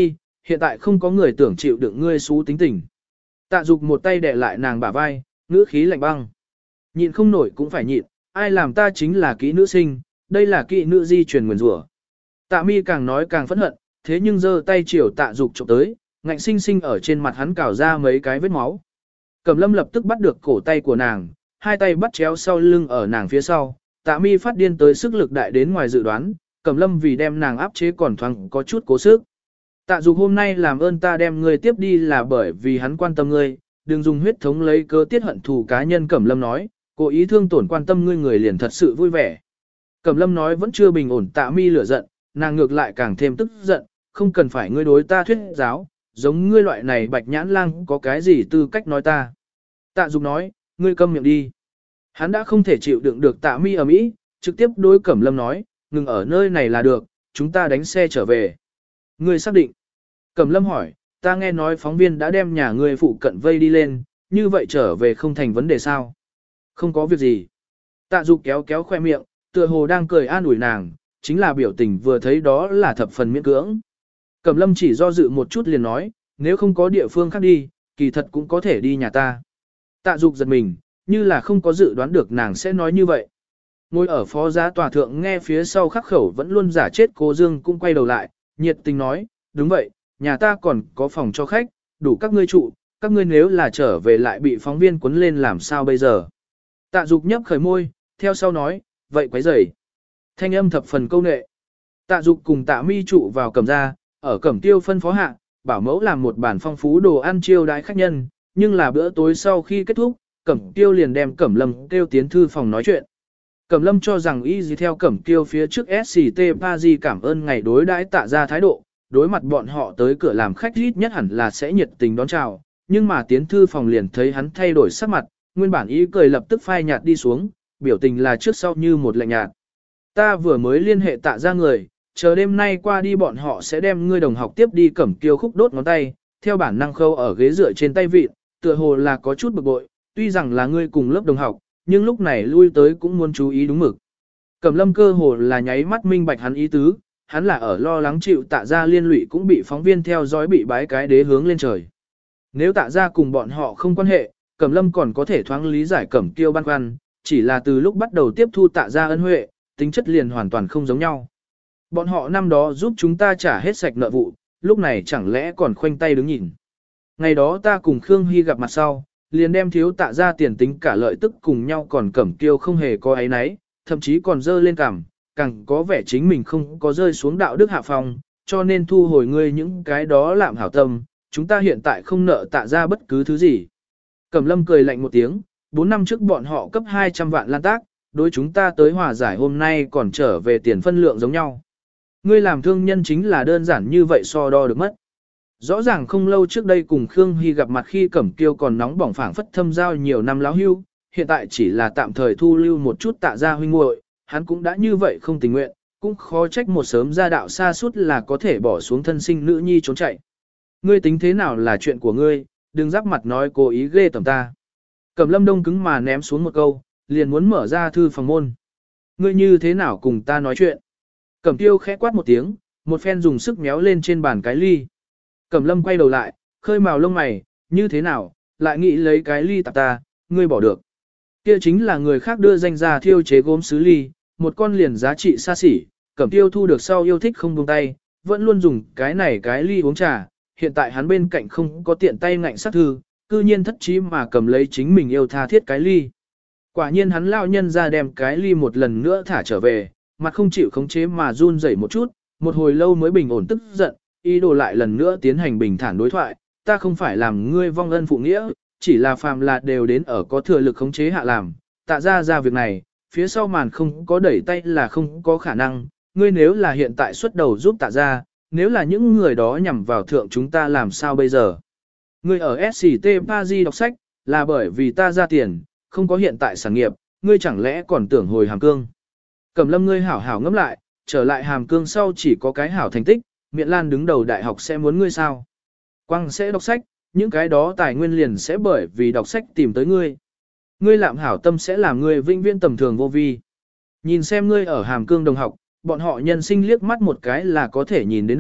Speaker 1: hiện tại không có người tưởng chịu đựng ngươi xú tính tình. Tạ Dục một tay đè lại nàng bả vai, ngữ khí lạnh băng. Nhịn không nổi cũng phải nhịn, ai làm ta chính là kỹ nữ sinh, đây là kỹ nữ di truyền nguyền rủa. Tạ Mi càng nói càng phẫn hận, thế nhưng giơ tay chiều Tạ Dục chụp tới, ngạnh sinh sinh ở trên mặt hắn cào ra mấy cái vết máu. Cẩm Lâm lập tức bắt được cổ tay của nàng, hai tay bắt chéo sau lưng ở nàng phía sau. Tạ Mi phát điên tới sức lực đại đến ngoài dự đoán, Cẩm Lâm vì đem nàng áp chế còn thoáng có chút cố sức. Tạ Dục hôm nay làm ơn ta đem ngươi tiếp đi là bởi vì hắn quan tâm ngươi, đừng dùng huyết thống lấy cớ tiết hận thù cá nhân. Cẩm Lâm nói, cố ý thương tổn quan tâm ngươi người liền thật sự vui vẻ. Cẩm Lâm nói vẫn chưa bình ổn Tạ Mi lửa giận, nàng ngược lại càng thêm tức giận, không cần phải ngươi đối ta thuyết giáo, giống ngươi loại này bạch nhãn lang có cái gì tư cách nói ta. Tạ Dục nói, ngươi câm miệng đi. Hắn đã không thể chịu đựng được Tạ Mi ở mỹ, trực tiếp đối Cẩm Lâm nói, ngừng ở nơi này là được, chúng ta đánh xe trở về. Ngươi xác định. Cẩm Lâm hỏi, ta nghe nói phóng viên đã đem nhà ngươi phụ cận vây đi lên, như vậy trở về không thành vấn đề sao? Không có việc gì. Tạ Dục kéo kéo khoe miệng, tựa hồ đang cười an ủi nàng, chính là biểu tình vừa thấy đó là thập phần miễn cưỡng. Cẩm Lâm chỉ do dự một chút liền nói, nếu không có địa phương khác đi, kỳ thật cũng có thể đi nhà ta. Tạ Dục giật mình, như là không có dự đoán được nàng sẽ nói như vậy. Ngồi ở phó giá tòa thượng nghe phía sau khắc khẩu vẫn luôn giả chết Cố Dương cũng quay đầu lại, nhiệt tình nói, đúng vậy, nhà ta còn có phòng cho khách, đủ các ngươi trụ, các ngươi nếu là trở về lại bị phóng viên cuốn lên làm sao bây giờ. Tạ Dục nhấp khởi môi, theo sau nói, vậy quấy rầy. Thanh âm thập phần câu nệ. Tạ Dục cùng Tạ Mi trụ vào Cẩm gia, ở Cẩm Tiêu phân phó hạ, bảo mẫu làm một bản phong phú đồ ăn chiêu đãi khách nhân, nhưng là bữa tối sau khi kết thúc, Cẩm Tiêu liền đem Cẩm Lâm kêu tiến thư phòng nói chuyện. Cẩm Lâm cho rằng y gì theo Cẩm Tiêu phía trước SCT Paris cảm ơn ngày đối đãi Tạ gia thái độ, đối mặt bọn họ tới cửa làm khách ít nhất hẳn là sẽ nhiệt tình đón chào, nhưng mà tiến thư phòng liền thấy hắn thay đổi sắc mặt, nguyên bản ý cười lập tức phai nhạt đi xuống, biểu tình là trước sau như một lạnh nhạt. Ta vừa mới liên hệ Tạ gia người, chờ đêm nay qua đi bọn họ sẽ đem ngươi đồng học tiếp đi. Cẩm Kiêu khúc đốt ngón tay, theo bản năng khâu ở ghế dựa trên tay vịt, tựa hồ là có chút bực bội, tuy rằng là ngươi cùng lớp đồng học, nhưng lúc này lui tới cũng muốn chú ý đúng mực. Cẩm Lâm cơ hồ là nháy mắt minh bạch hắn ý tứ, hắn là ở lo lắng chịu Tạ gia liên lụy cũng bị phóng viên theo dõi bị bái cái đế hướng lên trời. Nếu Tạ gia cùng bọn họ không quan hệ, Cẩm Lâm còn có thể thoáng lý giải Cẩm Kiêu băn khoăn, chỉ là từ lúc bắt đầu tiếp thu Tạ gia ân huệ, tính chất liền hoàn toàn không giống nhau. Bọn họ năm đó giúp chúng ta trả hết sạch nợ vụ, lúc này chẳng lẽ còn khoanh tay đứng nhìn. Ngày đó ta cùng Khương Hy gặp mặt sau, liền đem thiếu Tạ gia tiền tính cả lợi tức cùng nhau, còn Cẩm Kiêu không hề có áy náy, thậm chí còn dơ lên cằm, càng có vẻ chính mình không có rơi xuống đạo đức hạ phong, cho nên thu hồi ngươi những cái đó lạm hảo tâm, chúng ta hiện tại không nợ Tạ gia bất cứ thứ gì. Cẩm Lâm cười lạnh một tiếng, 4 năm trước bọn họ cấp 200 vạn lan tác, đối chúng ta tới hòa giải hôm nay còn trở về tiền phân lượng giống nhau. Ngươi làm thương nhân chính là đơn giản như vậy so đo được mất. Rõ ràng không lâu trước đây cùng Khương Hy gặp mặt khi Cẩm Kiêu còn nóng bỏng phảng phất thâm giao nhiều năm láo hưu, hiện tại chỉ là tạm thời thu lưu một chút Tạ gia huynh muội, hắn cũng đã như vậy không tình nguyện, cũng khó trách một sớm gia đạo xa suốt là có thể bỏ xuống thân sinh nữ nhi trốn chạy. Ngươi tính thế nào là chuyện của ngươi, đừng giáp mặt nói cố ý ghê tởm ta. Cẩm Lâm đông cứng mà ném xuống một câu, liền muốn mở ra thư phòng môn. Ngươi như thế nào cùng ta nói chuyện? Cẩm Tiêu khẽ quát một tiếng, một phen dùng sức méo lên trên bàn cái ly. Cẩm Lâm quay đầu lại, khơi màu lông mày, như thế nào, lại nghĩ lấy cái ly tạp ta, ngươi bỏ được. Kia chính là người khác đưa danh ra thiêu chế gốm sứ ly, một con liền giá trị xa xỉ, Cẩm Tiêu thu được sau yêu thích không buông tay, vẫn luôn dùng cái này cái ly uống trà, hiện tại hắn bên cạnh không có tiện tay ngạnh sát thư, cư nhiên thất chí mà cầm lấy chính mình yêu tha thiết cái ly. Quả nhiên hắn lao nhân ra đem cái ly một lần nữa thả trở về, mặt không chịu khống chế mà run rẩy một chút, một hồi lâu mới bình ổn tức giận, ý đồ lại lần nữa tiến hành bình thản đối thoại, ta không phải làm ngươi vong ân phụ nghĩa, chỉ là phàm là đều đến ở có thừa lực khống chế hạ làm, Tạ ra việc này, phía sau màn không có đẩy tay là không có khả năng, ngươi nếu là hiện tại xuất đầu giúp Tạ ra, nếu là những người đó nhằm vào thượng chúng ta làm sao bây giờ? Ngươi ở SCT Paris đọc sách, là bởi vì ta ra tiền, không có hiện tại sản nghiệp, ngươi chẳng lẽ còn tưởng hồi Hàm Cương. Cẩm Lâm ngươi hảo hảo ngẫm lại, trở lại Hàm Cương sau chỉ có cái hảo thành tích, Miện Lan đứng đầu đại học sẽ muốn ngươi sao? Quang sẽ đọc sách, những cái đó tài nguyên liền sẽ bởi vì đọc sách tìm tới ngươi. Ngươi lạm hảo tâm sẽ làm ngươi vinh viễn tầm thường vô vi. Nhìn xem ngươi ở Hàm Cương đồng học, bọn họ nhân sinh liếc mắt một cái là có thể nhìn đến đầu,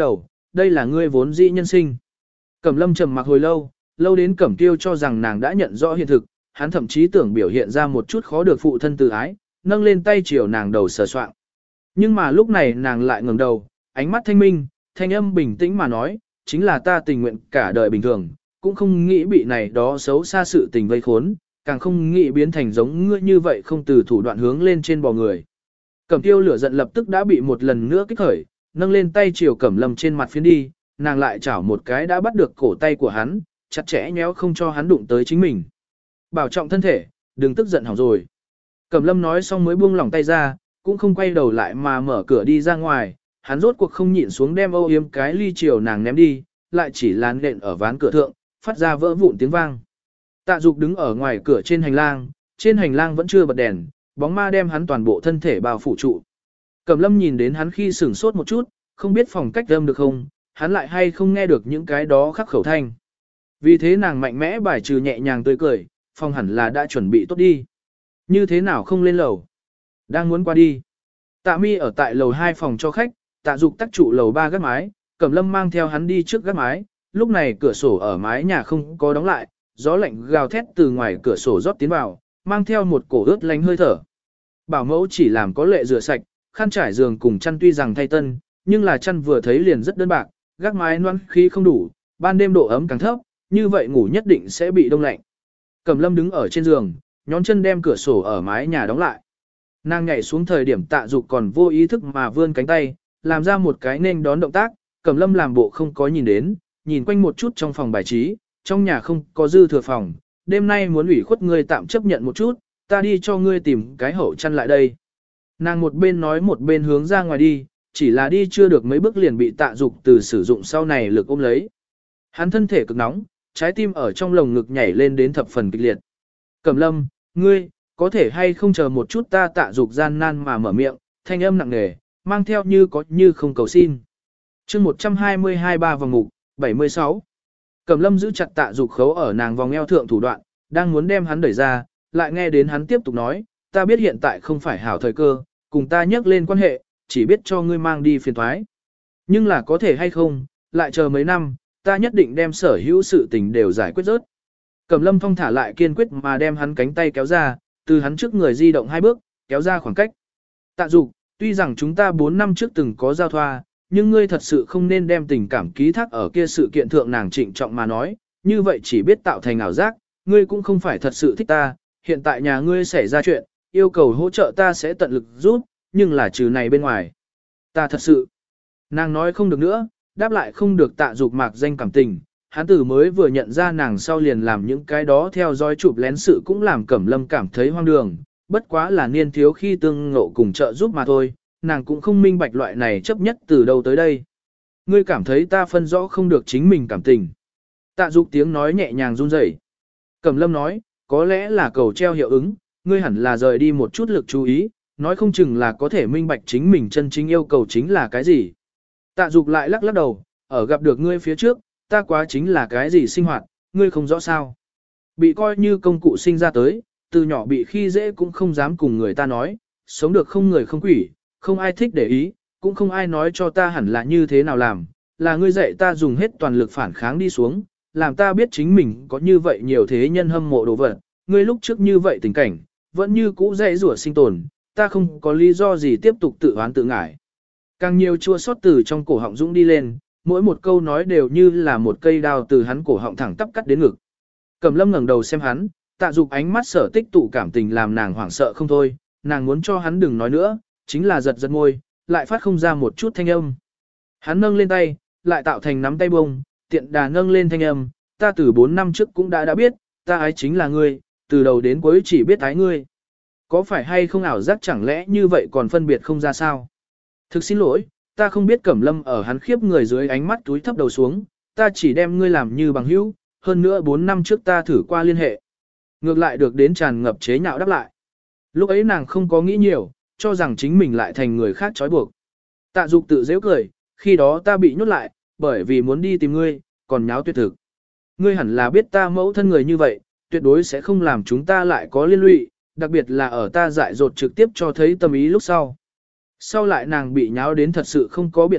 Speaker 1: đây là ngươi vốn dĩ nhân sinh. Cẩm Lâm trầm mặc hồi lâu, lâu đến Cẩm Tiêu cho rằng nàng đã nhận rõ hiện thực, hắn thậm chí tưởng biểu hiện ra một chút khó được phụ thân từ ái, nâng lên tay chiều nàng đầu sờ soạng. Nhưng mà lúc này nàng lại ngẩng đầu, ánh mắt thanh minh, thanh âm bình tĩnh mà nói, chính là ta tình nguyện cả đời bình thường, cũng không nghĩ bị này đó xấu xa sự tình vây khốn, càng không nghĩ biến thành giống ngươi như vậy không từ thủ đoạn hướng lên trên bò người. Cẩm Tiêu lửa giận lập tức đã bị một lần nữa kích khởi, nâng lên tay chiều Cẩm Lâm trên mặt phiến đi, nàng lại chảo một cái đã bắt được cổ tay của hắn, chặt chẽ nhéo không cho hắn đụng tới chính mình. Bảo trọng thân thể, đừng tức giận hỏng rồi. Cẩm Lâm nói xong mới buông lỏng tay ra, cũng không quay đầu lại mà mở cửa đi ra ngoài, hắn rốt cuộc không nhịn xuống đem âu yếm cái ly chiều nàng ném đi, lại chỉ là nện ở ván cửa thượng, phát ra vỡ vụn tiếng vang. Tạ Dục đứng ở ngoài cửa trên hành lang vẫn chưa bật đèn, bóng ma đem hắn toàn bộ thân thể bao phủ trụ. Cẩm Lâm nhìn đến hắn khi sửng sốt một chút, không biết phòng cách âm được không, hắn lại hay không nghe được những cái đó khắc khẩu thanh. Vì thế nàng mạnh mẽ bài trừ nhẹ nhàng tươi cười, phòng hẳn là đã chuẩn bị tốt đi. Như thế nào không lên lầu? Đang muốn qua đi. Tạ Mi ở tại lầu 2 phòng cho khách, Tạ Dục tắc trụ lầu 3 gác mái, Cẩm Lâm mang theo hắn đi trước gác mái, lúc này cửa sổ ở mái nhà không có đóng lại, gió lạnh gào thét từ ngoài cửa sổ rót tiến vào, mang theo một cổ ướt lánh hơi thở. Bảo mẫu chỉ làm có lệ rửa sạch, khăn trải giường cùng chăn tuy rằng thay tân, nhưng là chăn vừa thấy liền rất đơn bạc, gác mái noan khí không đủ, ban đêm độ ấm càng thấp, như vậy ngủ nhất định sẽ bị đông lạnh. Cẩm Lâm đứng ở trên giường, nhón chân đem cửa sổ ở mái nhà đóng lại. Nàng nhảy xuống thời điểm Tạ Dục còn vô ý thức mà vươn cánh tay, làm ra một cái nên đón động tác, Cẩm Lâm làm bộ không có nhìn đến, nhìn quanh một chút trong phòng bài trí, trong nhà không có dư thừa phòng, đêm nay muốn ủy khuất ngươi tạm chấp nhận một chút, ta đi cho ngươi tìm cái hậu chăn lại đây. Nàng một bên nói một bên hướng ra ngoài đi, chỉ là đi chưa được mấy bước liền bị Tạ Dục từ sử dụng sau này lực ôm lấy. Hắn thân thể cực nóng, trái tim ở trong lồng ngực nhảy lên đến thập phần kịch liệt. Cẩm Lâm, ngươi, có thể hay không chờ một chút, ta Tạ Dục gian nan mà mở miệng, thanh âm nặng nề, mang theo như có như không cầu xin. Chương 122 ba vòng ngục, 76. Cẩm Lâm giữ chặt Tạ Dục khấu ở nàng vòng eo thượng thủ đoạn, đang muốn đem hắn đẩy ra, lại nghe đến hắn tiếp tục nói, ta biết hiện tại không phải hảo thời cơ, cùng ta nhắc lên quan hệ, chỉ biết cho ngươi mang đi phiền toái. Nhưng là có thể hay không, lại chờ mấy năm, ta nhất định đem sở hữu sự tình đều giải quyết rớt. Cẩm Lâm thong thả lại kiên quyết mà đem hắn cánh tay kéo ra, từ hắn trước người di động 2 bước, kéo ra khoảng cách. Tạ Dục, tuy rằng chúng ta 4 năm trước từng có giao thoa, nhưng ngươi thật sự không nên đem tình cảm ký thác ở kia sự kiện thượng, nàng trịnh trọng mà nói, như vậy chỉ biết tạo thành ảo giác, ngươi cũng không phải thật sự thích ta, hiện tại nhà ngươi xảy ra chuyện, yêu cầu hỗ trợ ta sẽ tận lực giúp, nhưng là trừ này bên ngoài. Ta thật sự, nàng nói không được nữa, đáp lại không được Tạ Dục mạc danh cảm tình, hắn tử mới vừa nhận ra nàng sau liền làm những cái đó theo dõi chụp lén sự cũng làm Cẩm Lâm cảm thấy hoang đường, bất quá là niên thiếu khi tương ngộ cùng trợ giúp mà thôi, nàng cũng không minh bạch loại này chấp nhất từ đâu tới đây. Ngươi cảm thấy ta phân rõ không được chính mình cảm tình. Tạ Dục tiếng nói nhẹ nhàng run rẩy. Cẩm Lâm nói, có lẽ là cầu treo hiệu ứng, ngươi hẳn là rời đi một chút lực chú ý, nói không chừng là có thể minh bạch chính mình chân chính yêu cầu chính là cái gì. Tạ Dục lại lắc lắc đầu, ở gặp được ngươi phía trước, ta quá chính là cái gì sinh hoạt, ngươi không rõ sao. Bị coi như công cụ sinh ra tới, từ nhỏ bị khi dễ cũng không dám cùng người ta nói, sống được không người không quỷ, không ai thích để ý, cũng không ai nói cho ta hẳn là như thế nào làm, là ngươi dạy ta dùng hết toàn lực phản kháng đi xuống, làm ta biết chính mình có như vậy nhiều thế nhân hâm mộ đồ vật, ngươi lúc trước như vậy tình cảnh, vẫn như cũ dạy rủa sinh tồn, ta không có lý do gì tiếp tục tự oán tự ngải. Càng nhiều chua xót từ trong cổ họng dũng đi lên, mỗi một câu nói đều như là một cây đao từ hắn cổ họng thẳng tắp cắt đến ngực. Cẩm Lâm ngẩng đầu xem hắn, Tạ Dục ánh mắt sở tích tụ cảm tình làm nàng hoảng sợ không thôi, nàng muốn cho hắn đừng nói nữa, chính là giật giật môi, lại phát không ra một chút thanh âm. Hắn nâng lên tay, lại tạo thành nắm tay bông, tiện đà nâng lên thanh âm, ta từ 4 năm trước cũng đã biết, ta ái chính là ngươi, từ đầu đến cuối chỉ biết ái ngươi. Có phải hay không ảo giác, chẳng lẽ như vậy còn phân biệt không ra sao? Thực xin lỗi, ta không biết. Cẩm Lâm ở hắn khiếp người dưới ánh mắt túi thấp đầu xuống, ta chỉ đem ngươi làm như bằng hữu, hơn nữa 4 năm trước ta thử qua liên hệ. Ngược lại được đến tràn ngập chế nhạo đáp lại. Lúc ấy nàng không có nghĩ nhiều, cho rằng chính mình lại thành người khác trói buộc. Tạ Dục tự giễu cười, khi đó ta bị nhốt lại, bởi vì muốn đi tìm ngươi, còn nháo tuyệt thực. Ngươi hẳn là biết ta mẫu thân người như vậy, tuyệt đối sẽ không làm chúng ta lại có liên lụy, đặc biệt là ở ta dại dột trực tiếp cho thấy tâm ý lúc sau. Sau lại nàng bị nháo đến thật sự không có biện pháp,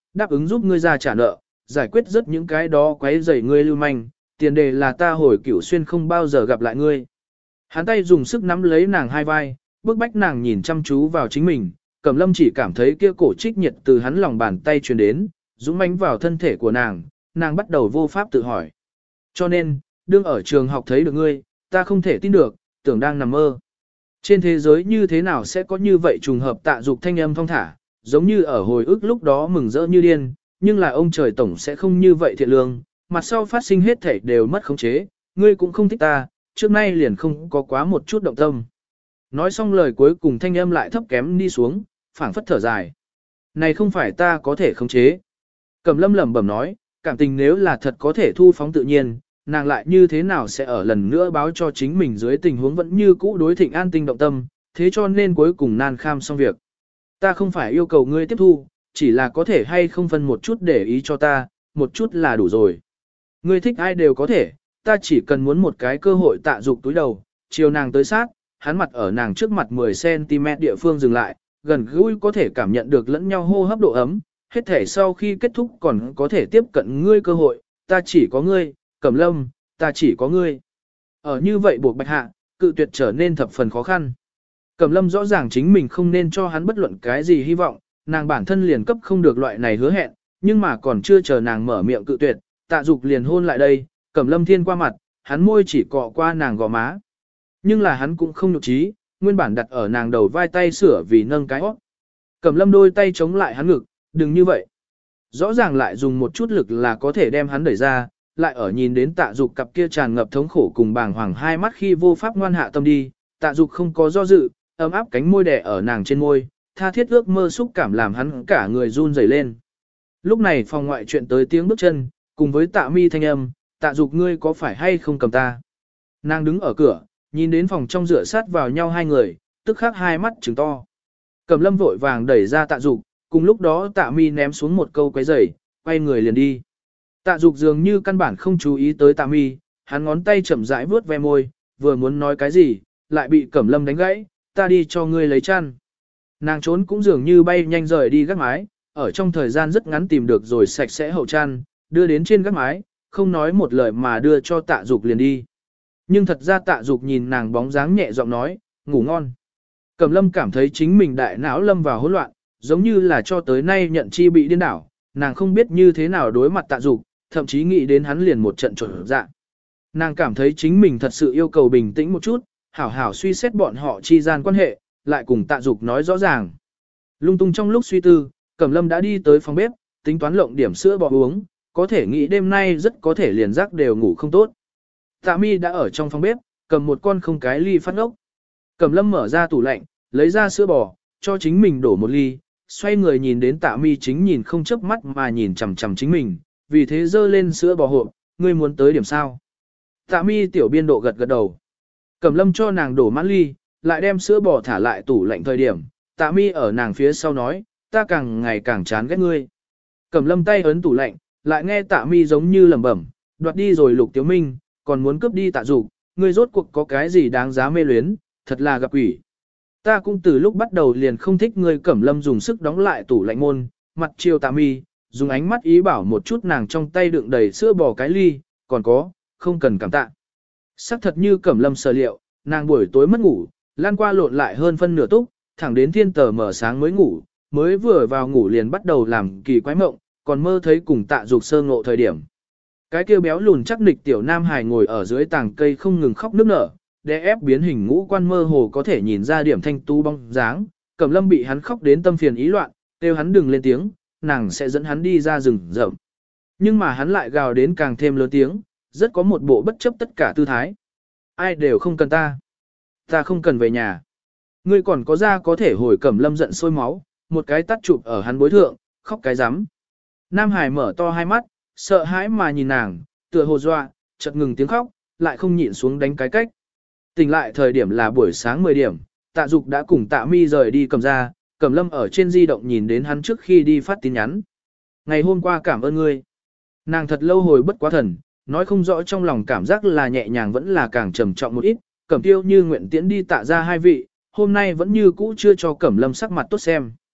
Speaker 1: đáp ứng giúp ngươi ra trả nợ, giải quyết rất những cái đó quấy rầy ngươi lưu manh, tiền đề là ta hồi Cửu Xuyên không bao giờ gặp lại ngươi. Hắn tay dùng sức nắm lấy nàng hai vai, bức bách nàng nhìn chăm chú vào chính mình, Cẩm Lâm chỉ cảm thấy kia cổ trích nhiệt từ hắn lòng bàn tay truyền đến, dũng mãnh vào thân thể của nàng bắt đầu vô pháp tự hỏi. Cho nên, đương ở trường học thấy được ngươi, ta không thể tin được, tưởng đang nằm mơ. Trên thế giới như thế nào sẽ có như vậy trùng hợp Tạ Dục thanh âm thong thả, giống như ở hồi ức lúc đó mừng rỡ như điên, nhưng là ông trời tổng sẽ không như vậy thiện lương, mặt sau phát sinh hết thảy đều mất khống chế, ngươi cũng không thích ta, trước nay liền không có quá một chút động tâm. Nói xong lời cuối cùng thanh âm lại thấp kém đi xuống, phảng phất thở dài. Này không phải ta có thể khống chế. Cẩm Lâm lẩm bẩm nói, cảm tình nếu là thật có thể thu phóng tự nhiên, nàng lại như thế nào sẽ ở lần nữa báo cho chính mình dưới tình huống vẫn như cũ đối Thịnh An Tinh động tâm, thế cho nên cuối cùng nan kham xong việc. Ta không phải yêu cầu ngươi tiếp thu, chỉ là có thể hay không phân một chút để ý cho ta, một chút là đủ rồi. Ngươi thích ai đều có thể, ta chỉ cần muốn một cái cơ hội. Tạ Dục túi đầu, chiều nàng tới sát, hắn mặt ở nàng trước mặt 10cm địa phương dừng lại, gần gũi có thể cảm nhận được lẫn nhau hô hấp độ ấm, hết thể sau khi kết thúc còn có thể tiếp cận ngươi cơ hội, ta chỉ có ngươi, Cẩm Lâm, ta chỉ có ngươi. Ở như vậy buộc bạch hạ, cự tuyệt trở nên thập phần khó khăn. Cẩm Lâm rõ ràng chính mình không nên cho hắn bất luận cái gì hy vọng, nàng bản thân liền cấp không được loại này hứa hẹn, nhưng mà còn chưa chờ nàng mở miệng cự tuyệt, Tạ Dục liền hôn lại đây, Cẩm Lâm thiên qua mặt, hắn môi chỉ cọ qua nàng gò má. Nhưng là hắn cũng không nhục trí, nguyên bản đặt ở nàng đầu vai tay sửa vì nâng cái hót. Cẩm Lâm đôi tay chống lại hắn ngực, đừng như vậy. Rõ ràng lại dùng một chút lực là có thể đem hắn đẩy ra, lại ở nhìn đến Tạ Dục cặp kia tràn ngập thống khổ cùng bàng hoàng hai mắt khi vô pháp ngoan hạ tâm đi, Tạ Dục không có do dự, ấm áp cánh môi đè ở nàng trên môi, tha thiết ước mơ xúc cảm làm hắn cả người run rẩy lên. Lúc này phòng ngoại chuyện tới tiếng bước chân, cùng với Tạ Mi thanh âm, Tạ Dục ngươi có phải hay không cầm ta? Nàng đứng ở cửa, nhìn đến phòng trong rửa sát vào nhau hai người, tức khắc hai mắt trừng to. Cẩm Lâm vội vàng đẩy ra Tạ Dục, cùng lúc đó Tạ Mi ném xuống một câu quấy rầy, quay người liền đi. Tạ Dục dường như căn bản không chú ý tới Tạ Mi, hắn ngón tay chậm rãi vuốt ve môi, vừa muốn nói cái gì, lại bị Cẩm Lâm đánh gãy, ta đi cho ngươi lấy chăn. Nàng trốn cũng dường như bay nhanh rời đi gác mái, ở trong thời gian rất ngắn tìm được rồi sạch sẽ hậu chăn, đưa đến trên gác mái, không nói một lời mà đưa cho Tạ Dục liền đi. Nhưng thật ra Tạ Dục nhìn nàng bóng dáng nhẹ giọng nói, ngủ ngon. Cẩm Lâm cảm thấy chính mình đại não lâm vào hỗn loạn, giống như là cho tới nay nhận chi bị điên đảo, nàng không biết như thế nào đối mặt Tạ Dục, thậm chí nghĩ đến hắn liền một trận trộn dạ. Nàng cảm thấy chính mình thật sự yêu cầu bình tĩnh một chút, hảo hảo suy xét bọn họ chi gian quan hệ, lại cùng Tạ Dục nói rõ ràng. Lung tung trong lúc suy tư, Cẩm Lâm đã đi tới phòng bếp, tính toán lộng điểm sữa bò uống, có thể nghĩ đêm nay rất có thể liền giấc đều ngủ không tốt. Tạ Mi đã ở trong phòng bếp, cầm một con không cái ly phát ốc. Cẩm Lâm mở ra tủ lạnh, lấy ra sữa bò, cho chính mình đổ một ly, xoay người nhìn đến Tạ Mi chính nhìn không chớp mắt mà nhìn chằm chằm chính mình, vì thế dơ lên sữa bò hộp, ngươi muốn tới điểm sao? Tạ Mi tiểu biên độ gật gật đầu. Cẩm Lâm cho nàng đổ mãn ly, lại đem sữa bò thả lại tủ lạnh thời điểm, Tạ Mi ở nàng phía sau nói, ta càng ngày càng chán ghét ngươi. Cẩm Lâm tay ấn tủ lạnh, lại nghe Tạ Mi giống như lẩm bẩm, đoạt đi rồi Lục Tiếu Minh, còn muốn cướp đi Tạ Dục, ngươi rốt cuộc có cái gì đáng giá mê luyến, thật là gặp quỷ. Ta cũng từ lúc bắt đầu liền không thích ngươi. Cẩm Lâm dùng sức đóng lại tủ lạnh môn, mặt chiều Tạ Mi, dùng ánh mắt ý bảo một chút nàng trong tay đựng đầy sữa bò cái ly, còn có, không cần cảm tạ. Sắc thật như Cẩm Lâm sở liệu, nàng buổi tối mất ngủ, lan qua lộn lại hơn phân nửa túc, thẳng đến thiên tờ mở sáng mới ngủ, mới vừa vào ngủ liền bắt đầu làm kỳ quái mộng, còn mơ thấy cùng Tạ Dục sơ ngộ thời điểm. Cái kia béo lùn chắc nịch tiểu nam hài ngồi ở dưới tàng cây không ngừng khóc nức nở, để ép biến hình ngũ quan mơ hồ có thể nhìn ra điểm thanh tú bóng dáng. Cẩm Lâm bị hắn khóc đến tâm phiền ý loạn, kêu hắn đừng lên tiếng, nàng sẽ dẫn hắn đi ra rừng rậm. Nhưng mà hắn lại gào đến càng thêm lớn tiếng, rất có một bộ bất chấp tất cả tư thái. Ai đều không cần ta. Ta không cần về nhà. Ngươi còn có ra có thể hồi. Cẩm Lâm giận sôi máu, một cái tắt chụp ở hắn bối thượng, khóc cái rắm. Nam Hải mở to hai mắt, sợ hãi mà nhìn nàng, tựa hồ dọa, chợt ngừng tiếng khóc, lại không nhịn xuống đánh cái cách. Tỉnh lại thời điểm là buổi sáng 10 điểm, Tạ Dục đã cùng Tạ Mi rời đi Cẩm ra, Cẩm Lâm ở trên di động nhìn đến hắn trước khi đi phát tin nhắn. Ngày hôm qua cảm ơn ngươi. Nàng thật lâu hồi bất quá thần, nói không rõ trong lòng cảm giác là nhẹ nhàng vẫn là càng trầm trọng một ít. Cẩm Tiêu như nguyện tiễn đi Tạ ra hai vị, hôm nay vẫn như cũ chưa cho Cẩm Lâm sắc mặt tốt xem.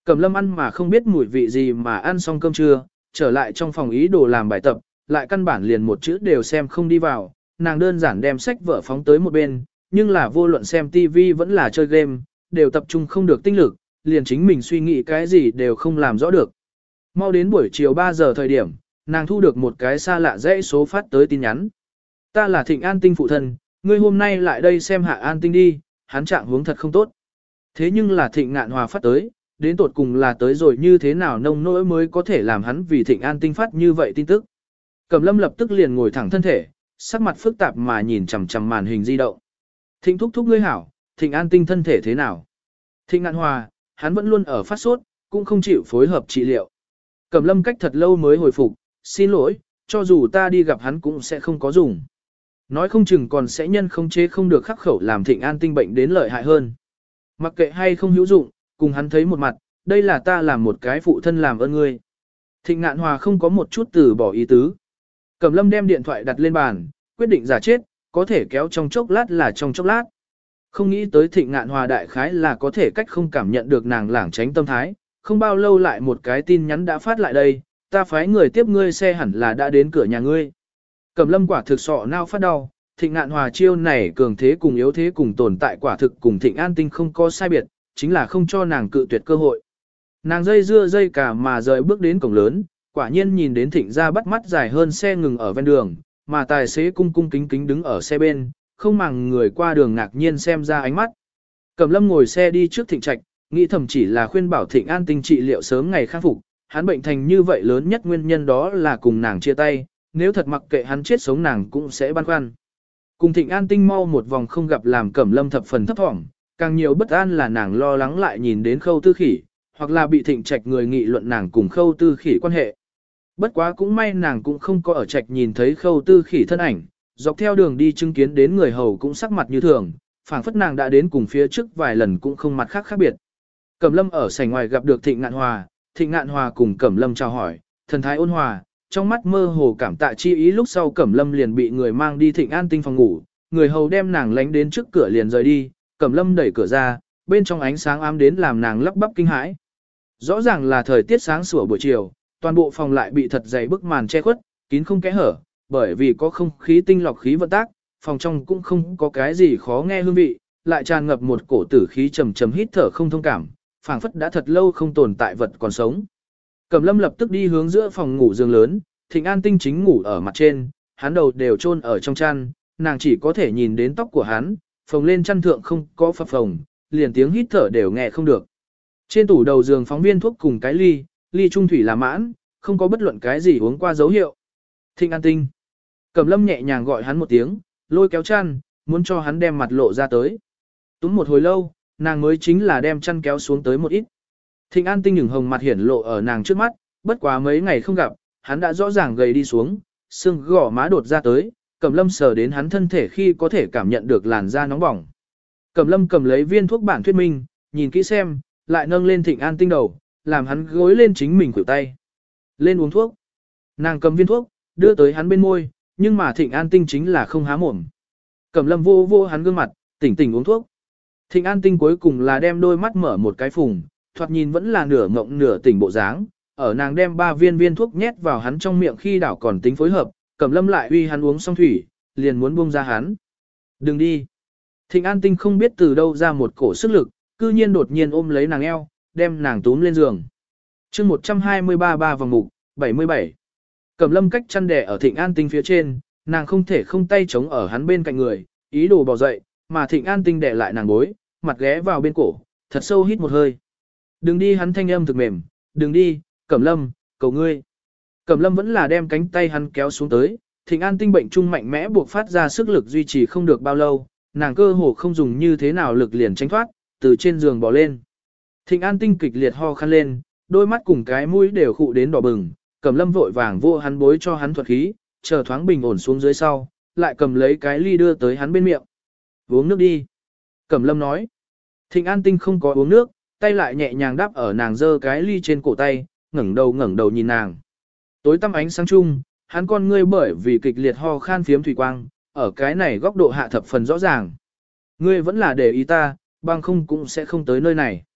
Speaker 1: Cẩm Lâm ăn mà không biết mùi vị gì mà ăn xong cơm trưa, trở lại trong phòng ý đồ làm bài tập, lại căn bản liền một chữ đều xem không đi vào, nàng đơn giản đem sách vở phóng tới một bên, nhưng là vô luận xem TV vẫn là chơi game, đều tập trung không được tinh lực, liền chính mình suy nghĩ cái gì đều không làm rõ được. Mau đến buổi chiều 3 giờ thời điểm, nàng thu được một cái xa lạ dãy số phát tới tin nhắn. Ta là Thịnh An Tinh phụ thân, ngươi hôm nay lại đây xem Hạ An Tinh đi, hắn trạng huống thật không tốt. Thế nhưng là Thịnh Ngạn Hòa phát tới, đến tột cùng là tới rồi như thế nào nông nỗi mới có thể làm hắn vì Thịnh An Tinh phát như vậy tin tức. Cẩm Lâm lập tức liền ngồi thẳng thân thể, sắc mặt phức tạp mà nhìn chằm chằm màn hình di động. Thịnh thúc thúc ngươi hảo, Thịnh An Tinh thân thể thế nào? Thịnh Ngạn Hòa, hắn vẫn luôn ở phát sốt, cũng không chịu phối hợp trị liệu. Cẩm Lâm cách thật lâu mới hồi phục, xin lỗi, cho dù ta đi gặp hắn cũng sẽ không có dùng. Nói không chừng còn sẽ nhân không chế không được khắc khẩu làm Thịnh An Tinh bệnh đến lợi hại hơn. Mặc kệ hay không hữu dụng, cùng hắn thấy một mặt, đây là ta làm một cái phụ thân làm ơn ngươi. Thịnh Ngạn Hòa không có một chút từ bỏ ý tứ. Cẩm Lâm đem điện thoại đặt lên bàn, quyết định giả chết, có thể kéo trong chốc lát là trong chốc lát. Không nghĩ tới Thịnh Ngạn Hòa đại khái là có thể cách không cảm nhận được nàng lảng tránh tâm thái, không bao lâu lại một cái tin nhắn đã phát lại đây, ta phái người tiếp ngươi xe hẳn là đã đến cửa nhà ngươi. Cẩm Lâm quả thực sọ nao phát đau, Thịnh Ngạn Hòa chiêu này cường thế cùng yếu thế cùng tồn tại quả thực cùng Thịnh An Tinh không có sai biệt, chính là không cho nàng cự tuyệt cơ hội. Nàng dây dưa dây cả mà rời bước đến cổng lớn, quả nhiên nhìn đến Thịnh gia bắt mắt dài hơn xe ngừng ở ven đường, mà tài xế cung cung kính kính đứng ở xe bên, không màng người qua đường ngạc nhiên xem ra ánh mắt. Cẩm Lâm ngồi xe đi trước Thịnh Trạch, nghĩ thầm chỉ là khuyên bảo Thịnh An Tinh trị liệu sớm ngày khắc phục, hắn bệnh thành như vậy lớn nhất nguyên nhân đó là cùng nàng chia tay, nếu thật mặc kệ hắn chết sống nàng cũng sẽ băn khoăn. Cùng Thịnh An Tinh mau một vòng không gặp làm Cẩm Lâm thập phần thấp thỏm, càng nhiều bất an là nàng lo lắng lại nhìn đến Khâu Tư Khỉ, hoặc là bị Thịnh Trạch người nghị luận nàng cùng Khâu Tư Khỉ quan hệ. Bất quá cũng may nàng cũng không có ở Trạch nhìn thấy Khâu Tư Khỉ thân ảnh, dọc theo đường đi chứng kiến đến người hầu cũng sắc mặt như thường, phảng phất nàng đã đến cùng phía trước vài lần cũng không mặt khác khác biệt. Cẩm Lâm ở sảnh ngoài gặp được Thịnh Ngạn Hòa, Thịnh Ngạn Hòa cùng Cẩm Lâm chào hỏi, thần thái ôn hòa, trong mắt mơ hồ cảm tạ chi ý. Lúc sau Cẩm Lâm liền bị người mang đi Thịnh An Tinh phòng ngủ, người hầu đem nàng lánh đến trước cửa liền rời đi, Cẩm Lâm đẩy cửa ra, bên trong ánh sáng ám đến làm nàng lắp bắp kinh hãi. Rõ ràng là thời tiết sáng sủa buổi chiều, toàn bộ phòng lại bị thật dày bức màn che khuất, kín không kẽ hở, bởi vì có không khí tinh lọc khí vận tác, phòng trong cũng không có cái gì khó nghe hương vị, lại tràn ngập một cổ tử khí trầm trầm hít thở không thông cảm, phảng phất đã thật lâu không tồn tại vật còn sống. Cẩm Lâm lập tức đi hướng giữa phòng ngủ giường lớn, Thịnh An Tinh chính ngủ ở mặt trên, hắn đầu đều chôn ở trong chăn, nàng chỉ có thể nhìn đến tóc của hắn, phồng lên chăn thượng không có phập phồng, liền tiếng hít thở đều nghe không được. Trên tủ đầu giường phóng viên thuốc cùng cái ly trung thủy là mãn, không có bất luận cái gì uống qua dấu hiệu. Thịnh An Tinh. Cẩm Lâm nhẹ nhàng gọi hắn một tiếng, lôi kéo chăn, muốn cho hắn đem mặt lộ ra tới. Túm một hồi lâu, nàng mới chính là đem chăn kéo xuống tới một ít. Thịnh An Tinh nhửng hồng mặt hiển lộ ở nàng trước mắt, bất quá mấy ngày không gặp, hắn đã rõ ràng gầy đi xuống, xương gò má đột ra tới, Cẩm Lâm sờ đến hắn thân thể khi có thể cảm nhận được làn da nóng bỏng. Cẩm Lâm cầm lấy viên thuốc bản thuyết minh, nhìn kỹ xem, lại nâng lên Thịnh An Tinh đầu, làm hắn gối lên chính mình khuỷu tay. Lên uống thuốc. Nàng cầm viên thuốc, đưa tới hắn bên môi, nhưng mà Thịnh An Tinh chính là không há mồm. Cẩm Lâm vô vô hắn gương mặt, tỉnh tỉnh uống thuốc. Thịnh An Tinh cuối cùng là đem đôi mắt mở một cái phùng, thoạt nhìn vẫn là nửa ngộng nửa tỉnh bộ dáng. Ở nàng đem 3 viên thuốc nhét vào hắn trong miệng khi đảo còn tính phối hợp, Cẩm Lâm lại uy hắn uống xong thủy, liền muốn buông ra hắn. Đừng đi. Thịnh An Tinh không biết từ đâu ra một cổ sức lực, cư nhiên đột nhiên ôm lấy nàng eo, đem nàng túm lên giường. chương 123 ba vòng mục, 77. Cẩm Lâm cách chăn đè ở Thịnh An Tinh phía trên, nàng không thể không tay chống ở hắn bên cạnh người, ý đồ bò dậy, mà Thịnh An Tinh đè lại nàng gối, mặt ghé vào bên cổ, thật sâu hít một hơi. Đừng đi, hắn thanh âm thực mềm, đừng đi, Cẩm Lâm, cầu ngươi. Cẩm Lâm vẫn là đem cánh tay hắn kéo xuống tới, Thịnh An Tinh bệnh trung mạnh mẽ buộc phát ra sức lực duy trì không được bao lâu, nàng cơ hồ không dùng như thế nào lực liền tránh thoát, từ trên giường bò lên. Thịnh An Tinh kịch liệt ho khăn lên, đôi mắt cùng cái mũi đều khụ đến đỏ bừng, Cẩm Lâm vội vàng vô hắn bối cho hắn thuật khí, chờ thoáng bình ổn xuống dưới sau, lại cầm lấy cái ly đưa tới hắn bên miệng. Uống nước đi. Cẩm Lâm nói. Thịnh An Tinh không có uống nước, tay lại nhẹ nhàng đắp ở nàng giơ cái ly trên cổ tay, ngẩng đầu nhìn nàng. Tối tăm ánh sáng chung, hắn con ngươi bởi vì kịch liệt ho khan phiếm thủy quang, ở cái này góc độ hạ thập phần rõ ràng. Ngươi vẫn là để ý ta, bằng không cũng sẽ không tới nơi này.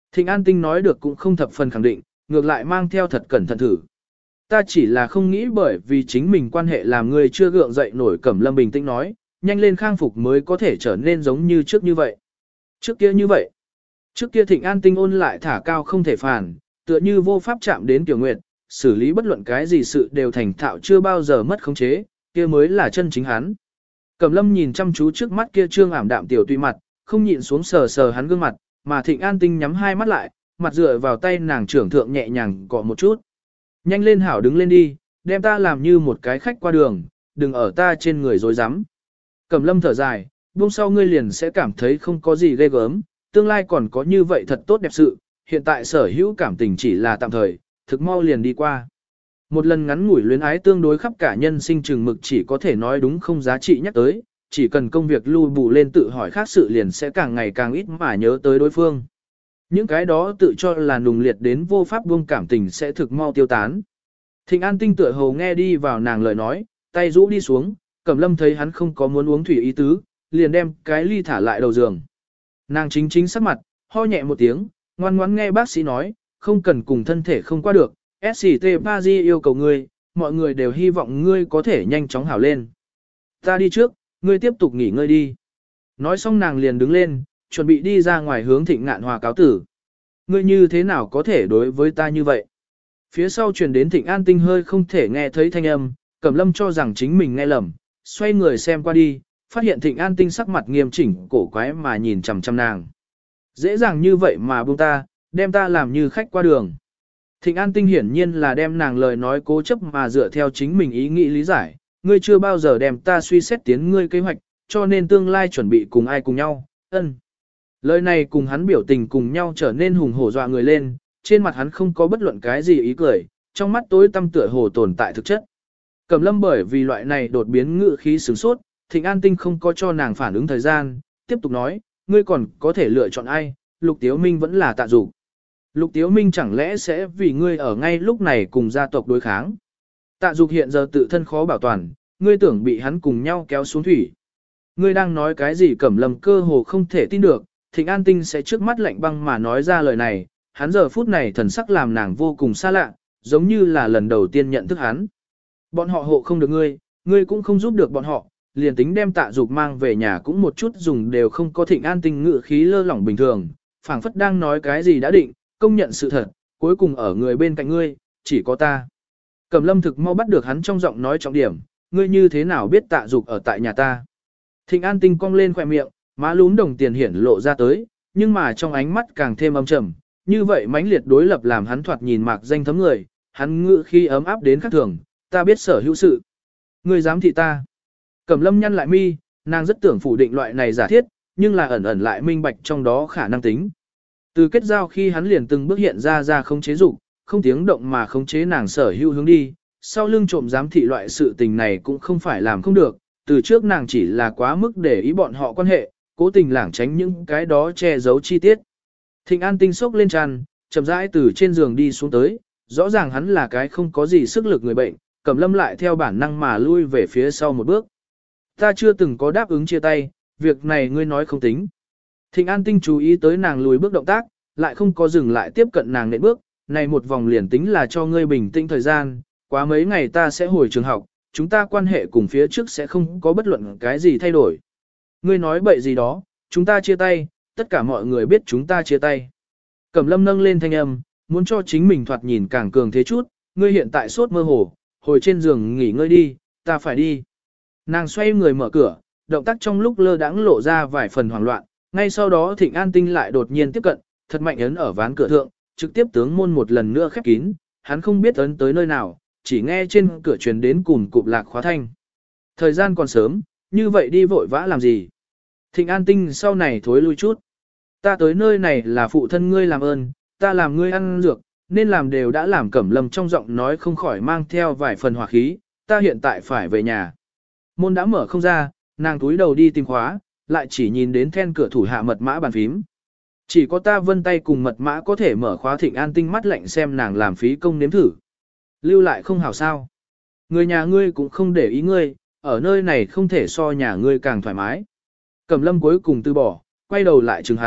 Speaker 1: Thịnh An Tinh nói được cũng không thập phần khẳng định, ngược lại mang theo thật cẩn thận thử. Ta chỉ là không nghĩ bởi vì chính mình quan hệ làm người chưa gượng dậy nổi. Cẩm Lâm bình tĩnh nói, nhanh lên khang phục mới có thể trở nên giống như trước như vậy. Trước kia như vậy. Trước kia Thịnh An Tinh ôn lại thả cao không thể phản, tựa như vô pháp chạm đến Tiểu Nguyệt, xử lý bất luận cái gì sự đều thành thạo chưa bao giờ mất khống chế, kia mới là chân chính hắn. Cẩm Lâm nhìn chăm chú trước mắt kia trương ảm đạm tiểu tùy mặt, không nhịn xuống sờ sờ hắn gương mặt, mà Thịnh An Tinh nhắm hai mắt lại, mặt dựa vào tay nàng trưởng thượng nhẹ nhàng cọ một chút. Nhanh lên hảo đứng lên đi, đem ta làm như một cái khách qua đường, đừng ở ta trên người dối rắm. Cẩm Lâm thở dài, buông sau ngươi liền sẽ cảm thấy không có gì ghê gớm, tương lai còn có như vậy thật tốt đẹp sự, hiện tại sở hữu cảm tình chỉ là tạm thời, thực mau liền đi qua. Một lần ngắn ngủi luyến ái tương đối khắp cả nhân sinh chừng mực chỉ có thể nói đúng không giá trị nhắc tới, chỉ cần công việc lưu bù lên tự hỏi khác sự liền sẽ càng ngày càng ít mà nhớ tới đối phương. Những cái đó tự cho là nùng liệt đến vô pháp buông cảm tình sẽ thực mau tiêu tán. Thịnh An Tinh tựa hồ nghe đi vào nàng lời nói, tay rũ đi xuống, Cẩm Lâm thấy hắn không có muốn uống thủy ý tứ, liền đem cái ly thả lại đầu giường. Nàng chính chính sắc mặt, ho nhẹ một tiếng, ngoan ngoãn nghe bác sĩ nói, không cần cùng thân thể không qua được, SCT Paris yêu cầu ngươi, mọi người đều hy vọng ngươi có thể nhanh chóng hảo lên. Ta đi trước, ngươi tiếp tục nghỉ ngơi đi. Nói xong nàng liền đứng lên, chuẩn bị đi ra ngoài hướng Thịnh Ngạn Hòa cáo tử. Ngươi như thế nào có thể đối với ta như vậy? Phía sau truyền đến Thịnh An Tinh hơi không thể nghe thấy thanh âm, Cẩm Lâm cho rằng chính mình nghe lầm, xoay người xem qua đi, phát hiện Thịnh An Tinh sắc mặt nghiêm chỉnh, cổ quái mà nhìn chằm chằm nàng. Dễ dàng như vậy mà buông ta, đem ta làm như khách qua đường. Thịnh An Tinh hiển nhiên là đem nàng lời nói cố chấp mà dựa theo chính mình ý nghĩ lý giải, ngươi chưa bao giờ đem ta suy xét tiến ngươi kế hoạch, cho nên tương lai chuẩn bị cùng ai cùng nhau, ân. Lời này cùng hắn biểu tình cùng nhau trở nên hùng hổ dọa người lên, trên mặt hắn không có bất luận cái gì ý cười, trong mắt tối tăm tựa hồ tồn tại thực chất. Cẩm Lâm bởi vì loại này đột biến ngữ khí sửng sốt, Thịnh An Tinh không có cho nàng phản ứng thời gian, tiếp tục nói, ngươi còn có thể lựa chọn ai, Lục Tiếu Minh vẫn là Tạ Dục. Lục Tiếu Minh chẳng lẽ sẽ vì ngươi ở ngay lúc này cùng gia tộc đối kháng. Tạ Dục hiện giờ tự thân khó bảo toàn, ngươi tưởng bị hắn cùng nhau kéo xuống thủy. Ngươi đang nói cái gì? Cẩm Lâm cơ hồ không thể tin được, Thịnh An Tinh sẽ trước mắt lạnh băng mà nói ra lời này, hắn giờ phút này thần sắc làm nàng vô cùng xa lạ, giống như là lần đầu tiên nhận thức hắn. Bọn họ hộ không được ngươi, ngươi cũng không giúp được bọn họ, liền tính đem Tạ Dục mang về nhà cũng một chút dùng đều không có. Thịnh An Tinh ngự khí lơ lỏng bình thường, phảng phất đang nói cái gì đã định, công nhận sự thật, cuối cùng ở người bên cạnh ngươi, chỉ có ta. Cẩm Lâm thực mau bắt được hắn trong giọng nói trọng điểm, ngươi như thế nào biết Tạ Dục ở tại nhà ta. Thịnh An Tinh cong lên khỏe miệng, má lún đồng tiền hiển lộ ra tới, nhưng mà trong ánh mắt càng thêm âm trầm, như vậy mãnh liệt đối lập làm hắn thoạt nhìn mạc danh thấm người, hắn ngự khi ấm áp đến khác thường, ta biết sở hữu sự. Ngươi dám thị ta. Cẩm Lâm nhăn lại mi, nàng rất tưởng phủ định loại này giả thiết, nhưng là ẩn ẩn lại minh bạch trong đó khả năng tính. Từ kết giao khi hắn liền từng bước hiện ra không chế dục, không tiếng động mà khống chế nàng sở hữu hướng đi, sau lưng trộm giám thị loại sự tình này cũng không phải làm không được, từ trước nàng chỉ là quá mức để ý bọn họ quan hệ, cố tình lảng tránh những cái đó che giấu chi tiết. Thịnh An Tinh sốc lên tràn, chậm rãi từ trên giường đi xuống tới, rõ ràng hắn là cái không có gì sức lực người bệnh, Cẩm Lâm lại theo bản năng mà lui về phía sau một bước. Ta chưa từng có đáp ứng chia tay, việc này ngươi nói không tính. Thịnh An Tinh chú ý tới nàng lùi bước động tác, lại không có dừng lại tiếp cận nàng nện bước, này một vòng liền tính là cho ngươi bình tĩnh thời gian, quá mấy ngày ta sẽ hồi trường học, chúng ta quan hệ cùng phía trước sẽ không có bất luận cái gì thay đổi. Ngươi nói bậy gì đó, chúng ta chia tay, tất cả mọi người biết chúng ta chia tay. Cẩm Lâm nâng lên thanh âm, muốn cho chính mình thoạt nhìn càng cường thế chút, ngươi hiện tại sốt mơ hồ, hồi trên giường nghỉ ngơi đi, ta phải đi. Nàng xoay người mở cửa, động tác trong lúc lơ đãng lộ ra vài phần hoảng loạn, ngay sau đó Thịnh An Tinh lại đột nhiên tiếp cận, thật mạnh ấn ở ván cửa thượng, trực tiếp tướng môn một lần nữa khép kín, hắn không biết ấn tới nơi nào, chỉ nghe trên cửa truyền đến cùn cụp lạc khóa thanh. Thời gian còn sớm, như vậy đi vội vã làm gì? Thịnh An Tinh sau này thối lui chút. Ta tới nơi này là phụ thân ngươi làm ơn, ta làm ngươi ăn dược, nên làm đều đã làm. Cẩm Lâm trong giọng nói không khỏi mang theo vài phần hỏa khí, ta hiện tại phải về nhà. Môn đã mở không ra, nàng túi đầu đi tìm khóa, lại chỉ nhìn đến then cửa thủ hạ mật mã bàn phím. Chỉ có ta vân tay cùng mật mã có thể mở khóa. Thịnh An Tinh mắt lạnh xem nàng làm phí công nếm thử. Lưu lại không hảo sao. Người nhà ngươi cũng không để ý ngươi, ở nơi này không thể so nhà ngươi càng thoải mái. Cẩm Lâm cuối cùng từ bỏ, quay đầu lại chừng hắn,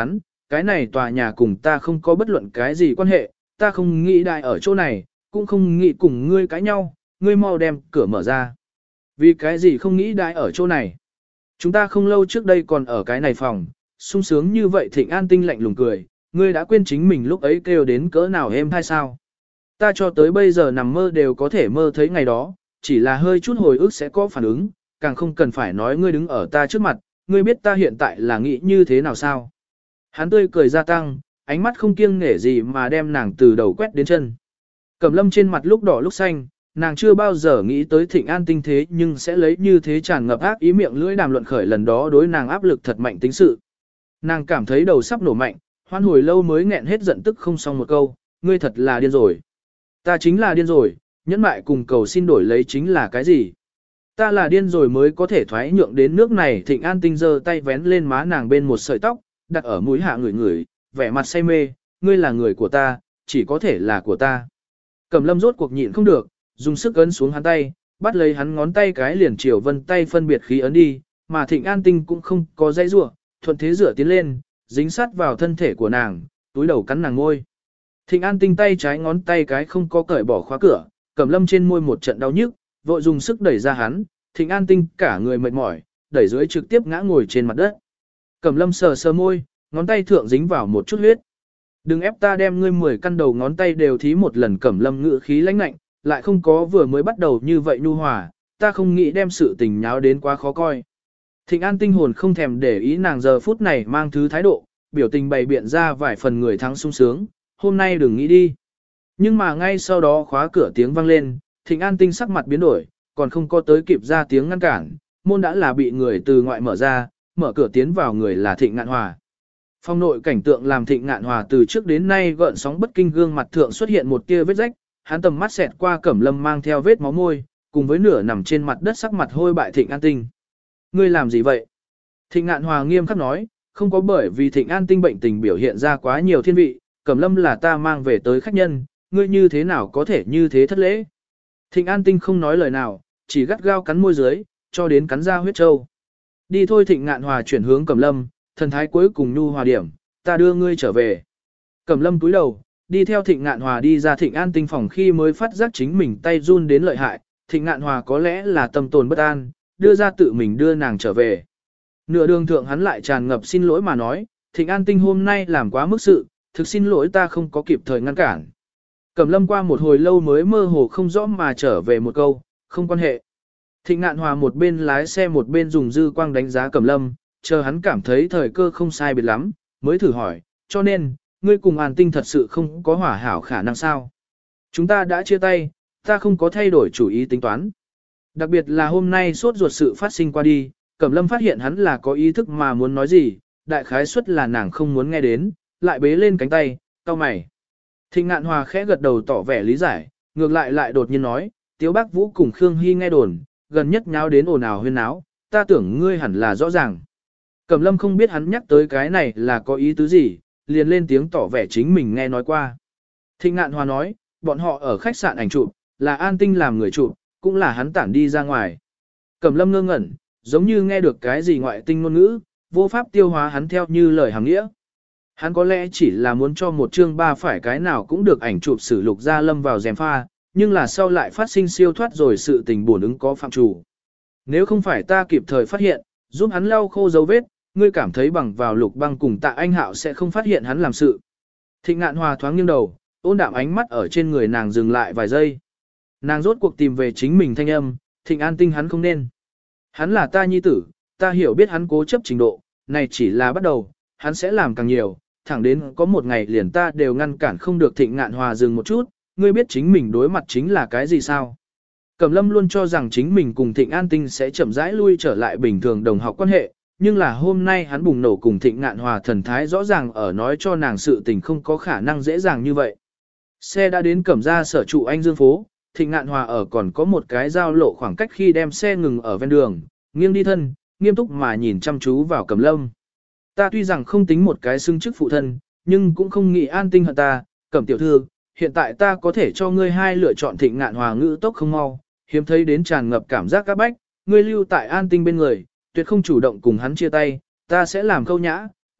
Speaker 1: cái này tòa nhà cùng ta không có bất luận cái gì quan hệ, ta không nghĩ đại ở chỗ này, cũng không nghĩ cùng ngươi cãi nhau, ngươi mau đem cửa mở ra. Vì cái gì không nghĩ đại ở chỗ này? Chúng ta không lâu trước đây còn ở cái này phòng, sung sướng như vậy. Thịnh An Tinh lạnh lùng cười, ngươi đã quên chính mình lúc ấy kêu đến cỡ nào êm hay sao? Ta cho tới bây giờ nằm mơ đều có thể mơ thấy ngày đó, chỉ là hơi chút hồi ức sẽ có phản ứng, càng không cần phải nói ngươi đứng ở ta trước mặt, ngươi biết ta hiện tại là nghĩ như thế nào sao? Hắn tươi cười gia tăng, ánh mắt không kiêng nể gì mà đem nàng từ đầu quét đến chân. Cẩm Lâm trên mặt lúc đỏ lúc xanh, nàng chưa bao giờ nghĩ tới Thịnh An Tinh thế nhưng sẽ lấy như thế tràn ngập ác ý miệng lưỡi đàm luận khởi lần đó đối nàng áp lực thật mạnh tính sự. Nàng cảm thấy đầu sắp nổ mạnh, hoan hồi lâu mới nghẹn hết giận tức không xong một câu, ngươi thật là điên rồi. Ta chính là điên rồi, nhẫn mại cùng cầu xin đổi lấy chính là cái gì? Ta là điên rồi mới có thể thoái nhượng đến nước này. Thịnh An Tinh giơ tay vén lên má nàng bên một sợi tóc, đặt ở mũi hạ ngửi ngửi, vẻ mặt say mê, ngươi là người của ta, chỉ có thể là của ta. Cẩm Lâm rốt cuộc nhịn không được, dùng sức ấn xuống hắn tay, bắt lấy hắn ngón tay cái liền chiều vân tay phân biệt khí ấn đi, mà Thịnh An Tinh cũng không có dãy rủa, thuận thế rửa tiến lên, dính sát vào thân thể của nàng, túi đầu cắn nàng môi. Thịnh An Tinh tay trái ngón tay cái không có cởi bỏ khóa cửa, Cẩm Lâm trên môi một trận đau nhức, vội dùng sức đẩy ra hắn, Thịnh An Tinh cả người mệt mỏi, đẩy dưới trực tiếp ngã ngồi trên mặt đất. Cẩm Lâm sờ sờ môi, ngón tay thượng dính vào một chút huyết. Đừng ép ta đem ngươi 10 căn đầu ngón tay đều thí một lần. Cẩm Lâm ngữ khí lãnh lạnh, lại không có vừa mới bắt đầu như vậy nhu hòa, ta không nghĩ đem sự tình nháo đến quá khó coi. Thịnh An Tinh hồn không thèm để ý nàng giờ phút này mang thứ thái độ, biểu tình bày biện ra vài phần người thắng sung sướng, hôm nay đừng nghĩ đi. Nhưng mà ngay sau đó khóa cửa tiếng vang lên, Thịnh An Tinh sắc mặt biến đổi, còn không có tới kịp ra tiếng ngăn cản, môn đã là bị người từ ngoại mở ra, mở cửa tiến vào người là Thịnh Ngạn Hòa. Phong nội cảnh tượng làm Thịnh Ngạn Hòa từ trước đến nay gợn sóng bất kinh, gương mặt thượng xuất hiện một tia vết rách, hắn tầm mắt xẹt qua Cẩm Lâm mang theo vết máu môi, cùng với nửa nằm trên mặt đất sắc mặt hôi bại Thịnh An Tinh. Ngươi làm gì vậy? Thịnh Ngạn Hòa nghiêm khắc nói, không có bởi vì Thịnh An Tinh bệnh tình biểu hiện ra quá nhiều thiên vị, Cẩm Lâm là ta mang về tới khách nhân, ngươi như thế nào có thể như thế thất lễ? Thịnh An Tinh không nói lời nào, chỉ gắt gao cắn môi dưới, cho đến cắn ra huyết trâu. Đi thôi. Thịnh Ngạn Hòa chuyển hướng Cẩm Lâm, thần thái cuối cùng nhu hòa điểm, ta đưa ngươi trở về. Cẩm Lâm cúi đầu, đi theo Thịnh Ngạn Hòa đi ra Thịnh An Tinh phòng khi mới phát giác chính mình tay run đến lợi hại, Thịnh Ngạn Hòa có lẽ là tâm tồn bất an, đưa ra tự mình đưa nàng trở về. Nửa đường thượng hắn lại tràn ngập xin lỗi mà nói, Thịnh An Tinh hôm nay làm quá mức sự, thực xin lỗi ta không có kịp thời ngăn cản. Cẩm Lâm qua một hồi lâu mới mơ hồ không rõ mà trở về một câu, không quan hệ. Thịnh Ngạn Hòa một bên lái xe một bên dùng dư quang đánh giá Cẩm Lâm, chờ hắn cảm thấy thời cơ không sai biệt lắm, mới thử hỏi, cho nên, ngươi cùng An Tinh thật sự không có hòa hảo khả năng sao? Chúng ta đã chia tay, ta không có thay đổi chủ ý tính toán. Đặc biệt là hôm nay sốt ruột sự phát sinh qua đi, Cẩm Lâm phát hiện hắn là có ý thức mà muốn nói gì, đại khái suất là nàng không muốn nghe đến, lại bế lên cánh tay, cau mày. Thịnh Ngạn Hòa khẽ gật đầu tỏ vẻ lý giải, ngược lại đột nhiên nói, Tiếu Bác Vũ cùng Khương Hy nghe đồn, gần nhất nháo đến ồn ào huyên náo, ta tưởng ngươi hẳn là rõ ràng. Cẩm Lâm không biết hắn nhắc tới cái này là có ý tứ gì, liền lên tiếng tỏ vẻ chính mình nghe nói qua. Thịnh Ngạn Hòa nói, bọn họ ở khách sạn ảnh chụp, là An Tinh làm người chụp, cũng là hắn tản đi ra ngoài. Cẩm Lâm ngơ ngẩn, giống như nghe được cái gì ngoại tinh ngôn ngữ, vô pháp tiêu hóa hắn theo như lời hàng nghĩa. Hắn có lẽ chỉ là muốn cho một chương ba phải cái nào cũng được ảnh chụp sử lục gia lâm vào gièm pha, nhưng là sau lại phát sinh siêu thoát rồi sự tình bổn ứng có phạm chủ. Nếu không phải ta kịp thời phát hiện, giúp hắn lau khô dấu vết, ngươi cảm thấy bằng vào Lục Băng cùng Tạ Anh Hạo sẽ không phát hiện hắn làm sự. Thịnh Ngạn Hòa thoáng nghiêng đầu, ôn đạm ánh mắt ở trên người nàng dừng lại vài giây. Nàng rốt cuộc tìm về chính mình thanh âm, Thịnh An Tinh hắn không nên. Hắn là ta nhi tử, ta hiểu biết hắn cố chấp trình độ, này chỉ là bắt đầu, hắn sẽ làm càng nhiều, thẳng đến có một ngày liền ta đều ngăn cản không được. Thịnh Ngạn Hòa dừng một chút, ngươi biết chính mình đối mặt chính là cái gì sao? Cẩm Lâm luôn cho rằng chính mình cùng Thịnh An Tinh sẽ chậm rãi lui trở lại bình thường đồng học quan hệ, nhưng là hôm nay hắn bùng nổ cùng Thịnh Ngạn Hòa thần thái rõ ràng ở nói cho nàng sự tình không có khả năng dễ dàng như vậy. Xe đã đến Cẩm gia sở trụ Anh Dương phố, Thịnh Ngạn Hòa ở còn có một cái giao lộ khoảng cách khi đem xe ngừng ở ven đường, nghiêng đi thân, nghiêm túc mà nhìn chăm chú vào Cẩm Lâm. Ta tuy rằng không tính một cái xưng chức phụ thân, nhưng cũng không nghĩ An Tinh hận ta, Cẩm tiểu thư, hiện tại ta có thể cho ngươi hai lựa chọn. Thịnh Ngạn Hòa ngữ tốc không mau, hiếm thấy đến tràn ngập cảm giác các bách, ngươi lưu tại An Tinh bên người, tuyệt không chủ động cùng hắn chia tay, ta sẽ làm câu nhã,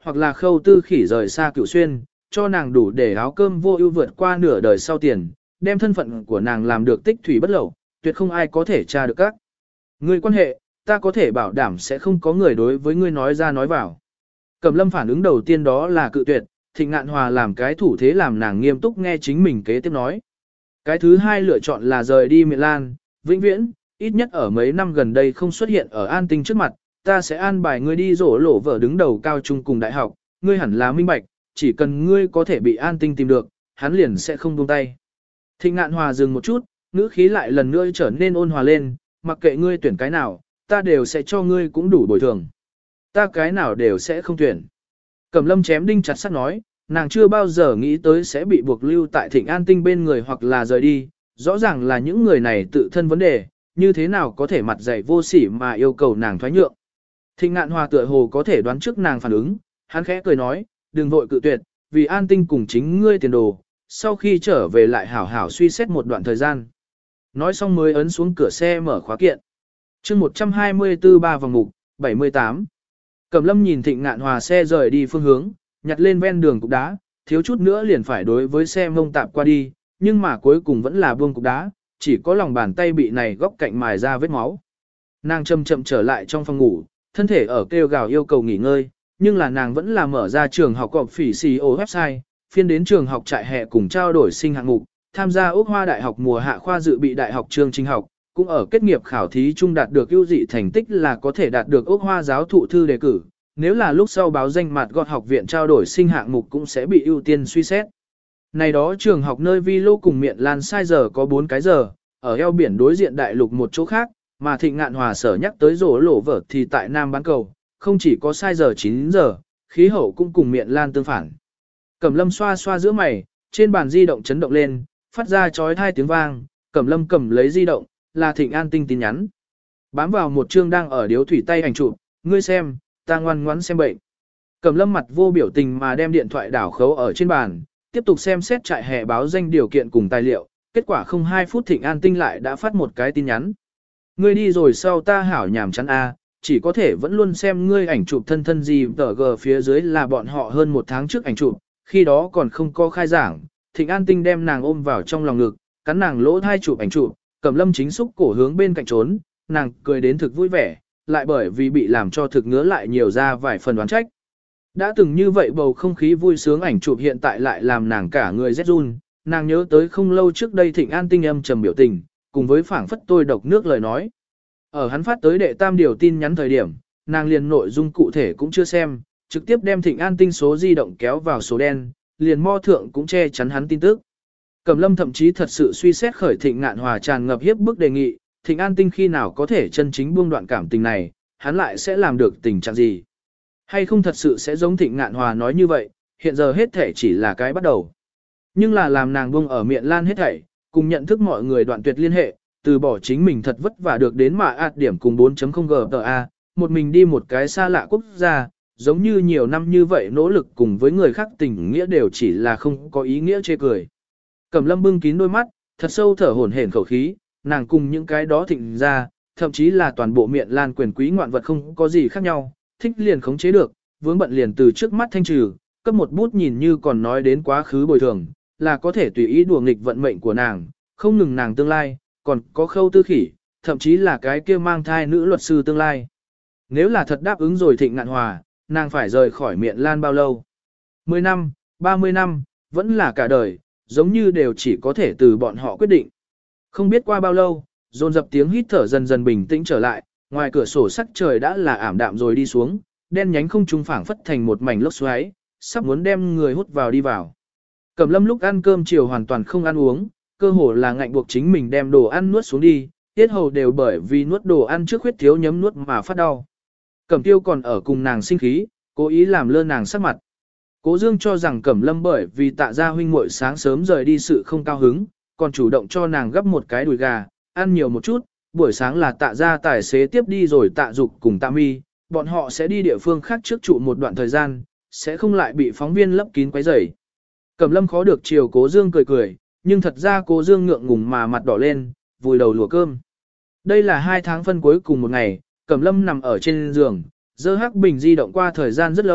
Speaker 1: hoặc là Khâu Tư Khỉ rời xa Cửu Xuyên, cho nàng đủ để áo cơm vô ưu vượt qua nửa đời sau tiền, đem thân phận của nàng làm được tích thủy bất lậu, tuyệt không ai có thể tra được các ngươi quan hệ, ta có thể bảo đảm sẽ không có người đối với ngươi nói ra nói vào. Cẩm Lâm phản ứng đầu tiên đó là cự tuyệt, Thịnh Ngạn Hòa làm cái thủ thế làm nàng nghiêm túc nghe chính mình kế tiếp nói. Cái thứ hai lựa chọn là rời đi Miện Lan, vĩnh viễn, ít nhất ở mấy năm gần đây không xuất hiện ở An Tinh trước mặt, ta sẽ an bài ngươi đi rổ lổ vợ đứng đầu cao trung cùng đại học, ngươi hẳn là minh bạch, chỉ cần ngươi có thể bị An Tinh tìm được, hắn liền sẽ không buông tay. Thịnh Ngạn Hòa dừng một chút, ngữ khí lại lần nữa trở nên ôn hòa lên, mặc kệ ngươi tuyển cái nào, ta đều sẽ cho ngươi cũng đủ bồi thường. Ta cái nào đều sẽ không tuyển. Cẩm Lâm chém đinh chặt sắt nói, nàng chưa bao giờ nghĩ tới sẽ bị buộc lưu tại Thịnh An Tinh bên người hoặc là rời đi, rõ ràng là những người này tự thân vấn đề, như thế nào có thể mặt dày vô sỉ mà yêu cầu nàng thoái nhượng. Thịnh Ngạn Hòa tựa hồ có thể đoán trước nàng phản ứng, hắn khẽ cười nói, đừng vội cự tuyệt, vì An Tinh cùng chính ngươi tiền đồ, sau khi trở về lại hảo hảo suy xét một đoạn thời gian. Nói xong mới ấn xuống cửa xe mở khóa kiện. chương 124 ba vòng mục, 78. Cẩm Lâm nhìn Thịnh Ngạn Hòa xe rời đi phương hướng, nhặt lên ven đường cục đá, thiếu chút nữa liền phải đối với xe mông tạp qua đi, nhưng mà cuối cùng vẫn là buông cục đá, chỉ có lòng bàn tay bị này góc cạnh mài ra vết máu. Nàng chậm chậm trở lại trong phòng ngủ, thân thể ở kêu gào yêu cầu nghỉ ngơi, nhưng là nàng vẫn là mở ra trường học cọp phỉ CEO website, phiên đến trường học trại hè cùng trao đổi sinh hạng mục, tham gia Úc Hoa Đại học mùa hạ khoa dự bị đại học chương trình học, cũng ở kết nghiệp khảo thí chung đạt được ưu dị thành tích là có thể đạt được Úc Hoa giáo thụ thư đề cử. Nếu là lúc sau báo danh mặt gọt học viện trao đổi sinh hạng mục cũng sẽ bị ưu tiên suy xét. Này đó trường học nơi Vi Lô cùng Miện Lan sai giờ có 4 cái giờ, ở eo biển đối diện đại lục một chỗ khác, mà Thịnh Ngạn Hòa sở nhắc tới rổ lổ vở thì tại Nam Bán Cầu, không chỉ có sai giờ 9 giờ, khí hậu cũng cùng Miện Lan tương phản. Cẩm Lâm xoa xoa giữa mày, trên bàn di động chấn động lên, phát ra chói tai tiếng vang, Cẩm Lâm cầm lấy di động, là Thịnh An Tinh tin nhắn. Bám vào một chương đang ở điếu thủy tay ảnh chụp, ngươi xem, ta ngoan ngoãn xem bệnh. Cẩm Lâm mặt vô biểu tình mà đem điện thoại đảo khấu ở trên bàn, tiếp tục xem xét trại hè báo danh điều kiện cùng tài liệu, kết quả không 2 phút Thịnh An Tinh lại đã phát một cái tin nhắn. Ngươi đi rồi sau ta hảo nhảm chán a, chỉ có thể vẫn luôn xem ngươi ảnh chụp thân thân gì tờ g phía dưới là bọn họ hơn 1 tháng trước ảnh chụp, khi đó còn không có khai giảng. Thịnh An Tinh đem nàng ôm vào trong lòng ngực, cắn nàng lỗ thai chụp ảnh chụp, Cẩm Lâm chính xúc cổ hướng bên cạnh trốn, nàng cười đến thực vui vẻ, lại bởi vì bị làm cho thực ngứa lại nhiều ra vài phần đoán trách. Đã từng như vậy bầu không khí vui sướng ảnh chụp hiện tại lại làm nàng cả người rét run, nàng nhớ tới không lâu trước đây Thịnh An Tinh âm trầm biểu tình, cùng với phảng phất tôi độc nước lời nói. Ở hắn phát tới đệ tam điều tin nhắn thời điểm, nàng liền nội dung cụ thể cũng chưa xem, trực tiếp đem Thịnh An Tinh số di động kéo vào số đen, liền mo thượng cũng che chắn hắn tin tức. Cẩm Lâm thậm chí thật sự suy xét khởi Thịnh Ngạn Hòa tràn ngập hiếp bức đề nghị, Thịnh An Tinh khi nào có thể chân chính buông đoạn cảm tình này, hắn lại sẽ làm được tình trạng gì? Hay không thật sự sẽ giống Thịnh Ngạn Hòa nói như vậy, hiện giờ hết thể chỉ là cái bắt đầu. Nhưng là làm nàng buông ở Miện Lan hết thảy, cùng nhận thức mọi người đoạn tuyệt liên hệ, từ bỏ chính mình thật vất vả được đến mà ạt điểm cùng 4.0 GPA, một mình đi một cái xa lạ quốc gia, giống như nhiều năm như vậy nỗ lực cùng với người khác tình nghĩa đều chỉ là không có ý nghĩa chê cười. Cẩm Lâm bưng kín đôi mắt, thật sâu thở hổn hển khẩu khí, nàng cùng những cái đó Thịnh ra, thậm chí là toàn bộ Miện Lan quyền quý ngoạn vật không có gì khác nhau, thích liền khống chế được, vướng bận liền từ trước mắt thanh trừ, cấp một bút nhìn như còn nói đến quá khứ bồi thường, là có thể tùy ý đùa nghịch vận mệnh của nàng, không ngừng nàng tương lai, còn có Khâu Tư Khỉ, thậm chí là cái kia mang thai nữ luật sư tương lai. Nếu là thật đáp ứng rồi Thịnh Ngạn Hòa, nàng phải rời khỏi Miện Lan bao lâu? 10 năm, 30 năm, vẫn là cả đời, giống như đều chỉ có thể từ bọn họ quyết định. Không biết qua bao lâu, dồn dập tiếng hít thở dần dần bình tĩnh trở lại, ngoài cửa sổ sắc trời đã là ảm đạm rồi đi xuống, đen nhánh không trung phảng phất thành một mảnh lốc xoáy, sắp muốn đem người hút vào đi vào. Cẩm Lâm lúc ăn cơm chiều hoàn toàn không ăn uống, cơ hồ là ngạnh buộc chính mình đem đồ ăn nuốt xuống đi, tiết hầu đều bởi vì nuốt đồ ăn trước khuyết thiếu nhấm nuốt mà phát đau. Cẩm Tiêu còn ở cùng nàng sinh khí, cố ý làm lơ nàng sắc mặt. Cố Dương cho rằng Cẩm Lâm bởi vì Tạ gia huynh muội sáng sớm rời đi sự không cao hứng, còn chủ động cho nàng gấp một cái đùi gà, ăn nhiều một chút, buổi sáng là Tạ gia tài xế tiếp đi rồi Tạ Dục cùng Tạ Mi, bọn họ sẽ đi địa phương khác trước trụ một đoạn thời gian, sẽ không lại bị phóng viên lấp kín quấy rầy. Cẩm Lâm khó được chiều Cố Dương cười cười, nhưng thật ra Cố Dương ngượng ngùng mà mặt đỏ lên, vùi đầu lùa cơm. Đây là 2 tháng phân cuối cùng một ngày, Cẩm Lâm nằm ở trên giường, giơ hắc bình di động qua thời gian rất lâu,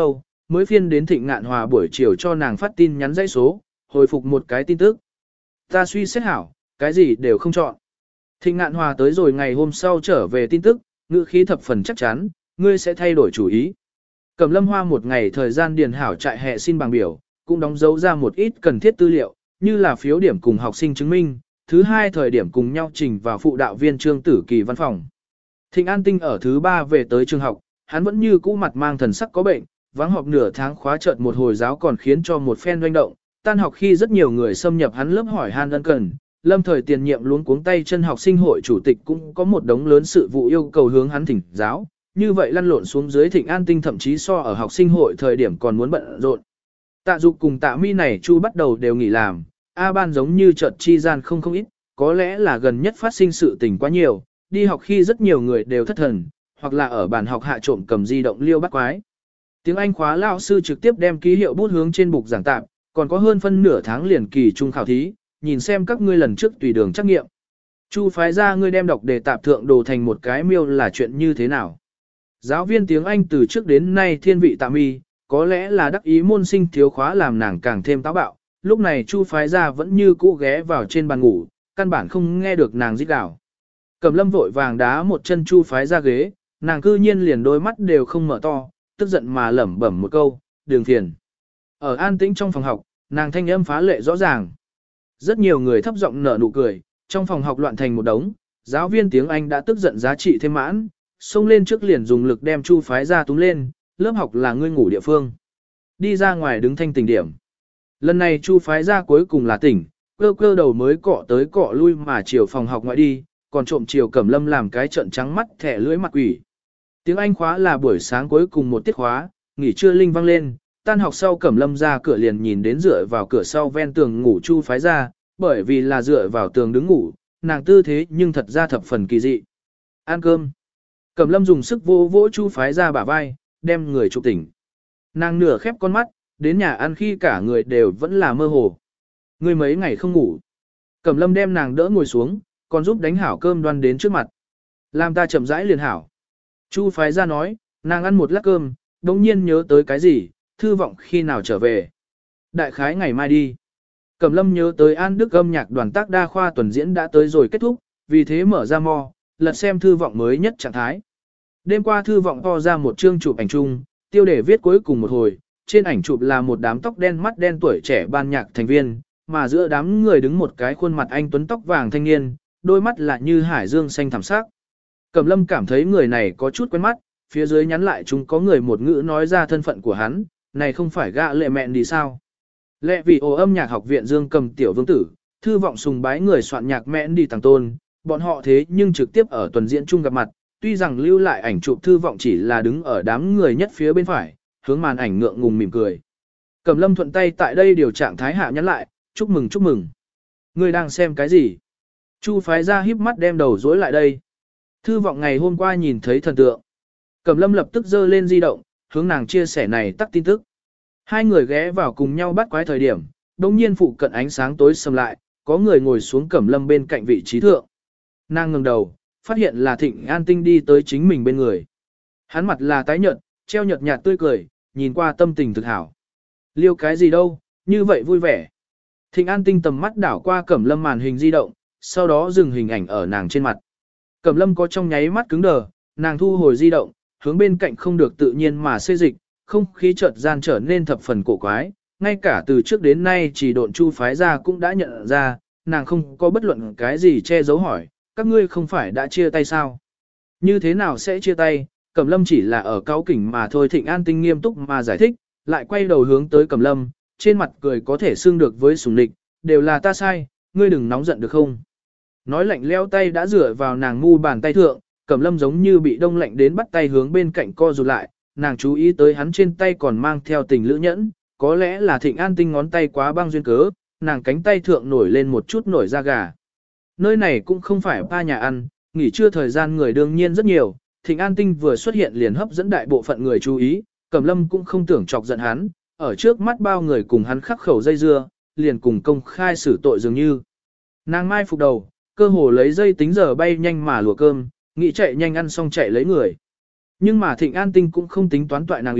Speaker 1: mới phiên đến Thịnh Ngạn Hòa buổi chiều cho nàng phát tin nhắn dãy số, hồi phục một cái tin tức. Ta suy xét hảo, cái gì đều không chọn. Thịnh Ngạn Hòa tới rồi ngày hôm sau trở về tin tức, ngữ khí thập phần chắc chắn, ngươi sẽ thay đổi chủ ý. Cẩm Lâm hoa một ngày thời gian điền hảo trại hè xin bằng biểu, cũng đóng dấu ra một ít cần thiết tư liệu, như là phiếu điểm cùng học sinh chứng minh, thứ hai thời điểm cùng nhau trình vào phụ đạo viên Trương Tử Kỳ văn phòng. Thịnh An Tinh ở thứ ba về tới trường học, hắn vẫn như cũ mặt mang thần sắc có bệnh, vắng họp nửa tháng khóa chợt một hồi giáo còn khiến cho một phen doanh động, tan học khi rất nhiều người xâm nhập hắn lớp hỏi han ân cần, lâm thời tiền nhiệm luống cuống tay chân học sinh hội chủ tịch cũng có một đống lớn sự vụ yêu cầu hướng hắn thỉnh giáo, như vậy lăn lộn xuống dưới Thịnh An Tinh thậm chí so ở học sinh hội thời điểm còn muốn bận rộn. Tạ Dục cùng Tạ Mi này Chu bắt đầu đều nghỉ làm, A Ban giống như chợt chi gian không ít, có lẽ là gần nhất phát sinh sự tình quá nhiều, đi học khi rất nhiều người đều thất thần, hoặc là ở bàn học hạ trộm cầm di động liêu bắt quái. Tiếng Anh khóa lão sư trực tiếp đem ký hiệu bút hướng trên bục giảng tạp, còn có hơn phân nửa tháng liền kỳ trung khảo thí, nhìn xem các ngươi lần trước tùy đường trắc nghiệm. Chu phái ra ngươi đem đọc đề tạp thượng đồ thành một cái miêu là chuyện như thế nào. Giáo viên tiếng Anh từ trước đến nay thiên vị Tạ Mi, có lẽ là đắc ý môn sinh thiếu khóa làm nàng càng thêm táo bạo, lúc này Chu phái ra vẫn như cũ ghé vào trên bàn ngủ, căn bản không nghe được nàng rít gào. Cẩm Lâm vội vàng đá một chân Chu phái ra ghế, nàng cư nhiên liền đôi mắt đều không mở to, tức giận mà lẩm bẩm một câu, đường phiền. Ở an tĩnh trong phòng học, nàng thanh âm phá lệ rõ ràng. Rất nhiều người thấp giọng nở nụ cười, trong phòng học loạn thành một đống, giáo viên tiếng Anh đã tức giận giá trị thêm mãn, xông lên trước liền dùng lực đem Chu phái ra túm lên, lớp học là ngươi ngủ địa phương. Đi ra ngoài đứng thanh tỉnh điểm. Lần này Chu phái ra cuối cùng là tỉnh, cơ cơ đầu mới cọ tới cọ lui mà chiều phòng học ngoại đi, còn trộm chiều Cẩm Lâm làm cái trận trắng mắt thẻ lưỡi mặt quỷ. Tiếng Anh khóa là buổi sáng cuối cùng một tiết khóa, nghỉ trưa linh vang lên, tan học sau Cẩm Lâm ra cửa liền nhìn đến dựa vào cửa sau ven tường ngủ Chu phái ra, bởi vì là dựa vào tường đứng ngủ, nàng tư thế nhưng thật ra thập phần kỳ dị. Ăn cơm. Cẩm Lâm dùng sức vô vỗ Chu phái ra bả vai, đem người chụp tỉnh. Nàng nửa khép con mắt, đến nhà ăn khi cả người đều vẫn là mơ hồ. Ngươi mấy ngày không ngủ. Cẩm Lâm đem nàng đỡ ngồi xuống, còn giúp đánh hảo cơm đoan đến trước mặt. Làm ta chậm rãi liền hảo. Chu phái ra nói, nàng ăn một lát cơm, đồng nhiên nhớ tới cái gì, Thư Vọng khi nào trở về. Đại khái ngày mai đi. Cẩm Lâm nhớ tới An Đức âm nhạc đoàn tác đa khoa tuần diễn đã tới rồi kết thúc, vì thế mở ra mò, lật xem Thư Vọng mới nhất trạng thái. Đêm qua Thư Vọng to ra một chương chụp ảnh chung, tiêu đề viết cuối cùng một hồi, trên ảnh chụp là một đám tóc đen mắt đen tuổi trẻ ban nhạc thành viên, mà giữa đám người đứng một cái khuôn mặt anh tuấn tóc vàng thanh niên, đôi mắt là như hải dương xanh thẳm sắc. Cẩm Lâm cảm thấy người này có chút quen mắt, phía dưới nhắn lại chúng có người một ngữ nói ra thân phận của hắn, này không phải gạ lệ mẹn đi sao. Lệ vì ồ âm nhạc học viện Dương Cầm tiểu vương tử, Thư Vọng sùng bái người soạn nhạc mẹn đi tàng tôn, bọn họ thế nhưng trực tiếp ở tuần diễn chung gặp mặt, tuy rằng lưu lại ảnh chụp Thư Vọng chỉ là đứng ở đám người nhất phía bên phải, hướng màn ảnh ngượng ngùng mỉm cười. Cẩm Lâm thuận tay tại đây điều trạng thái hạ nhắn lại, chúc mừng chúc mừng. Ngươi đang xem cái gì? Chu phái ra híp mắt đem đầu dối lại đây. Thư Vọng ngày hôm qua nhìn thấy thần tượng. Cẩm Lâm lập tức giơ lên di động, hướng nàng chia sẻ này tắt tin tức. Hai người ghé vào cùng nhau bắt quái thời điểm, đồng nhiên phụ cận ánh sáng tối sầm lại, có người ngồi xuống Cẩm Lâm bên cạnh vị trí thượng. Nàng ngẩng đầu, phát hiện là Thịnh An Tinh đi tới chính mình bên người. Hắn mặt là tái nhợt, treo nhợt nhạt tươi cười, nhìn qua tâm tình thực hảo. Liêu cái gì đâu, như vậy vui vẻ. Thịnh An Tinh tầm mắt đảo qua Cẩm Lâm màn hình di động, sau đó dừng hình ảnh ở nàng trên mặt. Cẩm Lâm có trong nháy mắt cứng đờ, nàng thu hồi di động, hướng bên cạnh không được tự nhiên mà xê dịch, không khí chợt gian trở nên thập phần cổ quái, ngay cả từ trước đến nay chỉ độn Chu phái ra cũng đã nhận ra, nàng không có bất luận cái gì che giấu hỏi, các ngươi không phải đã chia tay sao? Như thế nào sẽ chia tay? Cẩm Lâm chỉ là ở cáu kỉnh mà thôi. Thịnh An Tinh nghiêm túc mà giải thích, lại quay đầu hướng tới Cẩm Lâm, trên mặt cười có thể xưng được với sủng địch, đều là ta sai, ngươi đừng nóng giận được không? Nói lạnh leo tay đã rửa vào nàng mu bàn tay thượng, Cẩm Lâm giống như bị đông lạnh đến bắt tay hướng bên cạnh co rụt lại, nàng chú ý tới hắn trên tay còn mang theo tình lữ nhẫn, có lẽ là Thịnh An Tinh ngón tay quá băng duyên cớ, nàng cánh tay thượng nổi lên một chút nổi da gà. Nơi này cũng không phải ba nhà ăn, nghỉ trưa thời gian người đương nhiên rất nhiều, Thịnh An Tinh vừa xuất hiện liền hấp dẫn đại bộ phận người chú ý, Cẩm Lâm cũng không tưởng chọc giận hắn, ở trước mắt bao người cùng hắn khắc khẩu dây dưa, liền cùng công khai xử tội dường như. Nàng mai phục đầu, cơ hồ lấy dây tính giờ bay nhanh mà lùa cơm, nghĩ chạy nhanh ăn xong chạy lấy người. Nhưng mà Thịnh An Tinh cũng không tính toán toại nàng ý,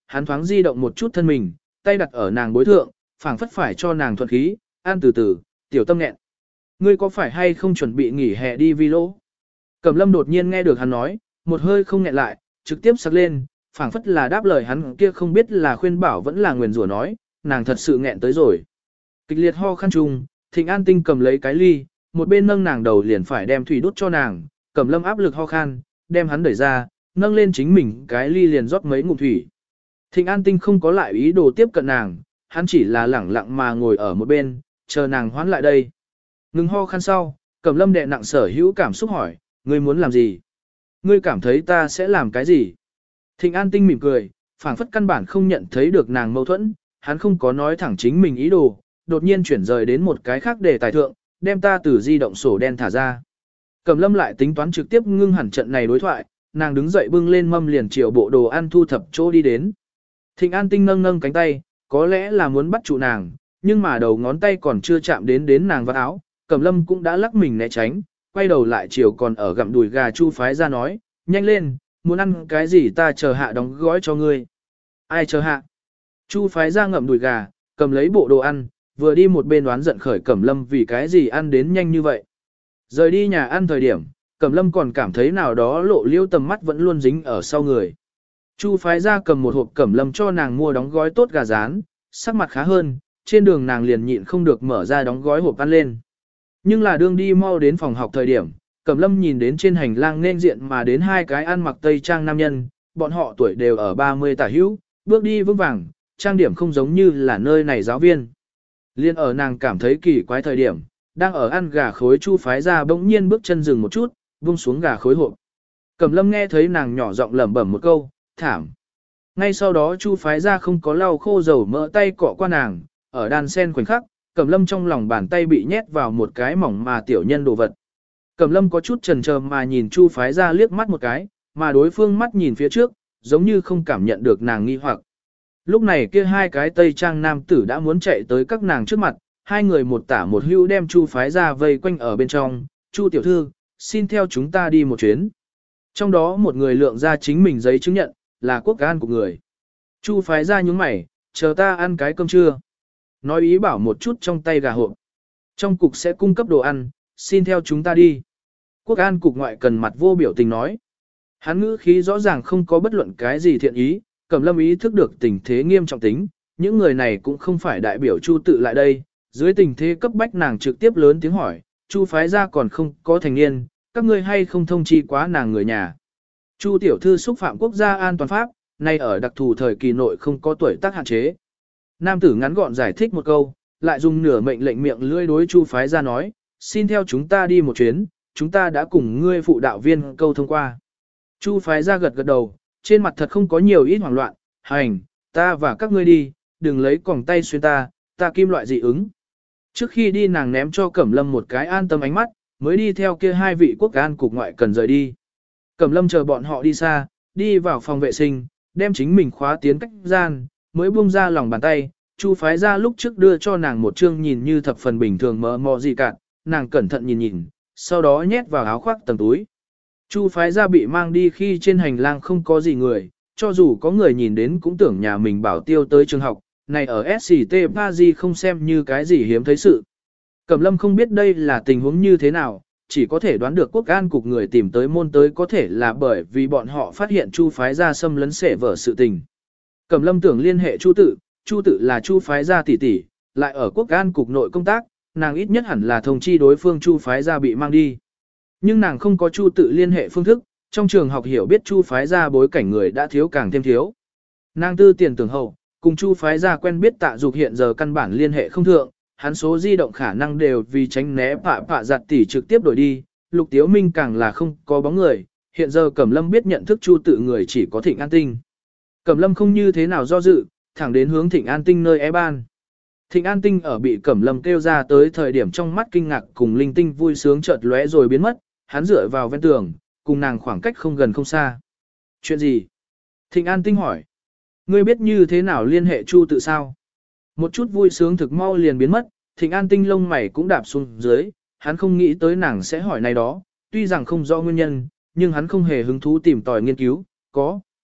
Speaker 1: hắn thoáng di động một chút thân mình, tay đặt ở nàng bối thượng, phảng phất phải cho nàng thuận khí, an từ từ, tiểu tâm nghẹn. Ngươi có phải hay không chuẩn bị nghỉ hè đi vi lỗ? Cẩm lâm đột nhiên nghe được hắn nói, một hơi không nghẹn lại, trực tiếp sắc lên, phảng phất là đáp lời hắn kia không biết là khuyên bảo vẫn là nguyền rủa nói, nàng thật sự nghẹn tới rồi. Kịch liệt ho khăn chung, Thịnh An Tinh cầm lấy cái ly, một bên nâng nàng đầu liền phải đem thủy đút cho nàng, Cẩm lâm áp lực ho khan, đem hắn đẩy ra, nâng lên chính mình cái ly liền rót mấy ngụm thủy. Thịnh An Tinh không có lại ý đồ tiếp cận nàng, hắn chỉ là lẳng lặng mà ngồi ở một bên, chờ nàng hoán lại đây. Ngừng ho khan sau, Cẩm lâm đè nặng sở hữu cảm xúc hỏi, ngươi muốn làm gì? Ngươi cảm thấy ta sẽ làm cái gì? Thịnh An Tinh mỉm cười, phảng phất căn bản không nhận thấy được nàng mâu thuẫn, hắn không có nói thẳng chính mình ý đồ, đột nhiên chuyển rời đến một cái khác để tài thượng, đem ta từ di động sổ đen thả ra. Cẩm lâm lại tính toán trực tiếp ngưng hẳn trận này đối thoại, nàng đứng dậy bưng lên mâm liền chiều bộ đồ ăn thu thập chỗ đi đến. Thịnh An Tinh nâng nâng cánh tay, có lẽ là muốn bắt trụ nàng, nhưng mà đầu ngón tay còn chưa chạm đến nàng vạt áo, Cẩm lâm cũng đã lắc mình né tránh, quay đầu lại chiều còn ở gặm đùi gà Chu Phái Gia nói, nhanh lên, muốn ăn cái gì ta chờ hạ đóng gói cho ngươi. Ai chờ hạ? Chu Phái Gia ngậm đùi gà, cầm lấy bộ đồ ăn, vừa đi một bên đoán giận khởi Cẩm lâm vì cái gì ăn đến nhanh như vậy. Rời đi nhà ăn thời điểm, Cẩm lâm còn cảm thấy nào đó lộ liêu tầm mắt vẫn luôn dính ở sau người. Chu Phái Gia cầm một hộp Cẩm lâm cho nàng mua đóng gói tốt gà rán, sắc mặt khá hơn, trên đường nàng liền nhịn không được mở ra đóng gói hộp ăn lên. Nhưng là đương đi mau đến phòng học thời điểm, Cẩm lâm nhìn đến trên hành lang nên diện mà đến hai cái ăn mặc tây trang nam nhân, bọn họ tuổi đều ở 30 tả hữu, bước đi vững vàng, trang điểm không giống như là nơi này giáo viên. Liên ở nàng cảm thấy kỳ quái thời điểm, đang ở ăn gà khối Chu Phái Gia bỗng nhiên bước chân dừng một chút, buông xuống gà khối hộp. Cẩm lâm nghe thấy nàng nhỏ giọng lẩm bẩm một câu, thảm. Ngay sau đó Chu Phái Gia không có lau khô dầu mỡ tay cọ qua nàng, ở đàn sen khoảnh khắc, Cẩm lâm trong lòng bàn tay bị nhét vào một cái mỏng mà tiểu nhân đồ vật. Cẩm lâm có chút chần chờ mà nhìn Chu Phái Gia liếc mắt một cái, mà đối phương mắt nhìn phía trước, giống như không cảm nhận được nàng nghi hoặc. Lúc này kia hai cái tây trang nam tử đã muốn chạy tới các nàng trước mặt, hai người một tả một hữu đem Chu Phái Gia vây quanh ở bên trong, Chu tiểu thư, xin theo chúng ta đi một chuyến. Trong đó một người lượng ra chính mình giấy chứng nhận, là quốc an của người. Chu Phái Gia nhướng mày, chờ ta ăn cái cơm trưa. Nói ý bảo một chút trong tay gà hộp. Trong cục sẽ cung cấp đồ ăn, xin theo chúng ta đi. Quốc an cục ngoại cần mặt vô biểu tình nói. Hắn ngữ khí rõ ràng không có bất luận cái gì thiện ý, Cẩm lâm ý thức được tình thế nghiêm trọng tính, những người này cũng không phải đại biểu Chu tự lại đây, dưới tình thế cấp bách nàng trực tiếp lớn tiếng hỏi, Chu Phái Gia còn không có thành niên, các ngươi hay không thông chi quá nàng người nhà. Chu tiểu thư xúc phạm quốc gia an toàn pháp, nay ở đặc thù thời kỳ nội không có tuổi tác hạn chế. Nam tử ngắn gọn giải thích một câu, lại dùng nửa mệnh lệnh miệng lưỡi đối Chu Phái Gia nói, xin theo chúng ta đi một chuyến, chúng ta đã cùng ngươi phụ đạo viên câu thông qua. Chu Phái Gia gật gật đầu, trên mặt thật không có nhiều ít hoảng loạn, hành, ta và các ngươi đi, đừng lấy còng tay xuyên ta kim loại dị ứng. Trước khi đi nàng ném cho Cẩm lâm một cái an tâm ánh mắt, mới đi theo kia hai vị quốc an cục ngoại cần rời đi. Cẩm lâm chờ bọn họ đi xa, đi vào phòng vệ sinh, đem chính mình khóa tiến cách gian, mới buông ra lòng bàn tay, Chu Phái Gia lúc trước đưa cho nàng một chương nhìn như thập phần bình thường mờ mò gì cả, nàng cẩn thận nhìn, sau đó nhét vào áo khoác tầng túi. Chu Phái Gia bị mang đi khi trên hành lang không có gì người, cho dù có người nhìn đến cũng tưởng nhà mình bảo tiêu tới trường học, này ở SCT Paris không xem như cái gì hiếm thấy sự. Cẩm lâm không biết đây là tình huống như thế nào, chỉ có thể đoán được quốc an cục người tìm tới môn tới có thể là bởi vì bọn họ phát hiện Chu Phái Gia xâm lấn xẻ vở sự tình. Cẩm lâm tưởng liên hệ Chu tự là Chu Phái Gia tỷ tỷ, lại ở quốc an cục nội công tác, nàng ít nhất hẳn là thông chi đối phương Chu Phái Gia bị mang đi. Nhưng nàng không có Chu tự liên hệ phương thức, trong trường học hiểu biết Chu Phái Gia bối cảnh người đã thiếu càng thêm thiếu. Nàng tư tiền tưởng hậu, cùng Chu Phái Gia quen biết Tạ Dục hiện giờ căn bản liên hệ không thượng, hắn số di động khả năng đều vì tránh né phạ giặt tỷ trực tiếp đổi đi, Lục Tiếu Minh càng là không có bóng người, hiện giờ Cẩm lâm biết nhận thức Chu tự người chỉ có Thịnh An Tinh. Cẩm lâm không như thế nào do dự, thẳng đến hướng Thịnh An Tinh nơi ban. Thịnh An Tinh ở bị Cẩm lâm kêu ra tới thời điểm trong mắt kinh ngạc cùng linh tinh vui sướng chợt lóe rồi biến mất, hắn dựa vào ven tường, cùng nàng khoảng cách không gần không xa. Chuyện gì? Thịnh An Tinh hỏi. Ngươi biết như thế nào liên hệ Chu tự sao? Một chút vui sướng thực mau liền biến mất, Thịnh An Tinh lông mày cũng đạp xuống dưới, hắn không nghĩ tới nàng sẽ hỏi này đó, tuy rằng không rõ nguyên nhân, nhưng hắn không hề hứng thú tìm tòi nghiên cứu,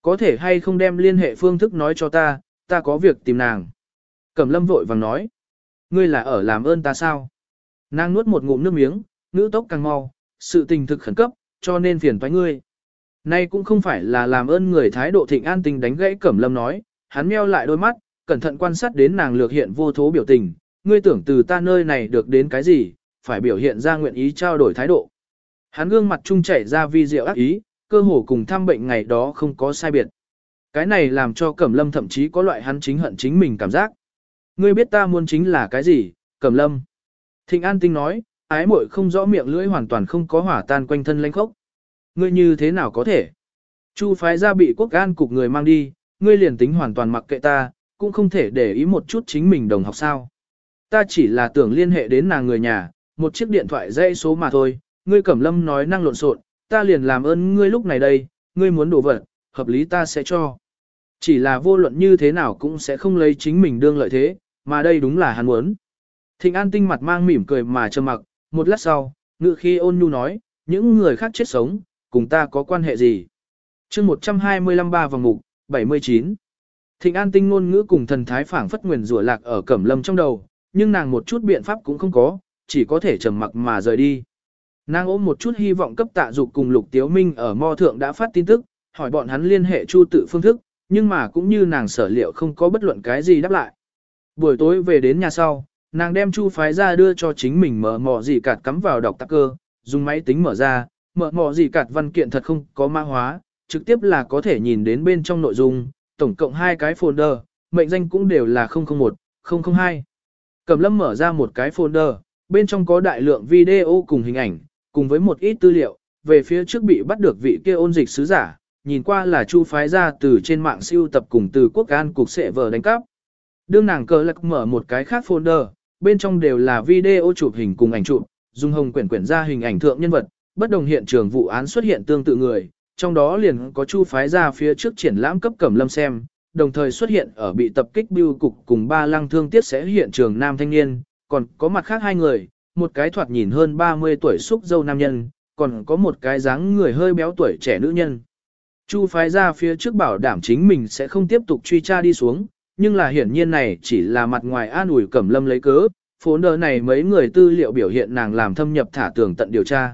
Speaker 1: Có thể hay không đem liên hệ phương thức nói cho ta có việc tìm nàng. Cẩm lâm vội vàng nói. Ngươi là ở làm ơn ta sao? Nàng nuốt một ngụm nước miếng, ngữ tốc càng mau, sự tình thực khẩn cấp, cho nên phiền toái ngươi. Nay cũng không phải là làm ơn người thái độ Thịnh An Tinh đánh gãy Cẩm lâm nói, hắn meo lại đôi mắt, cẩn thận quan sát đến nàng lược hiện vô thố biểu tình, ngươi tưởng từ ta nơi này được đến cái gì, phải biểu hiện ra nguyện ý trao đổi thái độ. Hắn gương mặt trung chảy ra vi diệu ác ý, cơ hồ cùng thăm bệnh ngày đó không có sai biệt. Cái này làm cho Cẩm lâm thậm chí có loại hắn chính hận chính mình cảm giác. Ngươi biết ta muốn chính là cái gì, Cẩm lâm. Thịnh An Tinh nói, ái muội không rõ miệng lưỡi hoàn toàn không có hỏa tan quanh thân lãnh khốc. Ngươi như thế nào có thể? Chu phái ra bị quốc an cục người mang đi, ngươi liền tính hoàn toàn mặc kệ ta, cũng không thể để ý một chút chính mình đồng học sao. Ta chỉ là tưởng liên hệ đến nàng người nhà, một chiếc điện thoại dãy số mà thôi, ngươi Cẩm lâm nói năng lộn xộn, ta liền làm ơn ngươi lúc này đây, ngươi muốn đồ vật, hợp lý ta sẽ cho. Chỉ là vô luận như thế nào cũng sẽ không lấy chính mình đương lợi thế, mà đây đúng là hắn muốn. Thịnh An Tinh mặt mang mỉm cười mà trầm mặc, một lát sau, ngự khi ôn nhu nói, những người khác chết sống, cùng ta có quan hệ gì? chương 125 ba vòng mục, 79. Thịnh An Tinh ngôn ngữ cùng thần thái phảng phất nguyền rủa lạc ở Cẩm lâm trong đầu, nhưng nàng một chút biện pháp cũng không có, chỉ có thể trầm mặc mà rời đi. Nàng ôm một chút hy vọng cấp Tạ Dục cùng Lục Tiếu Minh ở Mo Thượng đã phát tin tức, hỏi bọn hắn liên hệ Chu tự phương thức, nhưng mà cũng như nàng sở liệu không có bất luận cái gì đáp lại. Buổi tối về đến nhà sau, nàng đem Chu phái ra đưa cho chính mình mở mò gì cạt cắm vào đọc tắc cơ, dùng máy tính mở ra, mở mò gì cạt văn kiện thật không có mã hóa, trực tiếp là có thể nhìn đến bên trong nội dung, tổng cộng 2 cái folder, mệnh danh cũng đều là 001, 002. Cẩm lâm mở ra một cái folder, bên trong có đại lượng video cùng hình ảnh, cùng với một ít tư liệu, về phía trước bị bắt được vị kia ôn dịch sứ giả, nhìn qua là Chu phái ra từ trên mạng siêu tập cùng từ quốc an cục sẽ vờ đánh cắp. Đương nàng cờ lạc mở một cái khác folder, bên trong đều là video chụp hình cùng ảnh chụp, dùng hồng quyển quyển ra hình ảnh thượng nhân vật, bất đồng hiện trường vụ án xuất hiện tương tự người, trong đó liền có Chu phái ra phía trước triển lãm cấp Cẩm lâm xem, đồng thời xuất hiện ở bị tập kích bưu cục cùng 3 lăng thương tiết sẽ hiện trường nam thanh niên, còn có mặt khác 2 người, một cái thoạt nhìn hơn 30 tuổi xúc dâu nam nhân, còn có một cái dáng người hơi béo tuổi trẻ nữ nhân. Chu phái ra phía trước bảo đảm chính mình sẽ không tiếp tục truy tra đi xuống, nhưng là hiển nhiên này chỉ là mặt ngoài an ủi Cẩm lâm lấy cớ, folder này mấy người tư liệu biểu hiện nàng làm thâm nhập thả tường tận điều tra.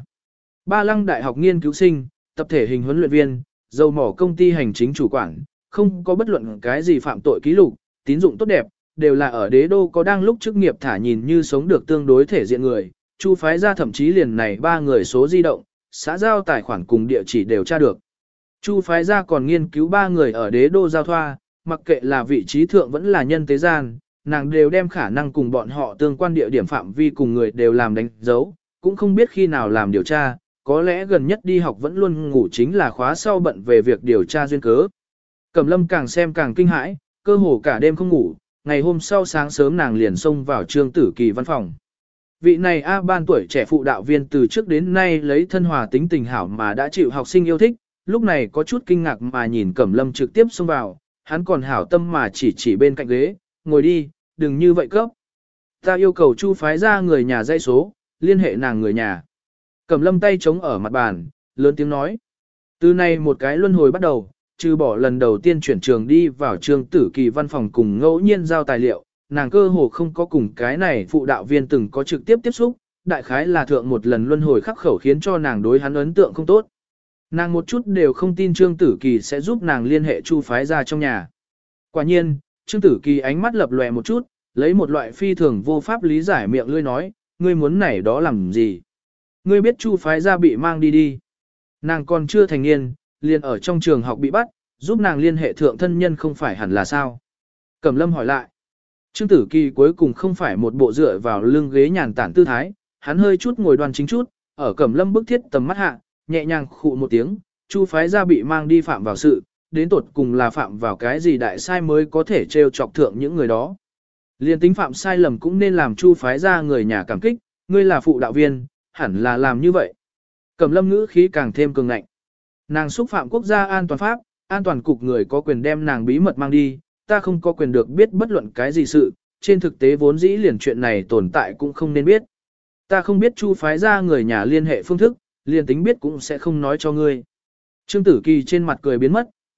Speaker 1: 3 lăng đại học nghiên cứu sinh, tập thể hình huấn luyện viên, dầu mỏ công ty hành chính chủ quản, không có bất luận cái gì phạm tội ký lục, tín dụng tốt đẹp, đều là ở đế đô có đang lúc chức nghiệp thả nhìn như sống được tương đối thể diện người. Chu phái ra thậm chí liền này 3 người số di động, xã giao tài khoản cùng địa chỉ đều tra được. Chu phái ra còn nghiên cứu 3 người ở đế đô giao thoa, mặc kệ là vị trí thượng vẫn là nhân tế gian, nàng đều đem khả năng cùng bọn họ tương quan địa điểm phạm vi cùng người đều làm đánh dấu, cũng không biết khi nào làm điều tra, có lẽ gần nhất đi học vẫn luôn ngủ chính là khóa sau bận về việc điều tra duyên cớ. Cẩm lâm càng xem càng kinh hãi, cơ hồ cả đêm không ngủ, ngày hôm sau sáng sớm nàng liền xông vào Trương Tử Kỳ văn phòng. Vị này A ban tuổi trẻ phụ đạo viên từ trước đến nay lấy thân hòa tính tình hảo mà đã chịu học sinh yêu thích, lúc này có chút kinh ngạc mà nhìn Cẩm lâm trực tiếp xông vào, hắn còn hảo tâm mà chỉ bên cạnh ghế, ngồi đi, đừng như vậy cấp. Ta yêu cầu Chu phái ra người nhà dãy số, liên hệ nàng người nhà. Cẩm lâm tay chống ở mặt bàn, lớn tiếng nói. Từ nay một cái luân hồi bắt đầu, trừ bỏ lần đầu tiên chuyển trường đi vào Trương Tử Kỳ văn phòng cùng ngẫu nhiên giao tài liệu, nàng cơ hồ không có cùng cái này phụ đạo viên từng có trực tiếp tiếp xúc, đại khái là thượng một lần luân hồi khắc khẩu khiến cho nàng đối hắn ấn tượng không tốt. Nàng một chút đều không tin Trương Tử Kỳ sẽ giúp nàng liên hệ Chu phái ra trong nhà. Quả nhiên, Trương Tử Kỳ ánh mắt lập lòe một chút, lấy một loại phi thường vô pháp lý giải miệng lươi nói, ngươi muốn này đó làm gì? Ngươi biết Chu phái ra bị mang đi đi. Nàng còn chưa thành niên, liền ở trong trường học bị bắt, giúp nàng liên hệ thượng thân nhân không phải hẳn là sao? Cẩm lâm hỏi lại. Trương Tử Kỳ cuối cùng không phải một bộ dựa vào lưng ghế nhàn tản tư thái, hắn hơi chút ngồi đoan chính chút, ở Cẩm lâm bức thiết tầm mắt hạ, nhẹ nhàng khụ một tiếng, Chu phái ra bị mang đi phạm vào sự, đến tột cùng là phạm vào cái gì đại sai mới có thể trêu chọc thượng những người đó. Liên tính phạm sai lầm cũng nên làm Chu phái ra người nhà cảm kích, ngươi là phụ đạo viên, hẳn là làm như vậy. Cẩm lâm ngữ khí càng thêm cường ngạnh. Nàng xúc phạm quốc gia an toàn pháp, an toàn cục người có quyền đem nàng bí mật mang đi, ta không có quyền được biết bất luận cái gì sự, trên thực tế vốn dĩ liền chuyện này tồn tại cũng không nên biết. Ta không biết Chu phái ra người nhà liên hệ phương thức, liền tính biết cũng sẽ không nói cho ngươi. Trương Tử Kỳ trên mặt cười biến mất,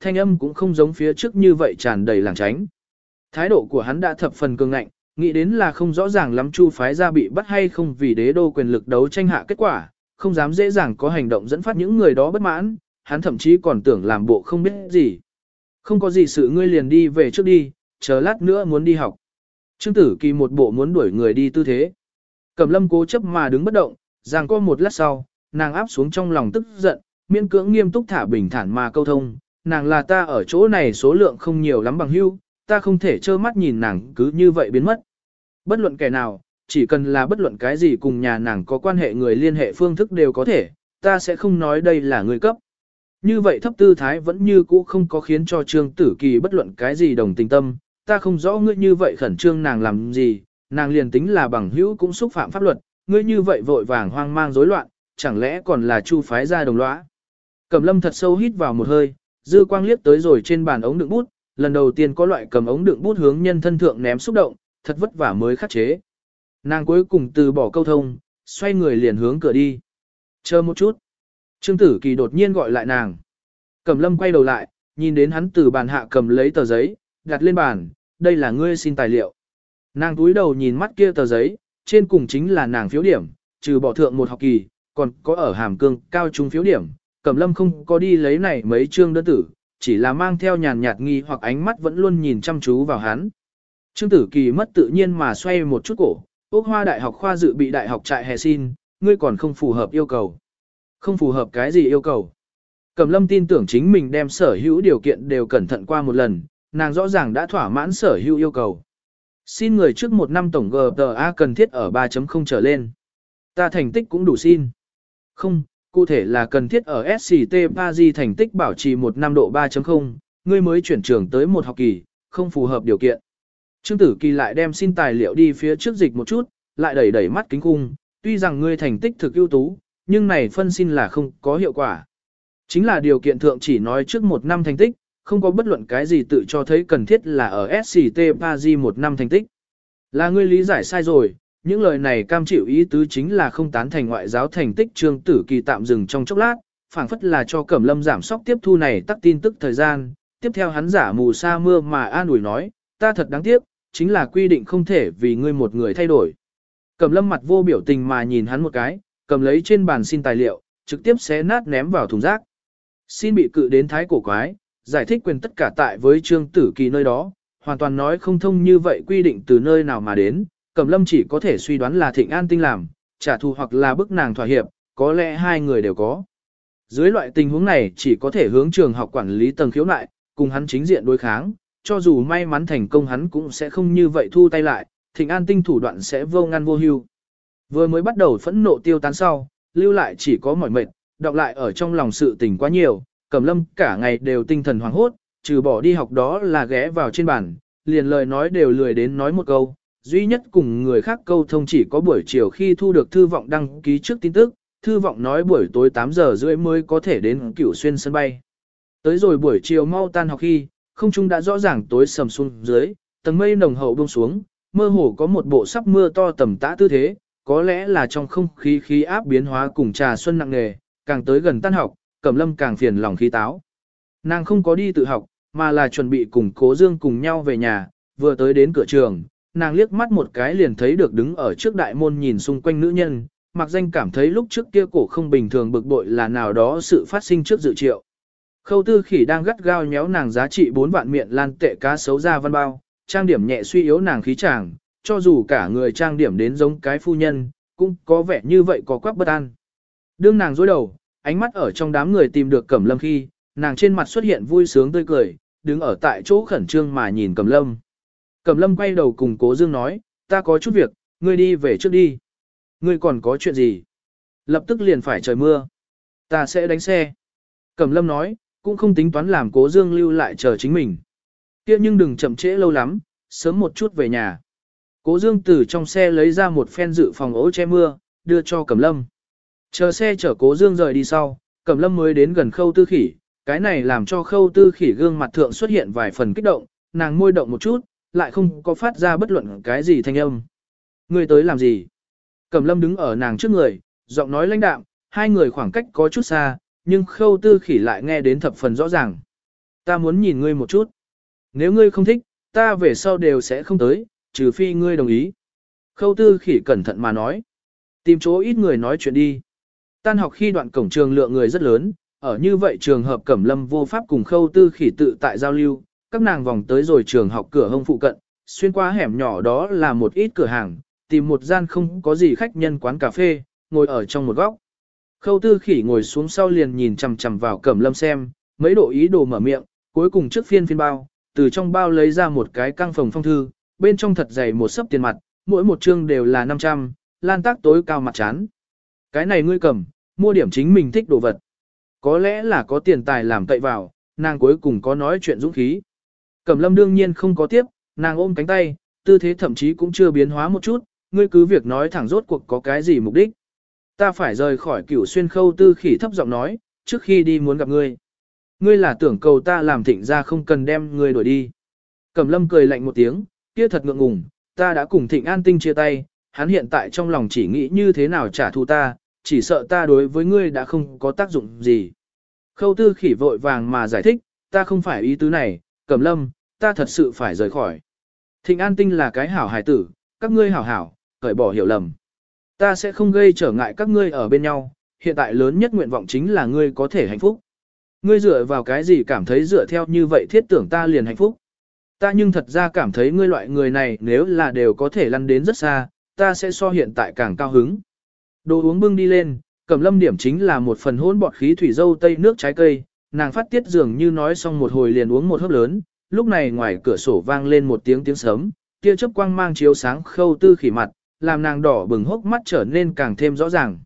Speaker 1: thanh âm cũng không giống phía trước như vậy tràn đầy làng tránh. Thái độ của hắn đã thập phần cường ngạnh, nghĩ đến là không rõ ràng lắm Chu phái gia bị bắt hay không vì đế đô quyền lực đấu tranh hạ kết quả, không dám dễ dàng có hành động dẫn phát những người đó bất mãn, hắn thậm chí còn tưởng làm bộ không biết gì. Không có gì sự ngươi liền đi về trước đi, chờ lát nữa muốn đi học. Trương Tử Kỳ một bộ muốn đuổi người đi tư thế. Cẩm Lâm cố chấp mà đứng bất động, giằng co một lát sau, nàng áp xuống trong lòng tức giận, miễn cưỡng nghiêm túc thả bình thản mà câu thông, nàng là ta ở chỗ này số lượng không nhiều lắm bằng hữu, ta không thể trơ mắt nhìn nàng cứ như vậy biến mất. Bất luận kẻ nào, chỉ cần là bất luận cái gì cùng nhà nàng có quan hệ người liên hệ phương thức đều có thể, ta sẽ không nói đây là người cấp. Như vậy thấp tư thái vẫn như cũ không có khiến cho Trương Tử Kỳ bất luận cái gì đồng tình tâm, ta không rõ ngươi như vậy khẩn trương nàng làm gì, nàng liền tính là bằng hữu cũng xúc phạm pháp luật, ngươi như vậy vội vàng hoang mang rối loạn, chẳng lẽ còn là Chu phái gia đồng lõa. Cẩm Lâm thật sâu hít vào một hơi, dư quang liếc tới rồi trên bàn ống đựng bút, lần đầu tiên có loại cầm ống đựng bút hướng nhân thân thượng ném xúc động, thật vất vả mới khắc chế. Nàng cuối cùng từ bỏ câu thông, xoay người liền hướng cửa đi. Chờ một chút. Trương Tử Kỳ đột nhiên gọi lại nàng. Cẩm Lâm quay đầu lại, nhìn đến hắn từ bàn hạ cầm lấy tờ giấy, đặt lên bàn, đây là ngươi xin tài liệu. Nàng túi đầu nhìn mắt kia tờ giấy, trên cùng chính là nàng phiếu điểm, trừ bỏ thượng một học kỳ, còn có ở hàm cương cao trung phiếu điểm. Cẩm Lâm không có đi lấy này mấy chương đơn tử, chỉ là mang theo nhàn nhạt nghi hoặc ánh mắt vẫn luôn nhìn chăm chú vào hắn. Trương Tử Kỳ mất tự nhiên mà xoay một chút cổ, Úc Hoa Đại học khoa dự bị đại học trại hè xin, ngươi còn không phù hợp yêu cầu. Không phù hợp cái gì yêu cầu? Cẩm Lâm tin tưởng chính mình đem sở hữu điều kiện đều cẩn thận qua một lần, nàng rõ ràng đã thỏa mãn sở hữu yêu cầu. Xin người trước một năm tổng GPA cần thiết ở 3.0 trở lên. Ta thành tích cũng đủ xin. Không, cụ thể là cần thiết ở SCT Paris thành tích bảo trì một năm độ 3.0, ngươi mới chuyển trường tới một học kỳ, không phù hợp điều kiện. Trương Tử Kỳ lại đem xin tài liệu đi phía trước dịch một chút, lại đẩy đẩy mắt kính cung, tuy rằng ngươi thành tích thực ưu tú, nhưng này phân xin là không có hiệu quả. Chính là điều kiện thượng chỉ nói trước một năm thành tích, không có bất luận cái gì tự cho thấy cần thiết là ở SCT Paris một năm thành tích. Là ngươi lý giải sai rồi, những lời này cam chịu ý tứ chính là không tán thành ngoại giáo thành tích. Trương Tử Kỳ tạm dừng trong chốc lát, phảng phất là cho Cẩm Lâm giảm sóc tiếp thu này tắc tin tức thời gian, tiếp theo hắn giả mù sa mưa mà an ủi nói, ta thật đáng tiếc, chính là quy định không thể vì ngươi một người thay đổi. Cẩm Lâm mặt vô biểu tình mà nhìn hắn một cái, cầm lấy trên bàn xin tài liệu, trực tiếp xé nát ném vào thùng rác. Xin bị cự đến thái cổ quái, giải thích quyền tất cả tại với Trương Tử Kỳ nơi đó, hoàn toàn nói không thông như vậy quy định từ nơi nào mà đến, Cẩm Lâm chỉ có thể suy đoán là Thịnh An Tinh làm, trả thù hoặc là bức nàng thỏa hiệp, có lẽ hai người đều có. Dưới loại tình huống này chỉ có thể hướng trường học quản lý tầng khiếu nại, cùng hắn chính diện đối kháng, cho dù may mắn thành công hắn cũng sẽ không như vậy thu tay lại, Thịnh An Tinh thủ đoạn sẽ vô ngăn vô hưu. Vừa mới bắt đầu phẫn nộ tiêu tán sau, lưu lại chỉ có mỏi mệt, đọc lại ở trong lòng sự tình quá nhiều, Cẩm Lâm cả ngày đều tinh thần hoảng hốt, trừ bỏ đi học đó là ghé vào trên bàn, liền lời nói đều lười đến nói một câu, duy nhất cùng người khác câu thông chỉ có buổi chiều khi thu được thư vọng đăng ký trước tin tức, thư vọng nói buổi tối 8 giờ rưỡi mới có thể đến Cửu Xuyên sân bay. Tới rồi buổi chiều mau tan học khi, không trung đã rõ ràng tối sầm xuống dưới, tầng mây nồng hậu buông xuống, mơ hồ có một bộ sắp mưa to tầm tã tư thế, có lẽ là trong không khí khí áp biến hóa cùng trà xuân nặng nề, càng tới gần tan học, Cẩm Lâm càng phiền lòng khí táo. Nàng không có đi tự học, mà là chuẩn bị cùng Cố Dương cùng nhau về nhà, vừa tới đến cửa trường, nàng liếc mắt một cái liền thấy được đứng ở trước đại môn nhìn xung quanh nữ nhân, mặc danh cảm thấy lúc trước kia cổ không bình thường bực bội là nào đó sự phát sinh trước dự triệu. Khâu Tư Khỉ đang gắt gao nhéo nàng giá trị 4 vạn miệng lan tệ cá sấu ra văn bao, trang điểm nhẹ suy yếu nàng khí chàng, cho dù cả người trang điểm đến giống cái phu nhân, cũng có vẻ như vậy có quắc bất an. Đương nàng dối đầu, ánh mắt ở trong đám người tìm được Cẩm Lâm khi, nàng trên mặt xuất hiện vui sướng tươi cười, đứng ở tại chỗ khẩn trương mà nhìn Cẩm Lâm. Cẩm Lâm quay đầu cùng Cố Dương nói, ta có chút việc, ngươi đi về trước đi. Ngươi còn có chuyện gì? Lập tức liền phải trời mưa. Ta sẽ đánh xe. Cẩm Lâm nói, cũng không tính toán làm Cố Dương lưu lại chờ chính mình. Kia nhưng đừng chậm trễ lâu lắm, sớm một chút về nhà. Cố Dương từ trong xe lấy ra một phen dự phòng ố che mưa, đưa cho Cẩm Lâm. Chờ xe chở Cố Dương rời đi sau, Cẩm Lâm mới đến gần Khâu Tư Khỉ, cái này làm cho Khâu Tư Khỉ gương mặt thượng xuất hiện vài phần kích động, nàng môi động một chút, lại không có phát ra bất luận cái gì thanh âm. Ngươi tới làm gì? Cẩm Lâm đứng ở nàng trước người, giọng nói lãnh đạm, hai người khoảng cách có chút xa, nhưng Khâu Tư Khỉ lại nghe đến thập phần rõ ràng. Ta muốn nhìn ngươi một chút. Nếu ngươi không thích, ta về sau đều sẽ không tới, trừ phi ngươi đồng ý. Khâu Tư Khỉ cẩn thận mà nói. Tìm chỗ ít người nói chuyện đi. Tan học khi đoạn cổng trường lượng người rất lớn, ở như vậy trường hợp Cẩm Lâm vô pháp cùng Khâu Tư Khỉ tự tại giao lưu, các nàng vòng tới rồi trường học cửa hông phụ cận, xuyên qua hẻm nhỏ đó là một ít cửa hàng, tìm một gian không có gì khách nhân quán cà phê, ngồi ở trong một góc. Khâu Tư Khỉ ngồi xuống sau liền nhìn chằm chằm vào Cẩm Lâm xem, mấy độ ý đồ mở miệng, cuối cùng trước phiên bao, từ trong bao lấy ra một cái căng phòng phong thư, bên trong thật dày một sấp tiền mặt, mỗi một chương đều là 500, lan tác tối cao mặt chán. Cái này ngươi cầm, mua điểm chính mình thích đồ vật. Có lẽ là có tiền tài làm cậy vào, nàng cuối cùng có nói chuyện dũng khí. Cẩm Lâm đương nhiên không có tiếp, nàng ôm cánh tay, tư thế thậm chí cũng chưa biến hóa một chút, ngươi cứ việc nói thẳng rốt cuộc có cái gì mục đích. Ta phải rời khỏi Cửu Xuyên. Khâu Tư Khỉ thấp giọng nói, trước khi đi muốn gặp ngươi. Ngươi là tưởng cầu ta làm Thịnh ra không cần đem ngươi đuổi đi. Cẩm Lâm cười lạnh một tiếng, kia thật ngượng ngùng, ta đã cùng Thịnh An Tinh chia tay, hắn hiện tại trong lòng chỉ nghĩ như thế nào trả thù ta, chỉ sợ ta đối với ngươi đã không có tác dụng gì. Khâu Tư Khỉ vội vàng mà giải thích, ta không phải ý tứ này, Cẩm Lâm, ta thật sự phải rời khỏi. Thịnh An Tinh là cái hảo hài tử, các ngươi hảo hảo, cởi bỏ hiểu lầm. Ta sẽ không gây trở ngại các ngươi ở bên nhau, hiện tại lớn nhất nguyện vọng chính là ngươi có thể hạnh phúc. Ngươi dựa vào cái gì cảm thấy dựa theo như vậy thiết tưởng ta liền hạnh phúc. Ta nhưng thật ra cảm thấy ngươi loại người này nếu là đều có thể lăn đến rất xa, ta sẽ so hiện tại càng cao hứng. Đồ uống bưng đi lên, Cẩm Lâm điểm chính là một phần hỗn bọt khí thủy dâu tây nước trái cây, nàng phát tiết dường như nói xong một hồi liền uống một hớp lớn, lúc này ngoài cửa sổ vang lên một tiếng sớm, tia chớp quang mang chiếu sáng Khâu Tư Khỉ mặt, làm nàng đỏ bừng hốc mắt trở nên càng thêm rõ ràng.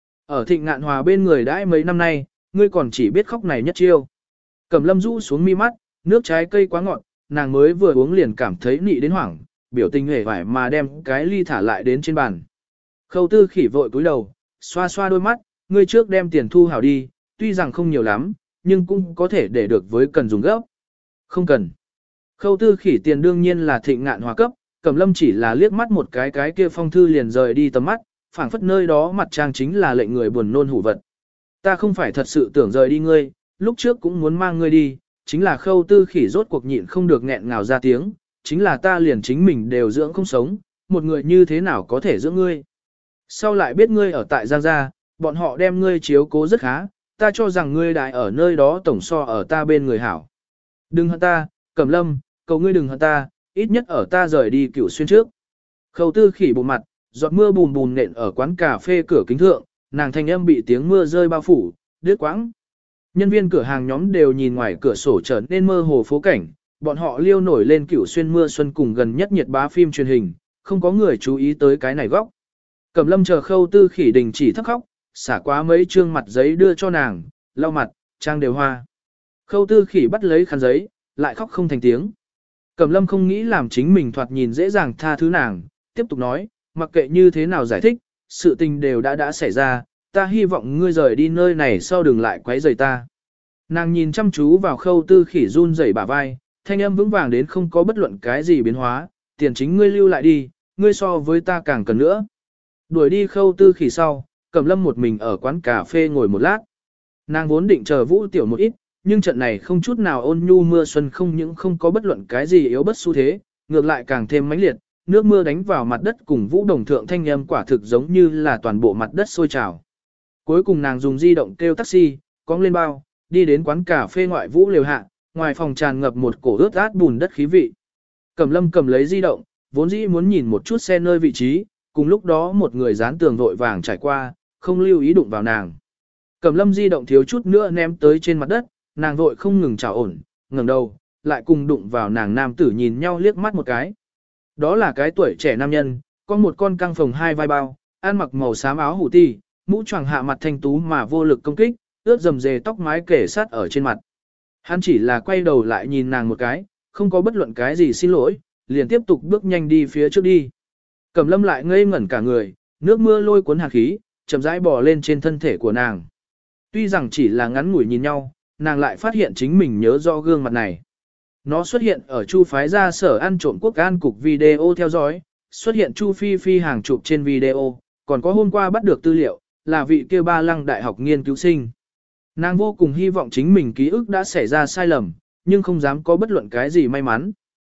Speaker 1: Ở Thịnh Ngạn Hòa bên người đãi mấy năm nay, ngươi còn chỉ biết khóc này nhất chiêu. Cẩm Lâm rũ xuống mi mắt, nước trái cây quá ngọt, nàng mới vừa uống liền cảm thấy nị đến hoảng, biểu tình hề vải mà đem cái ly thả lại đến trên bàn. Khâu Tư Khỉ vội cúi đầu, xoa xoa đôi mắt, ngươi trước đem tiền thu hảo đi, tuy rằng không nhiều lắm, nhưng cũng có thể để được với cần dùng gấp. Không cần. Khâu Tư Khỉ tiền đương nhiên là Thịnh Ngạn Hòa cấp, Cẩm Lâm chỉ là liếc mắt một cái kia phong thư liền rời đi tầm mắt, phảng phất nơi đó mặt trang chính là lệnh người buồn nôn hủ vật. Ta không phải thật sự tưởng rời đi ngươi, lúc trước cũng muốn mang ngươi đi, chính là Khâu Tư Khỉ rốt cuộc nhịn không được nghẹn ngào ra tiếng, chính là ta liền chính mình đều dưỡng không sống, một người như thế nào có thể dưỡng ngươi. Sau lại biết ngươi ở tại Giang Gia, bọn họ đem ngươi chiếu cố rất khá, ta cho rằng ngươi đại ở nơi đó tổng so ở ta bên người hảo. Đừng hận ta, Cẩm Lâm, cầu ngươi đừng hận ta, ít nhất ở ta rời đi Cửu Xuyên trước. Khâu Tư Khỉ bụng mặt, giọt mưa bùn bùn nện ở quán cà phê cửa kính thượng, nàng thanh âm bị tiếng mưa rơi bao phủ, đứt quãng. Nhân viên cửa hàng nhóm đều nhìn ngoài cửa sổ trở nên mơ hồ phố cảnh, bọn họ liêu nổi lên Cửu Xuyên mưa xuân cùng gần nhất nhiệt bá phim truyền hình, không có người chú ý tới cái này góc. Cẩm Lâm chờ Khâu Tư Khỉ đình chỉ thấp khóc, xả quá mấy trương mặt giấy đưa cho nàng, lau mặt, trang đều hoa. Khâu Tư Khỉ bắt lấy khăn giấy, lại khóc không thành tiếng. Cẩm Lâm không nghĩ làm chính mình thoạt nhìn dễ dàng tha thứ nàng, tiếp tục nói, mặc kệ như thế nào giải thích, sự tình đều đã xảy ra, ta hy vọng ngươi rời đi nơi này sau đừng lại quấy rầy ta. Nàng nhìn chăm chú vào Khâu Tư Khỉ run rẩy bả vai, thanh âm vững vàng đến không có bất luận cái gì biến hóa, tiền chính ngươi lưu lại đi, ngươi so với ta càng cần nữa. Đuổi đi Khâu Tư Khỉ sau, Cẩm Lâm một mình ở quán cà phê ngồi một lát. Nàng vốn định chờ Vũ Tiểu một ít, nhưng trận này không chút nào ôn nhu mưa xuân không những không có bất luận cái gì yếu bất xu thế, ngược lại càng thêm mãnh liệt, nước mưa đánh vào mặt đất cùng Vũ Đồng thượng thanh âm quả thực giống như là toàn bộ mặt đất sôi trào. Cuối cùng nàng dùng di động kêu taxi, cong lên bao, đi đến quán cà phê ngoại Vũ lều hạ, ngoài phòng tràn ngập một cổ ướt át bùn đất khí vị. Cẩm Lâm cầm lấy di động, vốn dĩ muốn nhìn một chút xe nơi vị trí, cùng lúc đó một người dán tường vội vàng trải qua, không lưu ý đụng vào nàng. Cẩm Lâm di động thiếu chút nữa ném tới trên mặt đất, nàng vội không ngừng chào ổn, ngẩng đầu, lại cùng đụng vào nàng nam tử nhìn nhau liếc mắt một cái. Đó là cái tuổi trẻ nam nhân, có một con căng phồng hai vai bao, ăn mặc màu xám áo hủ ti, mũ choàng hạ mặt thanh tú mà vô lực công kích, ướt rầm rề tóc mái kể sát ở trên mặt. Hắn chỉ là quay đầu lại nhìn nàng một cái, không có bất luận cái gì xin lỗi, liền tiếp tục bước nhanh đi phía trước đi. Cẩm Lâm lại ngây ngẩn cả người, nước mưa lôi cuốn hạt khí, chậm rãi bò lên trên thân thể của nàng. Tuy rằng chỉ là ngắn ngủi nhìn nhau, nàng lại phát hiện chính mình nhớ rõ gương mặt này. Nó xuất hiện ở Chu phái ra sở ăn trộm quốc an cục video theo dõi, xuất hiện Chu Phi Phi hàng chụp trên video, còn có hôm qua bắt được tư liệu, là vị kia Ba Lăng đại học nghiên cứu sinh. Nàng vô cùng hy vọng chính mình ký ức đã xảy ra sai lầm, nhưng không dám có bất luận cái gì may mắn.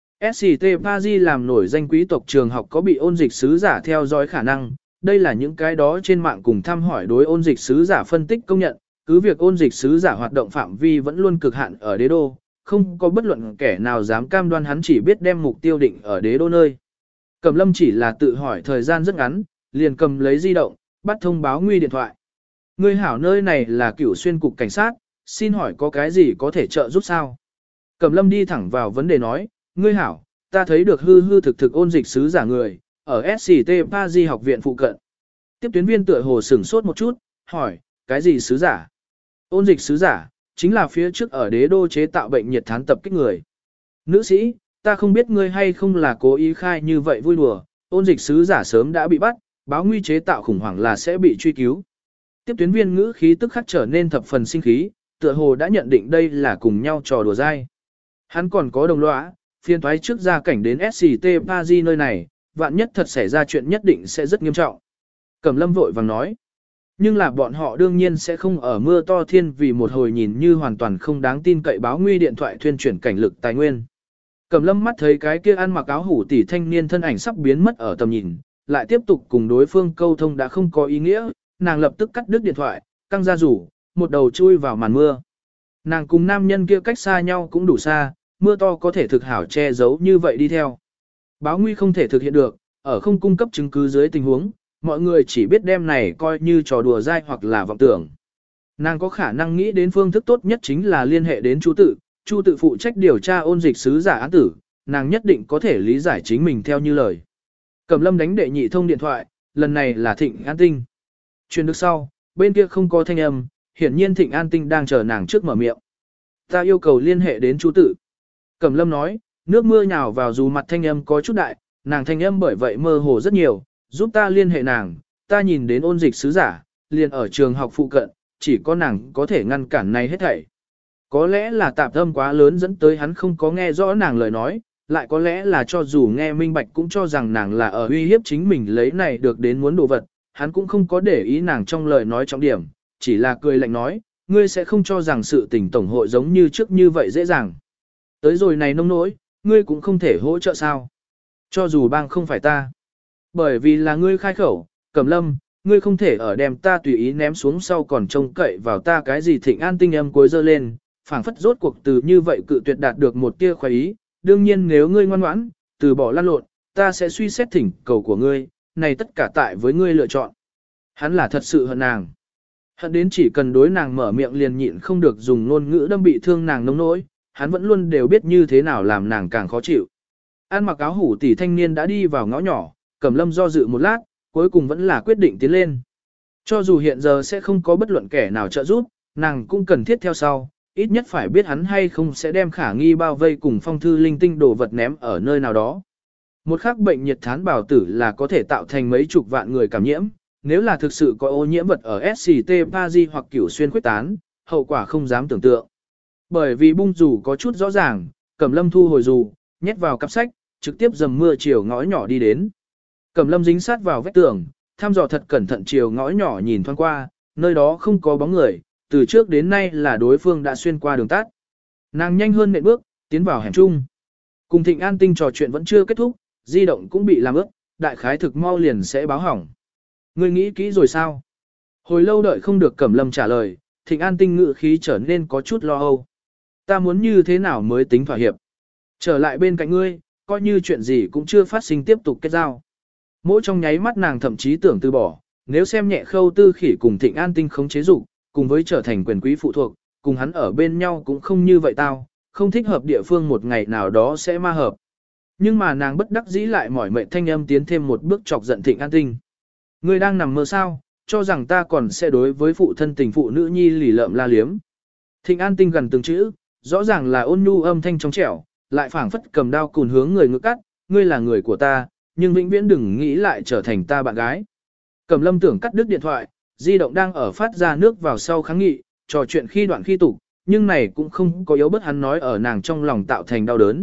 Speaker 1: SCT Paris làm nổi danh quý tộc trường học có bị ôn dịch sứ giả theo dõi khả năng, đây là những cái đó trên mạng cùng thăm hỏi đối ôn dịch sứ giả phân tích công nhận, cứ việc ôn dịch sứ giả hoạt động phạm vi vẫn luôn cực hạn ở đế đô, không có bất luận kẻ nào dám cam đoan hắn chỉ biết đem mục tiêu định ở đế đô nơi. Cẩm Lâm chỉ là tự hỏi thời gian rất ngắn, liền cầm lấy di động, bắt thông báo nguy điện thoại. Ngươi hảo, nơi này là Cửu Xuyên cục cảnh sát, xin hỏi có cái gì có thể trợ giúp sao? Cẩm Lâm đi thẳng vào vấn đề nói, ngươi hảo, ta thấy được hư thực ôn dịch sứ giả người, ở SCT Paris học viện phụ cận. Tiếp tuyến viên tựa hồ sửng sốt một chút, hỏi, cái gì sứ giả? Ôn dịch sứ giả, chính là phía trước ở đế đô chế tạo bệnh nhiệt thán tập kích người. Nữ sĩ, ta không biết ngươi hay không là cố ý khai như vậy vui đùa, ôn dịch sứ giả sớm đã bị bắt, báo nguy chế tạo khủng hoảng là sẽ bị truy cứu. Tiếp tuyến viên ngữ khí tức khắc trở nên thập phần sinh khí, tựa hồ đã nhận định đây là cùng nhau trò đùa dai. Hắn còn có đồng lõa, phiên thoái trước ra cảnh đến SCT Paris nơi này, vạn nhất thật xảy ra chuyện nhất định sẽ rất nghiêm trọng. Cẩm Lâm vội vàng nói. Nhưng là bọn họ đương nhiên sẽ không ở mưa to thiên vì một hồi nhìn như hoàn toàn không đáng tin cậy báo nguy điện thoại thuyên chuyển cảnh lực tài nguyên. Cẩm Lâm mắt thấy cái kia ăn mặc áo hủ tỉ thanh niên thân ảnh sắp biến mất ở tầm nhìn, lại tiếp tục cùng đối phương câu thông đã không có ý nghĩa, nàng lập tức cắt đứt điện thoại, căng ra rủ, một đầu chui vào màn mưa. Nàng cùng nam nhân kia cách xa nhau cũng đủ xa, mưa to có thể thực hảo che giấu như vậy đi theo. Báo nguy không thể thực hiện được, ở không cung cấp chứng cứ dưới tình huống, mọi người chỉ biết đem này coi như trò đùa dai hoặc là vọng tưởng. Nàng có khả năng nghĩ đến phương thức tốt nhất chính là liên hệ đến Chu tự phụ trách điều tra ôn dịch sứ giả án tử, nàng nhất định có thể lý giải chính mình theo như lời. Cẩm Lâm đánh đệ nhị thông điện thoại, lần này là Thịnh An Tinh. Truyền được sau, bên kia không có thanh âm, hiển nhiên Thịnh An Tinh đang chờ nàng trước mở miệng. Ta yêu cầu liên hệ đến Chu tự. Cẩm Lâm nói, nước mưa nhào vào dù mặt thanh âm có chút đại, nàng thanh âm bởi vậy mơ hồ rất nhiều, giúp ta liên hệ nàng, ta nhìn đến ôn dịch sứ giả, liền ở trường học phụ cận, chỉ có nàng có thể ngăn cản này hết thảy. Có lẽ là tạp âm quá lớn dẫn tới hắn không có nghe rõ nàng lời nói, lại có lẽ là cho dù nghe minh bạch cũng cho rằng nàng là ở uy hiếp chính mình lấy này được đến muốn đồ vật, hắn cũng không có để ý nàng trong lời nói trọng điểm, chỉ là cười lạnh nói, ngươi sẽ không cho rằng sự tình tổng hội giống như trước như vậy dễ dàng. Tới rồi này nông nỗi, ngươi cũng không thể hỗ trợ sao. Cho dù bang không phải ta. Bởi vì là ngươi khai khẩu, Cẩm Lâm, ngươi không thể ở đem ta tùy ý ném xuống sau còn trông cậy vào ta cái gì. Thịnh An Tinh âm cuối dơ lên, phảng phất rốt cuộc từ như vậy cự tuyệt đạt được một tia khoái ý. Đương nhiên nếu ngươi ngoan ngoãn, từ bỏ lăn lộn, ta sẽ suy xét thỉnh cầu của ngươi, này tất cả tại với ngươi lựa chọn. Hắn là thật sự hận nàng. Hận đến chỉ cần đối nàng mở miệng liền nhịn không được dùng ngôn ngữ đâm bị thương nàng nông nỗi, hắn vẫn luôn đều biết như thế nào làm nàng càng khó chịu. An mặc áo hủ tỉ thanh niên đã đi vào ngõ nhỏ, Cẩm Lâm do dự một lát, cuối cùng vẫn là quyết định tiến lên. Cho dù hiện giờ sẽ không có bất luận kẻ nào trợ giúp, nàng cũng cần thiết theo sau, ít nhất phải biết hắn hay không sẽ đem khả nghi bao vây cùng phong thư linh tinh đồ vật ném ở nơi nào đó. Một khắc bệnh nhiệt thán bào tử là có thể tạo thành mấy chục vạn người cảm nhiễm, nếu là thực sự có ô nhiễm vật ở SCT Paris hoặc Cửu Xuyên khuếch tán, hậu quả không dám tưởng tượng. Bởi vì bung dù có chút rõ ràng, Cẩm Lâm thu hồi dù, nhét vào cặp sách, trực tiếp dầm mưa chiều ngõ nhỏ đi đến. Cẩm Lâm dính sát vào vách tường, thăm dò thật cẩn thận chiều ngõ nhỏ nhìn thoáng qua, nơi đó không có bóng người, từ trước đến nay là đối phương đã xuyên qua đường tắt. Nàng nhanh hơn nện bước, tiến vào hẻm chung. Cùng Thịnh An Tinh trò chuyện vẫn chưa kết thúc, di động cũng bị làm ướt, đại khái thực mau liền sẽ báo hỏng. Ngươi nghĩ kỹ rồi sao? Hồi lâu đợi không được Cẩm Lâm trả lời, Thịnh An Tinh ngữ khí trở nên có chút lo âu. Ta muốn như thế nào mới tính thỏa hiệp? Trở lại bên cạnh ngươi, coi như chuyện gì cũng chưa phát sinh tiếp tục kết giao. Mỗi trong nháy mắt nàng thậm chí tưởng từ bỏ, nếu xem nhẹ Khâu Tư Khỉ cùng Thịnh An Tinh khống chế dục, cùng với trở thành quyền quý phụ thuộc, cùng hắn ở bên nhau cũng không như vậy tao, không thích hợp địa phương một ngày nào đó sẽ ma hợp. Nhưng mà nàng bất đắc dĩ lại mỏi mệt thanh âm tiến thêm một bước chọc giận Thịnh An Tinh. Ngươi đang nằm mơ sao, cho rằng ta còn sẽ đối với phụ thân tình phụ nữ nhi lì lợm la liếm. Thịnh An Tinh gần từng chữ, rõ ràng là ôn nhu âm thanh trong trẻo, lại phảng phất cầm đao cùn hướng người ngực cắt, ngươi là người của ta, nhưng vĩnh viễn đừng nghĩ lại trở thành ta bạn gái. Cẩm Lâm tưởng cắt đứt điện thoại, di động đang ở phát ra nước vào sau kháng nghị, trò chuyện khi đoạn khi tục, nhưng này cũng không có yếu bất hắn nói ở nàng trong lòng tạo thành đau đớn.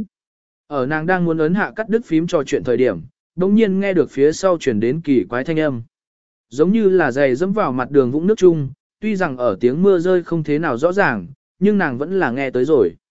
Speaker 1: Ở nàng đang muốn ấn hạ cắt đứt phím trò chuyện thời điểm, đột nhiên nghe được phía sau truyền đến kỳ quái thanh âm. Giống như là giày dẫm vào mặt đường vũng nước chung, tuy rằng ở tiếng mưa rơi không thế nào rõ ràng, nhưng nàng vẫn là nghe tới rồi.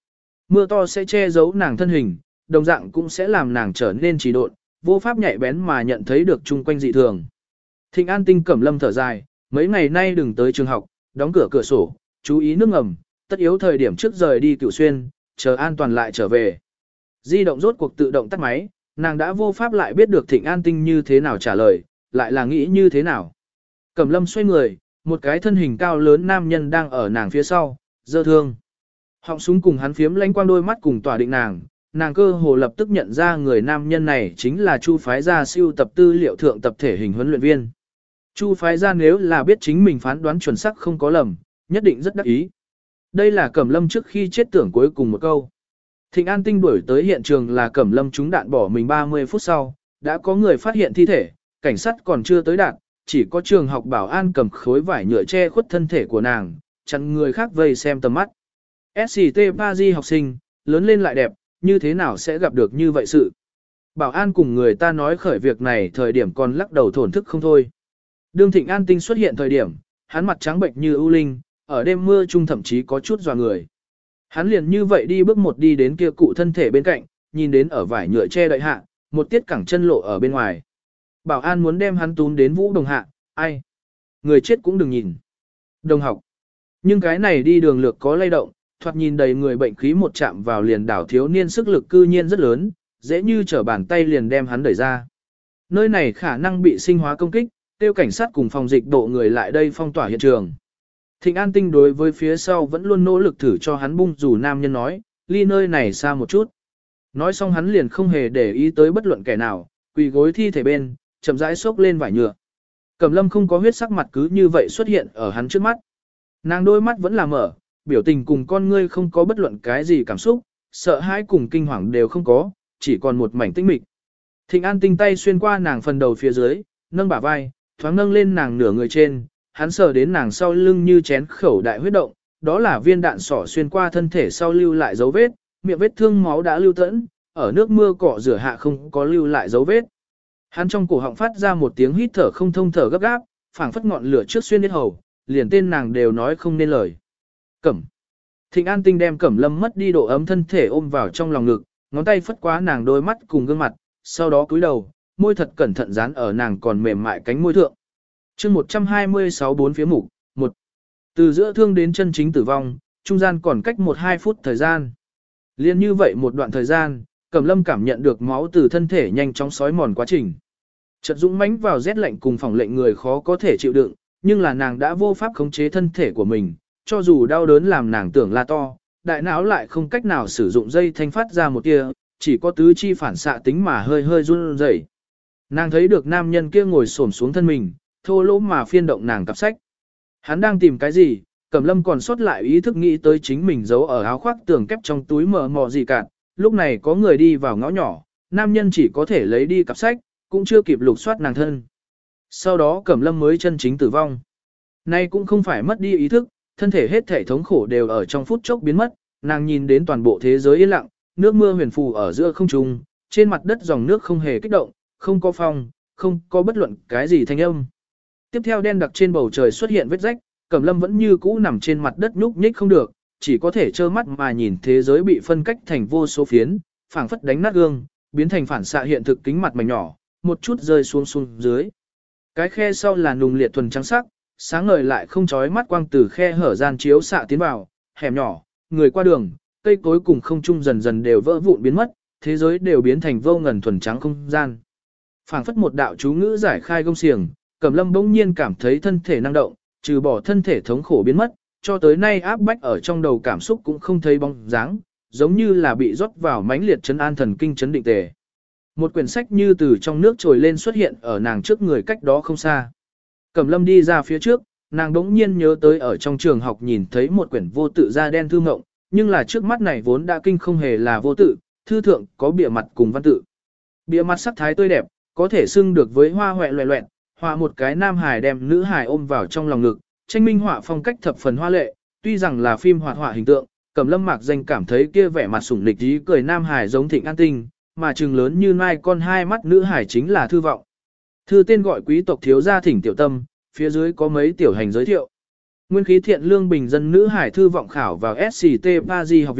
Speaker 1: mưa to sẽ che giấu nàng thân hình, đồng dạng cũng sẽ làm nàng trở nên trì độn, vô pháp nhạy bén mà nhận thấy được chung quanh dị thường. Thịnh An Tinh Cẩm Lâm thở dài, mấy ngày nay đừng tới trường học, đóng cửa cửa sổ, chú ý nước ngầm, tất yếu thời điểm trước rời đi Cửu Xuyên, chờ an toàn lại trở về. Di động rốt cuộc tự động tắt máy, nàng đã vô pháp lại biết được Thịnh An Tinh như thế nào trả lời, lại là nghĩ như thế nào. Cẩm Lâm xoay người, một cái thân hình cao lớn nam nhân đang ở nàng phía sau, giơ thương. Họng súng cùng hắn phiếm lánh quang đôi mắt cùng tỏa định nàng cơ hồ lập tức nhận ra người nam nhân này chính là Chu phái gia siêu tập tư liệu thượng tập thể hình huấn luyện viên. Chu phái gia nếu là biết chính mình phán đoán chuẩn xác không có lầm, nhất định rất đắc ý. Đây là Cẩm Lâm trước khi chết tưởng cuối cùng một câu. Thịnh An Tinh đuổi tới hiện trường là Cẩm Lâm trúng đạn bỏ mình 30 phút sau, đã có người phát hiện thi thể, cảnh sát còn chưa tới đạt, chỉ có trường học bảo an cầm khối vải nhựa che khuất thân thể của nàng, chặn người khác vây xem tầm mắt. SCT Paris học sinh, lớn lên lại đẹp, như thế nào sẽ gặp được như vậy sự. Bảo an cùng người ta nói khởi việc này thời điểm còn lắc đầu thổn thức không thôi. Đương Thịnh An Tinh xuất hiện thời điểm, hắn mặt trắng bệnh như ưu linh, ở đêm mưa chung thậm chí có chút dọa người. Hắn liền như vậy đi bước một đi đến kia cụ thân thể bên cạnh, nhìn đến ở vải nhựa che đậy hạ, một tiết cẳng chân lộ ở bên ngoài. Bảo an muốn đem hắn túm đến Vũ Đồng hạ, ai? Người chết cũng đừng nhìn. Đồng học. Nhưng cái này đi đường lược có lay động, thoạt nhìn đầy người bệnh khí một chạm vào liền đảo thiếu niên sức lực cư nhiên rất lớn, dễ như trở bàn tay liền đem hắn đẩy ra. Nơi này khả năng bị sinh hóa công kích, tiêu cảnh sát cùng phòng dịch độ người lại đây phong tỏa hiện trường. Thịnh An Tinh đối với phía sau vẫn luôn nỗ lực thử cho hắn bung dù nam nhân nói, ly nơi này xa một chút. Nói xong hắn liền không hề để ý tới bất luận kẻ nào, quỳ gối thi thể bên, chậm rãi xốc lên vải nhựa. Cẩm Lâm không có huyết sắc mặt cứ như vậy xuất hiện ở hắn trước mắt. Nàng đôi mắt vẫn là mở, biểu tình cùng con ngươi không có bất luận cái gì cảm xúc, sợ hãi cùng kinh hoàng đều không có, chỉ còn một mảnh tĩnh mịch. Thịnh An Tinh tay xuyên qua nàng phần đầu phía dưới, nâng bả vai, thoáng nâng lên nàng nửa người trên, hắn sờ đến nàng sau lưng như chén khẩu đại huyết động, đó là viên đạn sỏ xuyên qua thân thể sau lưu lại dấu vết, miệng vết thương máu đã lưu tẫn, ở nước mưa cọ rửa hạ không có lưu lại dấu vết. Hắn trong cổ họng phát ra một tiếng hít thở không thông thở gấp gáp, phảng phất ngọn lửa trước xuyên đến hầu, liền tên nàng đều nói không nên lời. Cẩm. Thịnh An Tinh đem Cẩm Lâm mất đi độ ấm thân thể ôm vào trong lòng ngực, ngón tay phất quá nàng đôi mắt cùng gương mặt, sau đó cúi đầu, môi thật cẩn thận dán ở nàng còn mềm mại cánh môi thượng. Chương 126 bốn phía mục, 1. Từ giữa thương đến chân chính tử vong, trung gian còn cách 1-2 phút thời gian. Liên như vậy một đoạn thời gian, Cẩm Lâm cảm nhận được máu từ thân thể nhanh chóng xói mòn quá trình. Chợt dũng mãnh vào rét lạnh cùng phòng lệnh người khó có thể chịu đựng, nhưng là nàng đã vô pháp khống chế thân thể của mình, cho dù đau đớn làm nàng tưởng la to, đại não lại không cách nào sử dụng dây thanh phát ra một tia, chỉ có tứ chi phản xạ tính mà hơi hơi run rẩy. Nàng thấy được nam nhân kia ngồi xổm xuống thân mình, thô lỗ mà phiên động nàng cặp sách. Hắn đang tìm cái gì? Cẩm Lâm còn sót lại ý thức nghĩ tới chính mình giấu ở áo khoác tường kép trong túi mờ mò gì cả. Lúc này có người đi vào ngõ nhỏ, nam nhân chỉ có thể lấy đi cặp sách, cũng chưa kịp lục soát nàng thân. Sau đó Cẩm Lâm mới chân chính tử vong. Nay cũng không phải mất đi ý thức, thân thể hết thể thống khổ đều ở trong phút chốc biến mất, nàng nhìn đến toàn bộ thế giới yên lặng, nước mưa huyền phù ở giữa không trung, trên mặt đất dòng nước không hề kích động, không có phong, không có bất luận cái gì thanh âm. Tiếp theo đen đặc trên bầu trời xuất hiện vết rách, Cẩm Lâm vẫn như cũ nằm trên mặt đất nhúc nhích không được, chỉ có thể trơ mắt mà nhìn thế giới bị phân cách thành vô số phiến, phảng phất đánh nát gương, biến thành phản xạ hiện thực kính mặt mảnh nhỏ, một chút rơi xuống dưới. Cái khe sau là nùng liệt thuần trắng sắc, sáng ngời lại không chói mắt quang từ khe hở gian chiếu xạ tiến vào, hẻm nhỏ, người qua đường, cây cối cùng không trung dần dần đều vỡ vụn biến mất, thế giới đều biến thành vô ngần thuần trắng không gian. Phảng phất một đạo chú ngữ giải khai gông xiềng, Cẩm Lâm bỗng nhiên cảm thấy thân thể năng động, trừ bỏ thân thể thống khổ biến mất, cho tới nay áp bách ở trong đầu cảm xúc cũng không thấy bóng dáng, giống như là bị rót vào mãnh liệt chấn an thần kinh chấn định tề. Một quyển sách như từ trong nước trồi lên xuất hiện ở nàng trước người cách đó không xa. Cẩm Lâm đi ra phía trước, nàng đống nhiên nhớ tới ở trong trường học nhìn thấy một quyển vô tự da đen thư ngộng, nhưng là trước mắt này vốn đã kinh không hề là vô tự, thư thượng có bìa mặt cùng văn tự. Bìa mặt sắc thái tươi đẹp, có thể xưng được với hoa hoẹ loẹ loẹn, họa một cái nam hài đem nữ hài ôm vào trong lòng ngực, tranh minh họa phong cách thập phần hoa lệ, tuy rằng là phim hoạt họa hình tượng, Cẩm Lâm mạc danh cảm thấy kia vẻ mặt sủng lịch ý cười nam hài giống Thịnh An Tinh, mà trừng lớn như mai con hai mắt nữ hài chính là Thư Vọng. Thư tên gọi quý tộc thiếu gia Thỉnh Tiểu Tâm, phía dưới có mấy tiểu hành giới thiệu. Nguyên khí thiện lương bình dân nữ hải Thư Vọng khảo vào SCT Paris học viện,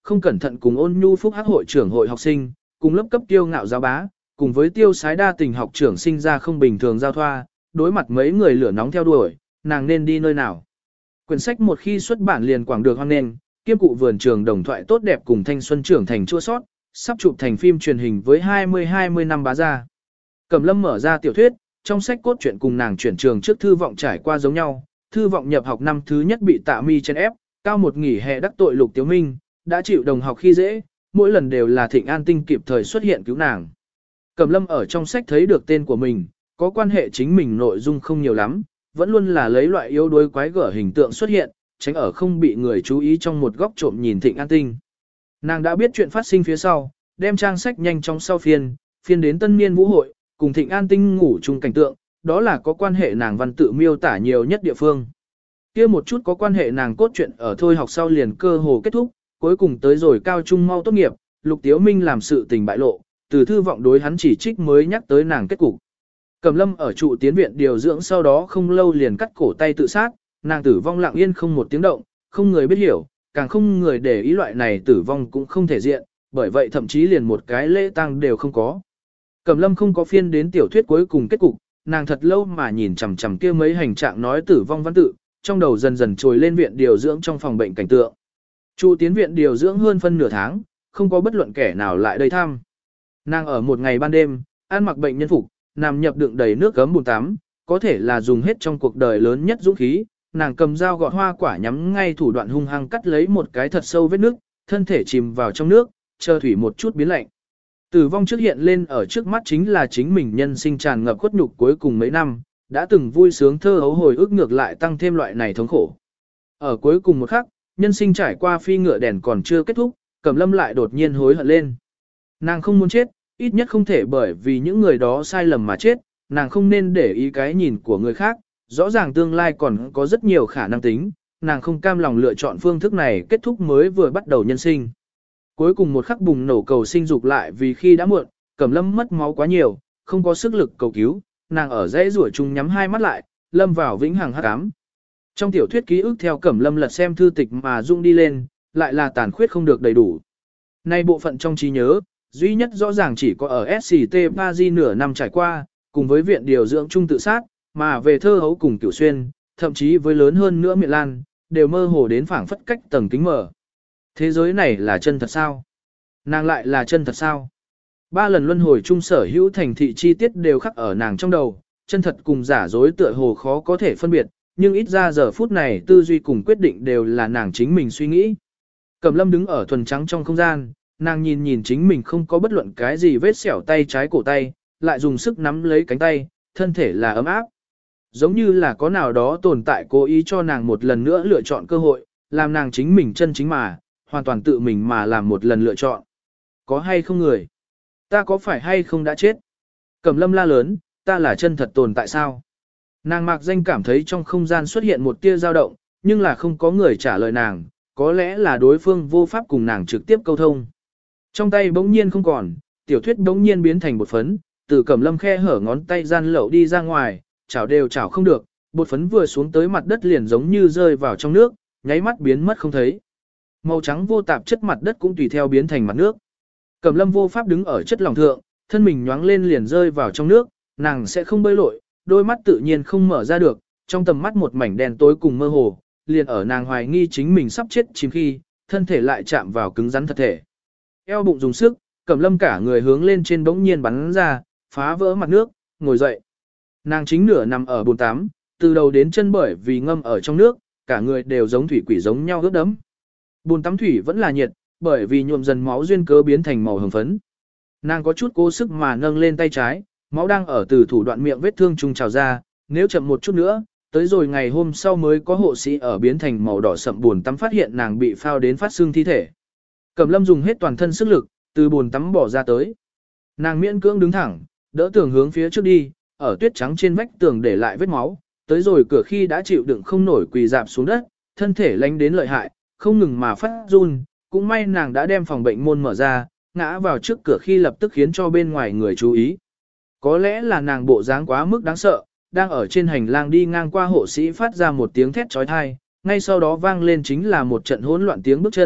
Speaker 1: không cẩn thận cùng Ôn Nhu Phúc Hắc hội trưởng hội học sinh, cùng lớp cấp tiêu ngạo giáo bá, cùng với tiêu sái đa tình học trưởng sinh ra không bình thường giao thoa, đối mặt mấy người lửa nóng theo đuổi, nàng nên đi nơi nào. Quyển sách một khi xuất bản liền quảng được hoan nghênh, kiêm cụ vườn trường đồng thoại tốt đẹp cùng thanh xuân trưởng thành chua sót, sắp chụp thành phim truyền hình với 20 năm bá ra. Cẩm Lâm mở ra tiểu thuyết, trong sách cốt truyện cùng nàng chuyển trường trước Thư Vọng trải qua giống nhau, Thư Vọng nhập học năm thứ nhất bị Tạ Mi chen ép, cao một nghỉ hè đắc tội Lục Tiếu Minh, đã chịu đồng học khi dễ, mỗi lần đều là Thịnh An Tinh kịp thời xuất hiện cứu nàng. Cẩm Lâm ở trong sách thấy được tên của mình, có quan hệ chính mình nội dung không nhiều lắm, vẫn luôn là lấy loại yếu đuối quái gở hình tượng xuất hiện, tránh ở không bị người chú ý trong một góc trộm nhìn Thịnh An Tinh. Nàng đã biết chuyện phát sinh phía sau, đem trang sách nhanh chóng sau phiên đến tân niên vũ hội, cùng Thịnh An Tinh ngủ chung cảnh tượng, đó là có quan hệ nàng văn tự miêu tả nhiều nhất địa phương. Kia một chút có quan hệ nàng cốt truyện ở thôi học sau liền cơ hồ kết thúc, cuối cùng tới rồi cao trung mau tốt nghiệp, Lục Tiếu Minh làm sự tình bại lộ, từ Thư Vọng đối hắn chỉ trích mới nhắc tới nàng kết cục. Cẩm Lâm ở trụ tiến viện điều dưỡng sau đó không lâu liền cắt cổ tay tự sát, nàng tử vong lặng yên không một tiếng động, không người biết hiểu, càng không người để ý loại này tử vong cũng không thể diện, bởi vậy thậm chí liền một cái lễ tang đều không có. Cẩm Lâm không có phiên đến tiểu thuyết cuối cùng kết cục, nàng thật lâu mà nhìn chằm chằm kia mấy hành trạng nói tử vong văn tự, trong đầu dần dần trồi lên viện điều dưỡng trong phòng bệnh cảnh tượng. Trụ tiến viện điều dưỡng hơn phân nửa tháng, không có bất luận kẻ nào lại đây thăm. Nàng ở một ngày ban đêm, ăn mặc bệnh nhân phục, nằm nhập đựng đầy nước gấm bồn tắm, có thể là dùng hết trong cuộc đời lớn nhất dũng khí, nàng cầm dao gọt hoa quả nhắm ngay thủ đoạn hung hăng cắt lấy một cái thật sâu vết nước, thân thể chìm vào trong nước, chờ thủy một chút biến lạnh. Tử vong trước hiện lên ở trước mắt chính là chính mình nhân sinh tràn ngập khuất nhục cuối cùng mấy năm, đã từng vui sướng thơ hấu hồi ức ngược lại tăng thêm loại này thống khổ. Ở cuối cùng một khắc, nhân sinh trải qua phi ngựa đèn còn chưa kết thúc, Cẩm Lâm lại đột nhiên hối hận lên. Nàng không muốn chết, ít nhất không thể bởi vì những người đó sai lầm mà chết, nàng không nên để ý cái nhìn của người khác, rõ ràng tương lai còn có rất nhiều khả năng tính, nàng không cam lòng lựa chọn phương thức này kết thúc mới vừa bắt đầu nhân sinh. Cuối cùng một khắc bùng nổ cầu sinh dục lại vì khi đã muộn, Cẩm Lâm mất máu quá nhiều, không có sức lực cầu cứu, nàng ở dãy rủa chung nhắm hai mắt lại, lâm vào vĩnh hằng hắc ám. Trong tiểu thuyết ký ức theo Cẩm Lâm lật xem thư tịch mà dung đi lên, lại là tàn khuyết không được đầy đủ. Nay bộ phận trong trí nhớ, duy nhất rõ ràng chỉ có ở SCT Paris nửa năm trải qua, cùng với viện điều dưỡng chung tự sát, mà về thơ hấu cùng Cửu Xuyên, thậm chí với lớn hơn nữa Miện Lan, đều mơ hồ đến phảng phất cách tầng kính mở. Thế giới này là chân thật sao? Nàng lại là chân thật sao? 3 lần luân hồi chung sở hữu thành thị chi tiết đều khắc ở nàng trong đầu, chân thật cùng giả dối tựa hồ khó có thể phân biệt, nhưng ít ra giờ phút này tư duy cùng quyết định đều là nàng chính mình suy nghĩ. Cẩm Lâm đứng ở thuần trắng trong không gian, nàng nhìn chính mình không có bất luận cái gì vết sẹo tay trái cổ tay, lại dùng sức nắm lấy cánh tay, thân thể là ấm áp. Giống như là có nào đó tồn tại cố ý cho nàng một lần nữa lựa chọn cơ hội, làm nàng chính mình chân chính mà, hoàn toàn tự mình mà làm một lần lựa chọn. Có hay không người? Ta có phải hay không đã chết? Cẩm Lâm la lớn, ta là chân thật tồn tại sao? Nàng mạc danh cảm thấy trong không gian xuất hiện một tia dao động, nhưng là không có người trả lời nàng, có lẽ là đối phương vô pháp cùng nàng trực tiếp câu thông. Trong tay bỗng nhiên không còn, tiểu thuyết bỗng nhiên biến thành bột phấn, từ Cẩm Lâm khe hở ngón tay gian lậu đi ra ngoài, chảo đều chảo không được, bột phấn vừa xuống tới mặt đất liền giống như rơi vào trong nước, nháy mắt biến mất không thấy. Màu trắng vô tạp chất mặt đất cũng tùy theo biến thành mặt nước. Cẩm Lâm vô pháp đứng ở chất lỏng thượng, thân mình nhoáng lên liền rơi vào trong nước, nàng sẽ không bơi lội, đôi mắt tự nhiên không mở ra được, trong tầm mắt một mảnh đen tối cùng mơ hồ, liền ở nàng hoài nghi chính mình sắp chết chìm khi, thân thể lại chạm vào cứng rắn thật thể. Eo bụng dùng sức, Cẩm Lâm cả người hướng lên trên bỗng nhiên bắn ra, phá vỡ mặt nước, ngồi dậy. Nàng chính nửa nằm ở bồn tắm, từ đầu đến chân bởi vì ngâm ở trong nước, cả người đều giống thủy quỷ giống nhau ướt đẫm. Bồn tắm thủy vẫn là nhiệt, bởi vì nhuộm dần máu duyên cớ biến thành màu hồng phấn. Nàng có chút cố sức mà nâng lên tay trái, máu đang ở từ thủ đoạn miệng vết thương trùng trào ra, nếu chậm một chút nữa, tới rồi ngày hôm sau mới có hộ sĩ ở biến thành màu đỏ sậm bồn tắm phát hiện nàng bị phao đến phát xương thi thể. Cẩm Lâm dùng hết toàn thân sức lực, từ bồn tắm bỏ ra tới. Nàng miễn cưỡng đứng thẳng, đỡ tường hướng phía trước đi, ở tuyết trắng trên vách tường để lại vết máu, tới rồi cửa khi đã chịu đựng không nổi quỳ dạp xuống đất, thân thể lánh đến lợi hại, không ngừng mà phát run, cũng may nàng đã đem phòng bệnh môn mở ra, ngã vào trước cửa khi lập tức khiến cho bên ngoài người chú ý. Có lẽ là nàng bộ dáng quá mức đáng sợ, đang ở trên hành lang đi ngang qua hộ sĩ phát ra một tiếng thét chói tai, ngay sau đó vang lên chính là một trận hỗn loạn tiếng bước chân,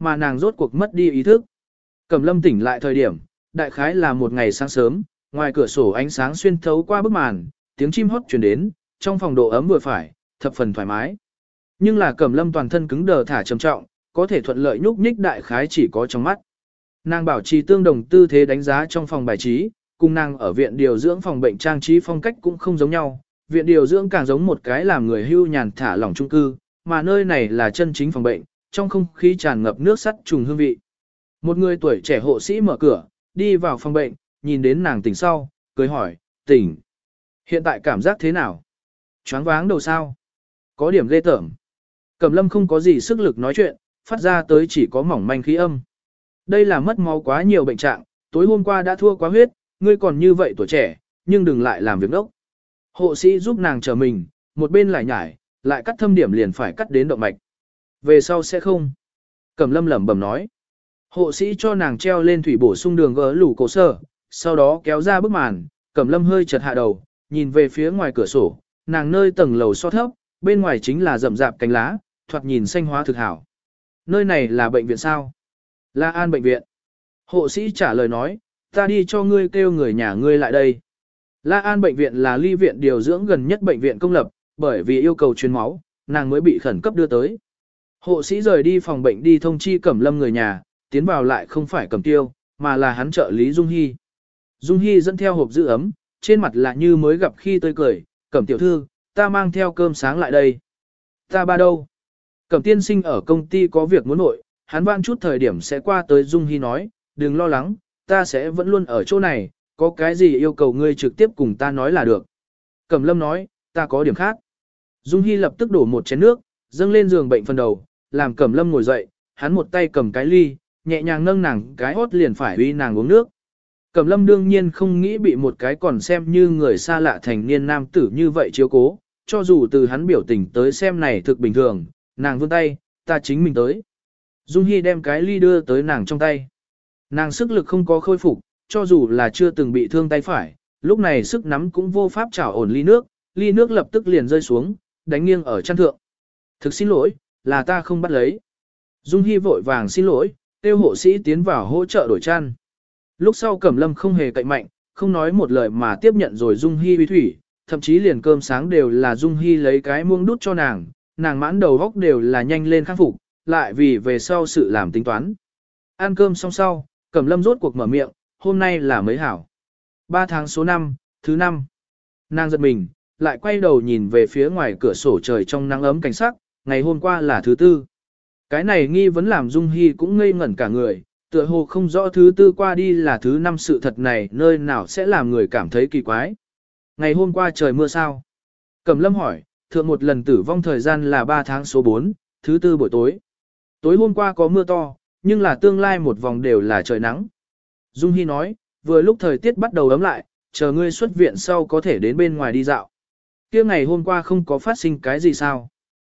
Speaker 1: mà nàng rốt cuộc mất đi ý thức. Cẩm Lâm tỉnh lại thời điểm, đại khái là một ngày sáng sớm, ngoài cửa sổ ánh sáng xuyên thấu qua bức màn, tiếng chim hót truyền đến, trong phòng độ ấm vừa phải, thập phần thoải mái. Nhưng là Cẩm Lâm toàn thân cứng đờ thả trầm trọng, có thể thuận lợi nhúc nhích đại khái chỉ có trong mắt. Nàng bảo trì tương đồng tư thế đánh giá trong phòng bài trí, cùng nàng ở viện điều dưỡng phòng bệnh trang trí phong cách cũng không giống nhau. Viện điều dưỡng càng giống một cái làm người hưu nhàn thả lỏng chung cư, mà nơi này là chân chính phòng bệnh, trong không khí tràn ngập nước sắt trùng hương vị. Một người tuổi trẻ hộ sĩ mở cửa, đi vào phòng bệnh, nhìn đến nàng tỉnh sau, cười hỏi, tỉnh. Hiện tại cảm giác thế nào? Choáng váng đầu sao? Có điểm ghê tởm. Cẩm Lâm không có gì sức lực nói chuyện, phát ra tới chỉ có mỏng manh khí âm. Đây là mất máu quá nhiều bệnh trạng, tối hôm qua đã thua quá huyết, ngươi còn như vậy tuổi trẻ, nhưng đừng lại làm việc đốc. Hộ sĩ giúp nàng chờ mình, một bên lại nhải, lại cắt thâm điểm liền phải cắt đến động mạch. Về sau sẽ không. Cẩm Lâm lẩm bẩm nói. Hộ sĩ cho nàng treo lên thủy bổ sung đường gỡ lủ cổ sở, sau đó kéo ra bức màn, Cẩm Lâm hơi chật hạ đầu, nhìn về phía ngoài cửa sổ, nàng nơi tầng lầu so thấp, bên ngoài chính là rậm rạp cánh lá, thoạt nhìn xanh hóa thực hảo. Nơi này là bệnh viện sao? La An bệnh viện. Hộ sĩ trả lời nói, ta đi cho ngươi kêu người nhà ngươi lại đây. La An bệnh viện là ly viện điều dưỡng gần nhất bệnh viện công lập, bởi vì yêu cầu truyền máu, nàng mới bị khẩn cấp đưa tới. Hộ sĩ rời đi phòng bệnh đi thông chi Cẩm Lâm người nhà, tiến vào lại không phải Cẩm Tiêu, mà là hắn trợ lý Dung Hy. Dung Hy dẫn theo hộp giữ ấm, trên mặt là như mới gặp khi tươi cười, Cẩm tiểu thư, ta mang theo cơm sáng lại đây. Ta ba đâu? Cẩm tiên sinh ở công ty có việc muốn nội, hắn vãn chút thời điểm sẽ qua tới. Dung Hy nói, đừng lo lắng, ta sẽ vẫn luôn ở chỗ này, có cái gì yêu cầu ngươi trực tiếp cùng ta nói là được. Cẩm Lâm nói, ta có điểm khác. Dung Hy lập tức đổ một chén nước, dâng lên giường bệnh phần đầu, làm Cẩm Lâm ngồi dậy, hắn một tay cầm cái ly, nhẹ nhàng nâng nàng cái hốt liền phải uy nàng uống nước. Cẩm Lâm đương nhiên không nghĩ bị một cái còn xem như người xa lạ thành niên nam tử như vậy chiếu cố, cho dù từ hắn biểu tình tới xem này thực bình thường, nàng vươn tay, ta chính mình tới. Dung Hy đem cái ly đưa tới nàng trong tay. Nàng sức lực không có khôi phục, cho dù là chưa từng bị thương tay phải, lúc này sức nắm cũng vô pháp chảo ổn ly nước lập tức liền rơi xuống, đánh nghiêng ở chăn thượng. Thực xin lỗi, là ta không bắt lấy. Dung Hy vội vàng xin lỗi, kêu hộ sĩ tiến vào hỗ trợ đổi chăn. Lúc sau Cẩm Lâm không hề cậy mạnh, không nói một lời mà tiếp nhận rồi Dung Hy uy thủy, thậm chí liền cơm sáng đều là Dung Hy lấy cái muông đút cho nàng mãn đầu góc đều là nhanh lên khắc phục, lại vì về sau sự làm tính toán. Ăn cơm xong sau, Cẩm Lâm rốt cuộc mở miệng, hôm nay là mấy hảo. 3 tháng số 5, thứ 5. Nàng giật mình, lại quay đầu nhìn về phía ngoài cửa sổ trời trong nắng ấm cảnh sắc, ngày hôm qua là thứ 4. Cái này nghi vấn làm Dung Hy cũng ngây ngẩn cả người, tựa hồ không rõ thứ 4 qua đi là thứ 5 sự thật này nơi nào sẽ làm người cảm thấy kỳ quái. Ngày hôm qua trời mưa sao? Cẩm Lâm hỏi, thượng một lần tử vong thời gian là 3 tháng số 4, thứ 4 buổi tối. Tối hôm qua có mưa to, nhưng là tương lai một vòng đều là trời nắng. Dung Hy nói, vừa lúc thời tiết bắt đầu ấm lại, chờ ngươi xuất viện sau có thể đến bên ngoài đi dạo. Kia ngày hôm qua không có phát sinh cái gì sao?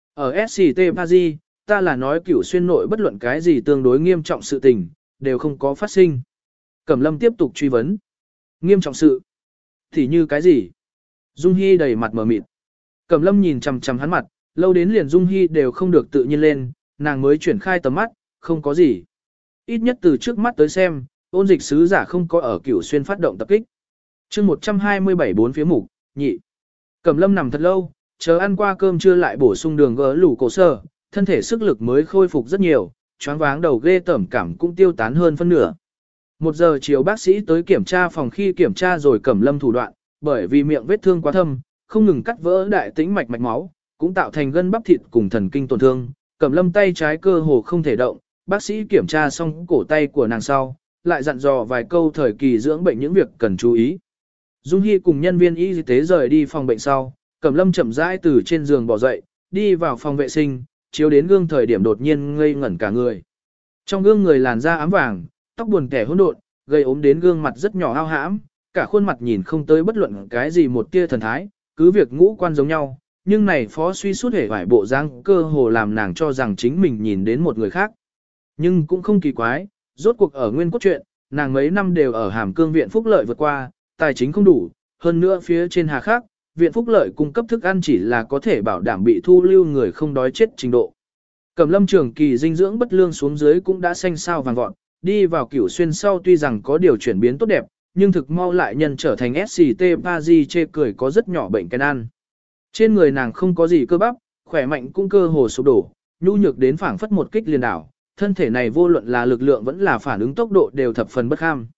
Speaker 1: Ở SCT Paris, ta là nói Cửu Xuyên nội bất luận cái gì tương đối nghiêm trọng sự tình, đều không có phát sinh. Cẩm Lâm tiếp tục truy vấn. Nghiêm trọng sự? Thì như cái gì? Dung Hy đầy mặt mờ mịt. Cẩm Lâm nhìn chằm chằm hắn mặt, lâu đến liền Dung Hy đều không được tự nhiên lên, nàng mới chuyển khai tầm mắt, không có gì. Ít nhất từ trước mắt tới xem, ôn dịch sứ giả không có ở Cửu Xuyên phát động tập kích. Chương 127 bốn phía mục, nhị. Cẩm Lâm nằm thật lâu, chờ ăn qua cơm trưa lại bổ sung đường gỡ lủ cổ sở, thân thể sức lực mới khôi phục rất nhiều, choáng váng đầu ghê tởm cảm cũng tiêu tán hơn phân nửa. 1 giờ chiều bác sĩ tới kiểm tra phòng khi kiểm tra rồi Cẩm Lâm thủ đoạn, bởi vì miệng vết thương quá thâm, không ngừng cắt vỡ đại tĩnh mạch máu, cũng tạo thành gân bắp thịt cùng thần kinh tổn thương. Cẩm Lâm tay trái cơ hồ không thể động, bác sĩ kiểm tra xong cổ tay của nàng sau, lại dặn dò vài câu thời kỳ dưỡng bệnh những việc cần chú ý. Dung Hy cùng nhân viên y tế rời đi phòng bệnh sau, Cẩm Lâm chậm rãi từ trên giường bò dậy, đi vào phòng vệ sinh, chiếu đến gương thời điểm đột nhiên ngây ngẩn cả người. Trong gương người làn da ám vàng, tóc buồn kẻ hỗn độn, gây ốm đến gương mặt rất nhỏ ao hãm, cả khuôn mặt nhìn không tới bất luận cái gì một tia thần thái, cứ việc ngũ quan giống nhau, nhưng này phó suy suốt hề vải bộ dáng cơ hồ làm nàng cho rằng chính mình nhìn đến một người khác. Nhưng cũng không kỳ quái, rốt cuộc ở nguyên cốt truyện, nàng mấy năm đều ở hàm cương viện phúc lợi vượt qua, tài chính không đủ, hơn nữa phía trên hà khác, viện phúc lợi cung cấp thức ăn chỉ là có thể bảo đảm bị thu lưu người không đói chết trình độ. Cẩm Lâm trường kỳ dinh dưỡng bất lương xuống dưới cũng đã xanh sao vàng vọt, đi vào Cửu Xuyên sau tuy rằng có điều chuyển biến tốt đẹp, nhưng thực mau lại nhân trở thành SCT Paris chê cười có rất nhỏ bệnh cái ăn. Trên người nàng không có gì cơ bắp, khỏe mạnh cũng cơ hồ sụp đổ, nhu nhược đến phảng phất một kích liền đảo, thân thể này vô luận là lực lượng vẫn là phản ứng tốc độ đều thập phần bất kham.